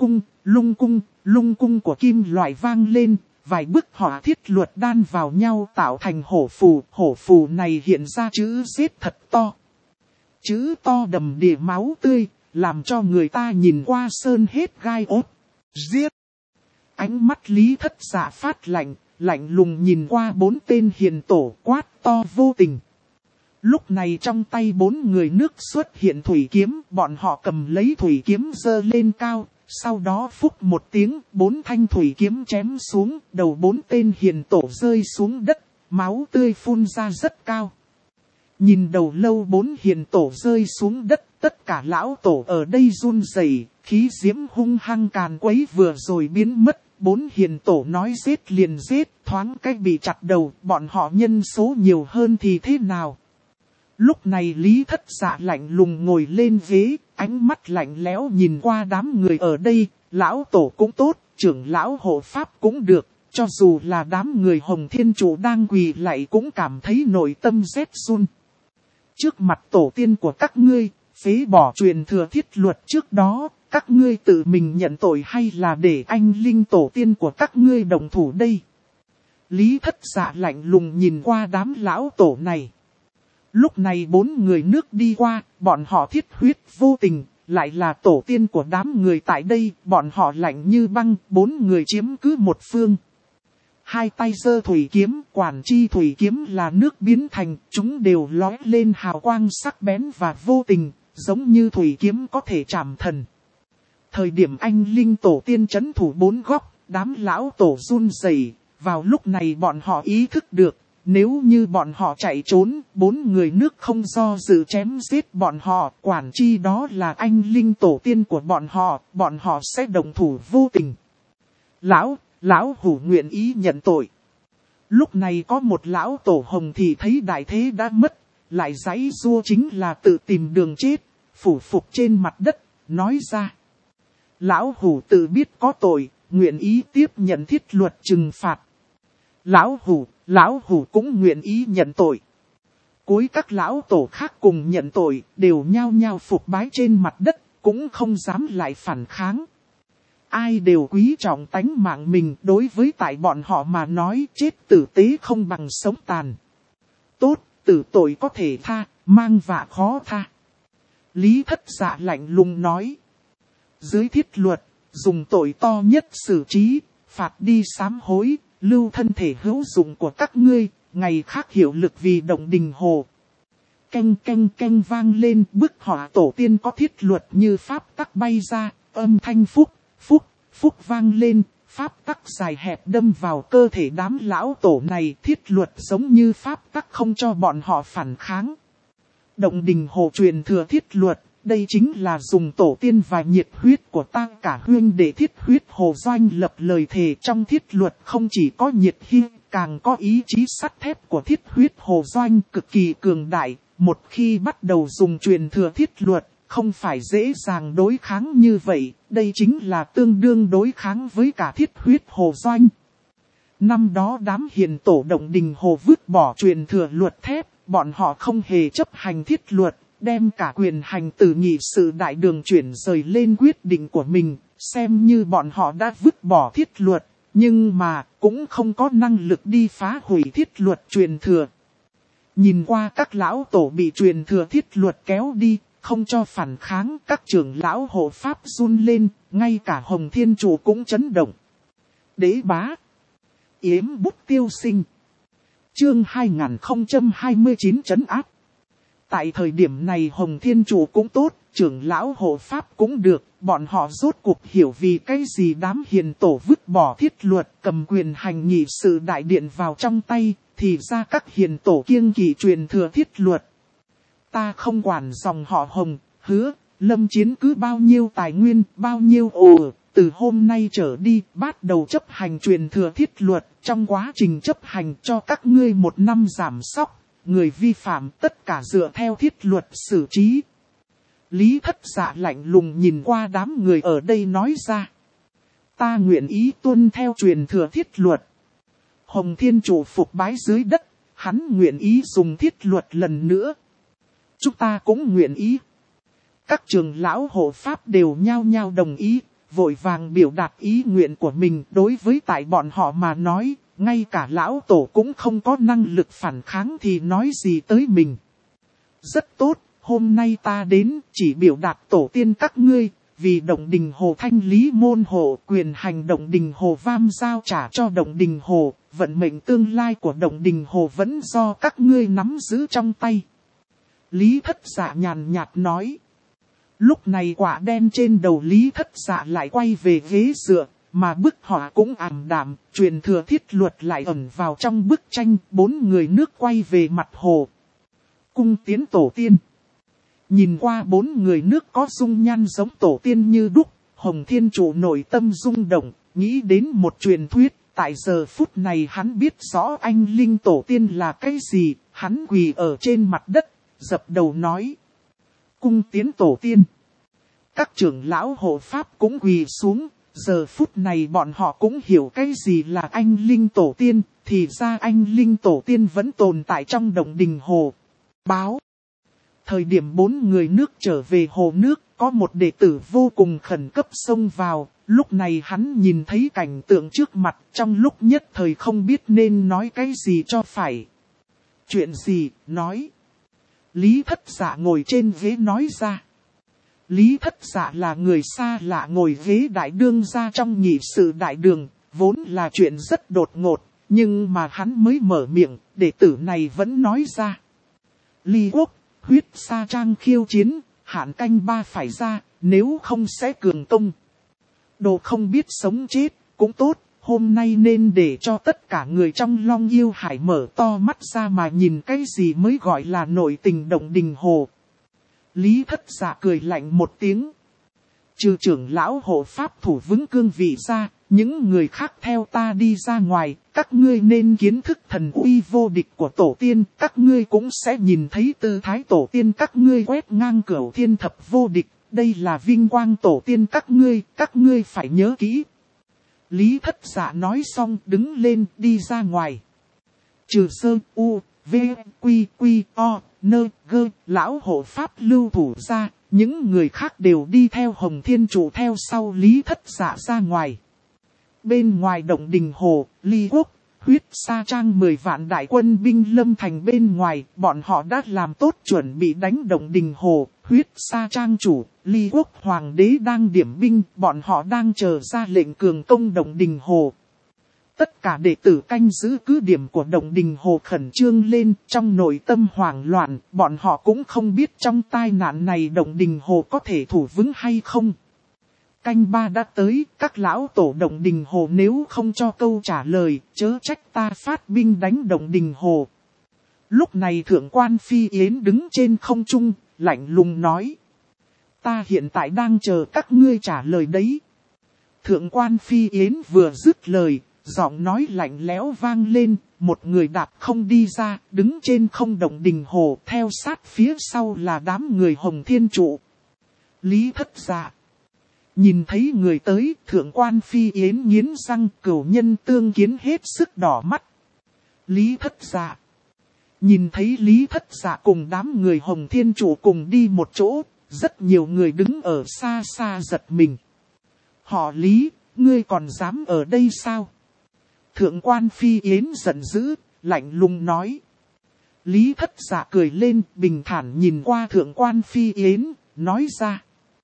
lung cung của kim loại vang lên, vài bức họa thiết luật đan vào nhau tạo thành hổ phù này hiện ra chữ giết thật to. Chữ to đầm đìa máu tươi, làm cho người ta nhìn qua sơn hết gai ốt. Giết! Ánh mắt Lý Thất Dạ phát lạnh, lạnh lùng nhìn qua 4 tên hiền tổ, quát to vô tình. Lúc này trong tay 4 người nước xuất hiện thủy kiếm, bọn họ cầm lấy thủy kiếm giơ lên cao. Sau đó phúc một tiếng, 4 thanh thủy kiếm chém xuống, đầu 4 tên hiền tổ rơi xuống đất, máu tươi phun ra rất cao. Nhìn đầu lâu 4 hiền tổ rơi xuống đất, tất cả lão tổ ở đây run rẩy, khí diễm hung hăng càn quấy vừa rồi biến mất. 4 hiền tổ nói giết liền giết, thoáng cách bị chặt đầu, bọn họ nhân số nhiều hơn thì thế nào? Lúc này Lý Thất Dạ lạnh lùng ngồi lên ghế, ánh mắt lạnh lẽo nhìn qua đám người ở đây, lão tổ cũng tốt, trưởng lão hộ pháp cũng được, cho dù là đám người Hồng Thiên Chủ đang quỳ lạy cũng cảm thấy nội tâm rét run. Trước mặt tổ tiên của các ngươi, phế bỏ truyền thừa thiết luật trước đó, các ngươi tự mình nhận tội hay là để anh linh tổ tiên của các ngươi đồng thủ đây? Lý Thất Dạ lạnh lùng nhìn qua đám lão tổ này. Lúc này 4 người nước đi qua, bọn họ thiết huyết vô tình, lại là tổ tiên của đám người tại đây, bọn họ lạnh như băng, 4 người chiếm cứ một phương. Hai tay giơ thủy kiếm, quản chi thủy kiếm là nước biến thành, chúng đều lóe lên hào quang sắc bén và vô tình, giống như thủy kiếm có thể chạm thần. Thời điểm anh linh tổ tiên trấn thủ 4 góc, đám lão tổ run rẩy. Vào lúc này bọn họ ý thức được, nếu như bọn họ chạy trốn, 4 người nước không do dự chém giết bọn họ, quản chi đó là anh linh tổ tiên của bọn họ sẽ động thủ vô tình. Lão hủ nguyện ý nhận tội. Lúc này có một lão tổ hồng thì thấy đại thế đã mất, lại giãy giụa chính là tự tìm đường chết, phủ phục trên mặt đất, nói ra. Lão hủ tự biết có tội, nguyện ý tiếp nhận thiết luật trừng phạt. Lão hủ cũng nguyện ý nhận tội. Cuối các lão tổ khác cùng nhận tội, đều nhao nhao phục bái trên mặt đất, cũng không dám lại phản kháng. Ai đều quý trọng tánh mạng mình, đối với tại bọn họ mà nói chết tử tế không bằng sống tàn. Tốt, tử tội có thể tha, mang vạ khó tha. Lý Thất Dạ lạnh lùng nói. Dưới thiết luật, dùng tội to nhất xử trí, phạt đi sám hối, lưu thân thể hữu dụng của các ngươi, ngày khác hiệu lực vì Động Đình Hồ. Canh canh canh vang lên, bức họa tổ tiên có thiết luật như pháp tắc bay ra, âm thanh phúc vang lên, pháp tắc dài hẹp đâm vào cơ thể đám lão tổ này, thiết luật giống như pháp tắc không cho bọn họ phản kháng. Động Đình Hồ truyền thừa thiết luật, đây chính là dùng tổ tiên và nhiệt huyết của ta cả huyên để thiết huyết Hồ Doanh lập lời thề. Trong thiết luật không chỉ có nhiệt hy, càng có ý chí sắt thép của thiết huyết Hồ Doanh cực kỳ cường đại. Một khi bắt đầu dùng truyền thừa thiết luật, không phải dễ dàng đối kháng như vậy, đây chính là tương đương đối kháng với cả thiết huyết Hồ Doanh. Năm đó đám hiền tổ Động Đình Hồ vứt bỏ truyền thừa luật thép, bọn họ không hề chấp hành thiết luật, đem cả quyền hành từ nghị sự đại đường chuyển rời lên quyết định của mình, xem như bọn họ đã vứt bỏ thiết luật, nhưng mà cũng không có năng lực đi phá hủy thiết luật truyền thừa. Nhìn qua các lão tổ bị truyền thừa thiết luật kéo đi, không cho phản kháng, các trưởng lão hộ pháp run lên, ngay cả Hồng Thiên Chủ cũng chấn động. Đế bá. Yếm bút tiêu sinh. Chương 2029 trấn áp. Tại thời điểm này Hồng Thiên Chủ cũng tốt, trưởng lão hộ pháp cũng được, bọn họ rốt cuộc hiểu vì cái gì đám hiền tổ vứt bỏ thiết luật cầm quyền hành nghị sự đại điện vào trong tay, thì ra các hiền tổ kiêng kỵ truyền thừa thiết luật. Ta không quản dòng họ Hồng, hứa, Lâm Chiến cứ bao nhiêu tài nguyên, bao nhiêu từ hôm nay trở đi bắt đầu chấp hành truyền thừa thiết luật, trong quá trình chấp hành cho các ngươi 1 năm giảm sóc. Người vi phạm tất cả dựa theo thiết luật xử trí. Lý Thất Dạ lạnh lùng nhìn qua đám người ở đây nói ra. Ta nguyện ý tuân theo truyền thừa thiết luật. Hồng Thiên Chủ phục bái dưới đất, hắn nguyện ý dùng thiết luật lần nữa. Chúng ta cũng nguyện ý. Các trưởng lão hộ pháp đều nhao nhao đồng ý, vội vàng biểu đạt ý nguyện của mình. Đối với tại bọn họ mà nói, ngay cả lão tổ cũng không có năng lực phản kháng thì nói gì tới mình. Rất tốt, hôm nay ta đến chỉ biểu đạt tổ tiên các ngươi, vì Động Đình Hồ thanh lý môn hộ, quyền hành Động Đình Hồ vam giao trả cho Động Đình Hồ, vận mệnh tương lai của Động Đình Hồ vẫn do các ngươi nắm giữ trong tay. Lý Thất Dạ nhàn nhạt nói. Lúc này quả đen trên đầu Lý Thất Dạ lại quay về ghế dựa, mà bức họa cũng ảm đạm, truyền thừa thiết luật lại ẩn vào trong bức tranh. 4 người nước quay về mặt hồ. Cung tiến tổ tiên. Nhìn qua 4 người nước có dung nhan giống tổ tiên như đúc, Hồng Thiên Chủ nội tâm rung động, nghĩ đến một truyền thuyết. Tại giờ phút này hắn biết rõ anh linh tổ tiên là cái gì, hắn quỳ ở trên mặt đất, dập đầu nói. Cung tiến tổ tiên. Các trưởng lão hộ pháp cũng quỳ xuống, giờ phút này bọn họ cũng hiểu cái gì là anh linh tổ tiên, thì ra anh linh tổ tiên vẫn tồn tại trong Động Đình Hồ. Báo. Thời điểm 4 người nước trở về hồ nước, có một đệ tử vô cùng khẩn cấp xông vào, lúc này hắn nhìn thấy cảnh tượng trước mặt, trong lúc nhất thời không biết nên nói cái gì cho phải. Chuyện gì, nói. Lý Thất Dạ ngồi trên ghế nói ra. Lý Thất Dạ là người xa lạ ngồi ghế đại đương gia trong nhị sự đại đường, vốn là chuyện rất đột ngột, nhưng mà hắn mới mở miệng, đệ tử này vẫn nói ra. Ly Quốc, huyết sa trang khiêu chiến, hạn canh 3 phải ra, nếu không sẽ cường công. Đồ không biết sống chết, cũng tốt, hôm nay nên để cho tất cả người trong Long Yêu Hải mở to mắt ra mà nhìn cái gì mới gọi là nội tình Động Đình Hồ. Lý Thất Dạ cười lạnh một tiếng. Trừ trưởng lão hộ pháp thủ vững cương vị ra, những người khác theo ta đi ra ngoài, các ngươi nên kiến thức thần uy vô địch của tổ tiên, các ngươi cũng sẽ nhìn thấy tư thái tổ tiên các ngươi quét ngang cửu thiên thập vô địch, đây là vinh quang tổ tiên các ngươi phải nhớ kỹ. Lý Thất Dạ nói xong đứng lên đi ra ngoài. Trừ Sơ U, V, Quy, Quy, O, Nơ, Gơ, lão hộ pháp lưu thủ ra, những người khác đều đi theo Hồng Thiên Trụ theo sau Lý Thất Dạ ra ngoài. Bên ngoài Động Đình Hồ, Ly Quốc, huyết sa trang 10 vạn đại quân binh lâm thành bên ngoài, bọn họ đã làm tốt chuẩn bị đánh Động Đình Hồ, huyết sa trang chủ, Ly Quốc hoàng đế đang điểm binh, bọn họ đang chờ ra lệnh cường công Động Đình Hồ. Tất cả đệ tử canh giữ cứ điểm của Động Đình Hồ khẩn trương lên, trong nội tâm hoảng loạn, bọn họ cũng không biết trong tai nạn này Động Đình Hồ có thể thủ vững hay không. Canh 3 đã tới, các lão tổ Động Đình Hồ nếu không cho câu trả lời, chớ trách ta phát binh đánh Động Đình Hồ. Lúc này Thượng quan Phi Yến đứng trên không trung, lạnh lùng nói. Ta hiện tại đang chờ các ngươi trả lời đấy. Thượng quan Phi Yến vừa dứt lời, giọng nói lạnh lẽo vang lên, một người đạp không đi ra, đứng trên không Động Đình Hồ, theo sát phía sau là đám người Hồng Thiên Trụ. Lý Thất Dạ. Nhìn thấy người tới, Thượng quan Phi Yến nghiến răng, cửu nhân tương kiến hết sức đỏ mắt. Lý Thất Dạ. Nhìn thấy Lý Thất Dạ cùng đám người Hồng Thiên Trụ cùng đi một chỗ, rất nhiều người đứng ở xa xa giật mình. Họ Lý, ngươi còn dám ở đây sao? Thượng quan Phi Yến giận dữ, lạnh lùng nói. Lý Thất Dạ cười lên, bình thản nhìn qua Thượng quan Phi Yến, nói ra.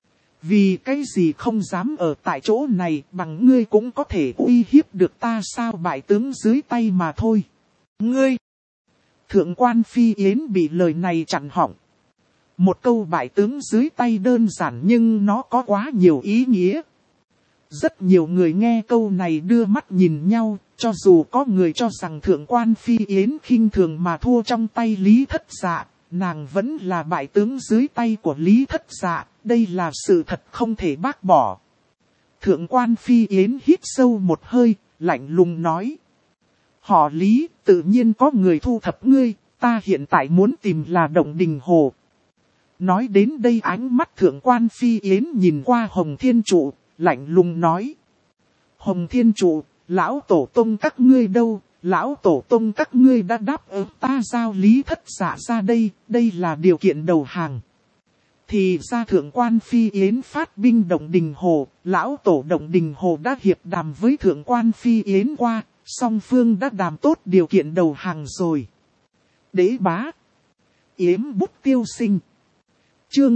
Vì cái gì không dám ở tại chỗ này, bằng ngươi cũng có thể uy hiếp được ta sao, bại tướng dưới tay mà thôi. Ngươi! Thượng quan Phi Yến bị lời này chặn họng. Một câu bại tướng dưới tay đơn giản nhưng nó có quá nhiều ý nghĩa. Rất nhiều người nghe câu này đưa mắt nhìn nhau, cho dù có người cho rằng Thượng quan Phi Yến khinh thường mà thua trong tay Lý Thất Dạ, nàng vẫn là bại tướng dưới tay của Lý Thất Dạ, đây là sự thật không thể bác bỏ. Thượng quan Phi Yến hít sâu một hơi, lạnh lùng nói. Họ Lý, tự nhiên có người thu thập ngươi, ta hiện tại muốn tìm là Động Đình Hồ. Nói đến đây ánh mắt Thượng quan Phi Yến nhìn qua Hồng Thiên Trụ, lạnh lùng nói. Hồng Thiên Trụ, lão tổ tông các ngươi đâu, lão tổ tông các ngươi đã đáp ứng ta giao Lý Thất Dạ ra đây, đây là điều kiện đầu hàng. Thì ra Thượng quan Phi Yến phát binh Động Đình Hồ, lão tổ Động Đình Hồ đã hiệp đàm với Thượng quan Phi Yến qua, song phương đã đàm tốt điều kiện đầu hàng rồi. Đế bá. Yếm bút tiêu sinh. Chương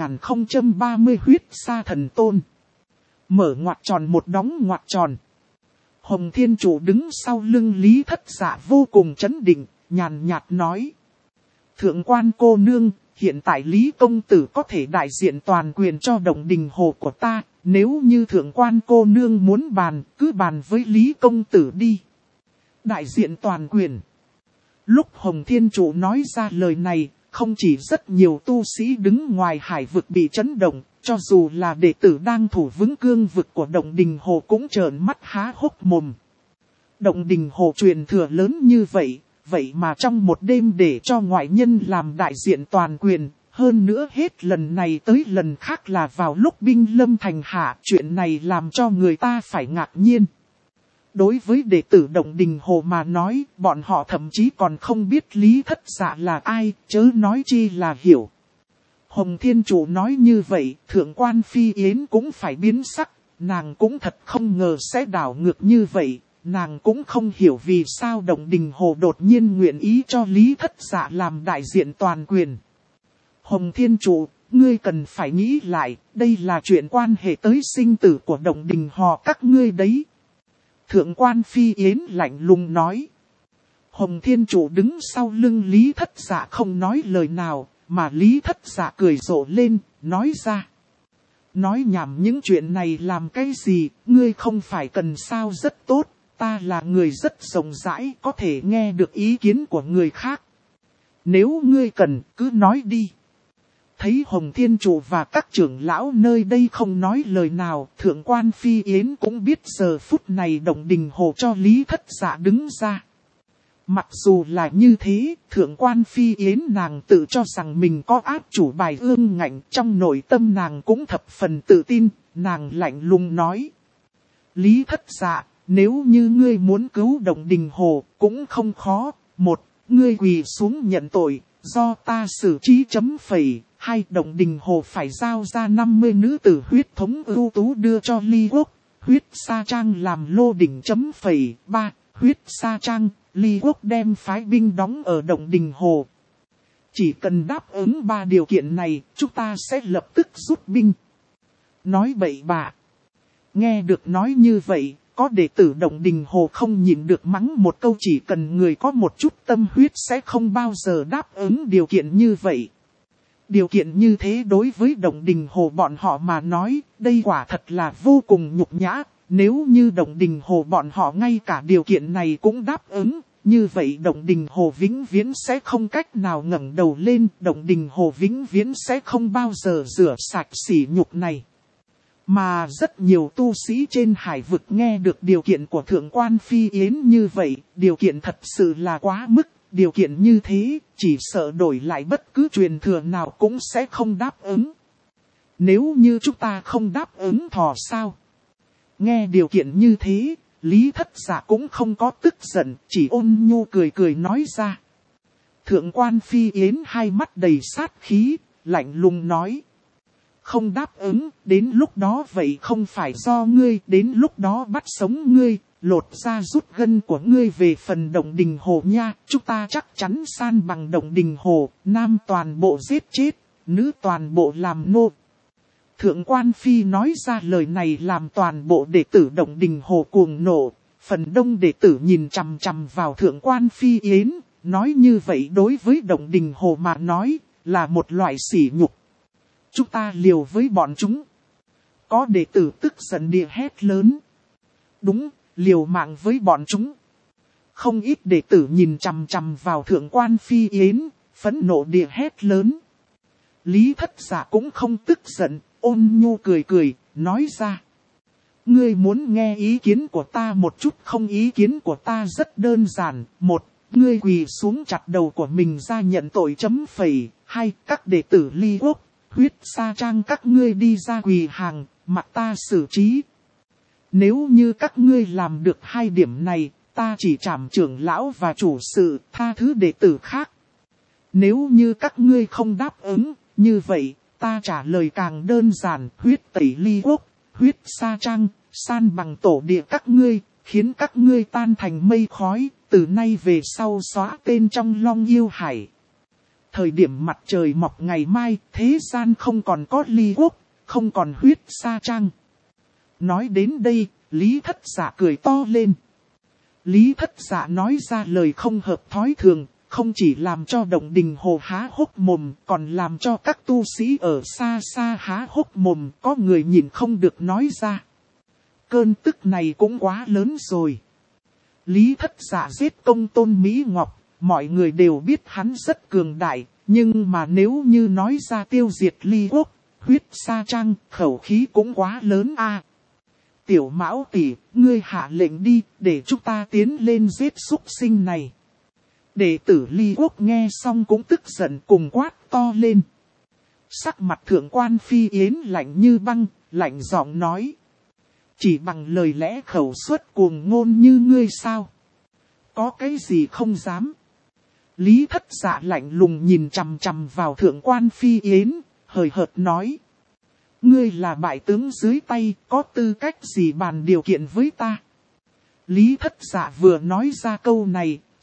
2030 huyết sa thần tôn. Mở ngoặc tròn một đóng ngoặc tròn. Hồng Thiên Trụ đứng sau lưng Lý Thất Dạ vô cùng chấn định, nhàn nhạt nói. Thượng quan cô nương, hiện tại Lý Công Tử có thể đại diện toàn quyền cho Động Đình Hồ của ta, nếu như Thượng quan cô nương muốn bàn, cứ bàn với Lý Công Tử đi. Đại diện toàn quyền. Lúc Hồng Thiên Trụ nói ra lời này, không chỉ rất nhiều tu sĩ đứng ngoài hải vực bị chấn động, cho dù là đệ tử đang thủ vững cương vực của Động Đình Hồ cũng trợn mắt há hốc mồm. Động Đình Hồ truyền thừa lớn như vậy, vậy mà trong một đêm để cho ngoại nhân làm đại diện toàn quyền, hơn nữa hết lần này tới lần khác là vào lúc binh lâm thành hạ, chuyện này làm cho người ta phải ngạc nhiên. Đối với đệ tử Động Đình Hồ mà nói, bọn họ thậm chí còn không biết Lý Thất Dạ là ai, chớ nói chi là hiểu. Hồng Thiên Trụ nói như vậy, Thượng quan Phi Yến cũng phải biến sắc, nàng cũng thật không ngờ sẽ đảo ngược như vậy, nàng cũng không hiểu vì sao Động Đình Hồ đột nhiên nguyện ý cho Lý Thất Dạ làm đại diện toàn quyền. Hồng Thiên Trụ, ngươi cần phải nghĩ lại, đây là chuyện quan hệ tới sinh tử của Động Đình Hò các ngươi đấy. Thượng quan Phi Yến lạnh lùng nói. Hồng Thiên Chủ đứng sau lưng Lý Thất Dạ không nói lời nào, mà Lý Thất Dạ cười rộ lên, nói ra. Nói nhảm những chuyện này làm cái gì, ngươi không phải cần sao rất tốt, ta là người rất rộng rãi, có thể nghe được ý kiến của người khác. Nếu ngươi cần, cứ nói đi. Thấy Hồng Thiên Chủ và các trưởng lão nơi đây không nói lời nào, Thượng quan Phi Yến cũng biết giờ phút này Động Đình Hồ cho Lý Thất Dạ đứng ra. Mặc dù là như thế, Thượng quan Phi Yến nàng tự cho rằng mình có áp chủ bài ương ngạnh, trong nội tâm nàng cũng thập phần tự tin, nàng lạnh lùng nói. Lý Thất Dạ, nếu như ngươi muốn cứu Động Đình Hồ, cũng không khó. Một, ngươi quỳ xuống nhận tội, do ta xử trí chấm phẩy. Hai, Động Đình Hồ phải giao ra 50 nữ tử huyết thống ưu tú đưa cho Ly Quốc, huyết sa trang làm lô đỉnh chấm phẩy. Ba, huyết sa trang, Ly Quốc đem phái binh đóng ở Động Đình Hồ. Chỉ cần đáp ứng 3 điều kiện này, chúng ta sẽ lập tức rút binh. Nói bậy bạ. Nghe được nói như vậy, có đệ tử Động Đình Hồ không nhịn được mắng một câu, chỉ cần người có một chút tâm huyết sẽ không bao giờ đáp ứng điều kiện như vậy. Điều kiện như thế đối với Động Đình Hồ bọn họ mà nói, đây quả thật là vô cùng nhục nhã. Nếu như Động Đình Hồ bọn họ ngay cả điều kiện này cũng đáp ứng, như vậy Động Đình Hồ vĩnh viễn sẽ không cách nào ngẩng đầu lên, Động Đình Hồ vĩnh viễn sẽ không bao giờ rửa sạch sỉ nhục này. Mà rất nhiều tu sĩ trên hải vực nghe được điều kiện của Thượng quan Phi Yến như vậy, điều kiện thật sự là quá mức, điều kiện như thế, chỉ sợ đổi lại bất cứ truyền thừa nào cũng sẽ không đáp ứng. Nếu như chúng ta không đáp ứng thò sao? Nghe điều kiện như thế, Lý Thất Dạ cũng không có tức giận, chỉ ôn nhu cười cười nói ra. Thượng quan Phi Yến hai mắt đầy sát khí, lạnh lùng nói. Không đáp ứng, đến lúc đó vậy không phải do ngươi, đến lúc đó bắt sống ngươi, lột ra rút gân của ngươi về phần Động Đình Hồ nha, chúng ta chắc chắn san bằng Động Đình Hồ, nam toàn bộ giết chết, nữ toàn bộ làm nô. Thượng quan Phi nói ra lời này làm toàn bộ đệ tử Động Đình Hồ cuồng nộ, phần đông đệ tử nhìn chằm chằm vào Thượng quan Phi Yến, nói như vậy đối với Động Đình Hồ mà nói, là một loại sỉ nhục. Chúng ta liều với bọn chúng. Có đệ tử tức giận địa hét lớn. Đúng, liều mạng với bọn chúng. Không ít đệ tử nhìn chằm chằm vào Thượng quan Phi Yến, phẫn nộ địa hét lớn. Lý Thất Dạ cũng không tức giận, ôn nhu cười cười, nói ra. Ngươi muốn nghe ý kiến của ta một chút không? Ý kiến của ta rất đơn giản. Một, ngươi quỳ xuống chặt đầu của mình ra nhận tội chấm phẩy. Hai, các đệ tử Ly Quốc, huyết sa trang các ngươi đi ra quỳ hàng, mặc ta xử trí. Nếu như các ngươi làm được 2 điểm này, ta chỉ trảm trưởng lão và chủ sự, tha thứ đệ tử khác. Nếu như các ngươi không đáp ứng, như vậy, ta trả lời càng đơn giản, huyết tẩy Ly Quốc, huyết sa trang, san bằng tổ địa các ngươi, khiến các ngươi tan thành mây khói, từ nay về sau xóa tên trong Long Yêu Hải. Thời điểm mặt trời mọc ngày mai, thế gian không còn có Ly Quốc, không còn huyết sa trang. Nói đến đây, Lý Thất Dạ cười to lên. Lý Thất Dạ nói ra lời không hợp thói thường, không chỉ làm cho Động Đình Hồ há hốc mồm, còn làm cho các tu sĩ ở xa xa há hốc mồm, có người nhìn không được nói ra. Cơn tức này cũng quá lớn rồi. Lý Thất Dạ giết Công Tôn Mỹ Ngọc, mọi người đều biết hắn rất cường đại, nhưng mà nếu như nói ra tiêu diệt Ly Quốc, huyết sa trang, khẩu khí cũng quá lớn a. Tiểu Mão tỷ, ngươi hạ lệnh đi, để chúng ta tiến lên giết súc sinh này. Đệ tử Ly Quốc nghe xong cũng tức giận cùng quát to lên. Sắc mặt Thượng quan Phi Yến lạnh như băng, lạnh giọng nói. Chỉ bằng lời lẽ khẩu suất cuồng ngôn như ngươi sao? Có cái gì không dám? Lý Thất Dạ lạnh lùng nhìn chằm chằm vào Thượng quan Phi Yến, hời hợt nói. Ngươi là bại tướng dưới tay, có tư cách gì bàn điều kiện với ta? Lý Thất Dạ vừa nói ra câu này,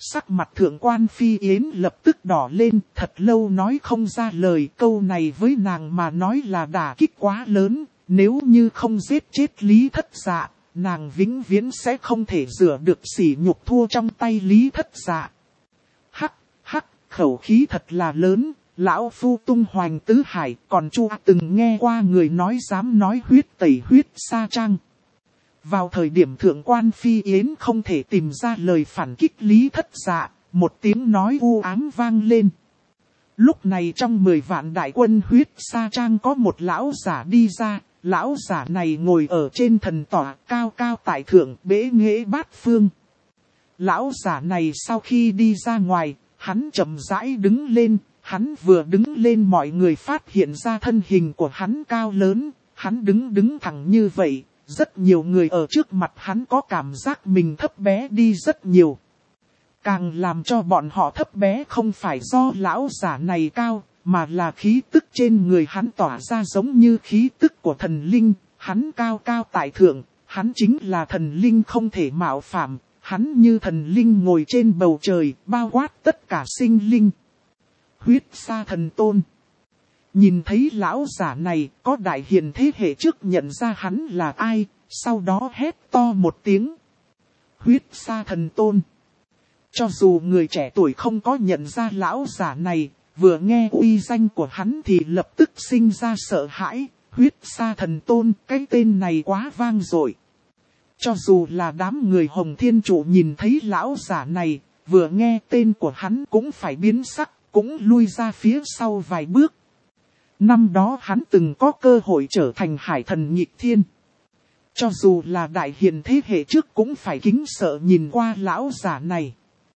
Sắc mặt thượng quan Phi Yến lập tức đỏ lên, thật lâu nói không ra lời. Câu này với nàng mà nói là đả kích quá lớn, nếu như không giết chết Lý Thất Dạ, nàng vĩnh viễn sẽ không thể rửa được sỉ nhục thua trong tay Lý Thất Dạ. Hắc, hắc, khẩu khí thật là lớn, lão phu tung hoành tứ hải, còn Chu từng nghe qua người nói dám nói huyết tẩy huyết sa trang. Vào thời điểm thượng quan Phi Yến không thể tìm ra lời phản kích Lý Thất Dạ, một tiếng nói u ám vang lên. Lúc này trong 10 vạn đại quân huyết sa trang có một lão giả đi ra, lão giả này ngồi ở trên thần tọa cao cao tại thượng bế nghệ bát phương. Lão giả này sau khi đi ra ngoài, hắn chậm rãi đứng lên, hắn vừa đứng lên mọi người phát hiện ra thân hình của hắn cao lớn, hắn đứng thẳng như vậy. Rất nhiều người ở trước mặt hắn có cảm giác mình thấp bé đi rất nhiều. Càng làm cho bọn họ thấp bé không phải do lão giả này cao, mà là khí tức trên người hắn tỏa ra giống như khí tức của thần linh. Hắn cao cao tại thượng, hắn chính là thần linh không thể mạo phạm, hắn như thần linh ngồi trên bầu trời, bao quát tất cả sinh linh. Huyết sa thần tôn. Nhìn thấy lão giả này, có đại hiền thế hệ trước nhận ra hắn là ai, sau đó hét to một tiếng. Huyết sa thần tôn. Cho dù người trẻ tuổi không có nhận ra lão giả này, vừa nghe uy danh của hắn thì lập tức sinh ra sợ hãi. Huyết sa thần tôn, cái tên này quá vang dội. Cho dù là đám người Hồng Thiên Trụ nhìn thấy lão giả này, vừa nghe tên của hắn cũng phải biến sắc, cũng lui ra phía sau vài bước. Năm đó hắn từng có cơ hội trở thành hải thần nghịch thiên. Cho dù là đại hiền thế hệ trước cũng phải kính sợ nhìn qua lão giả này.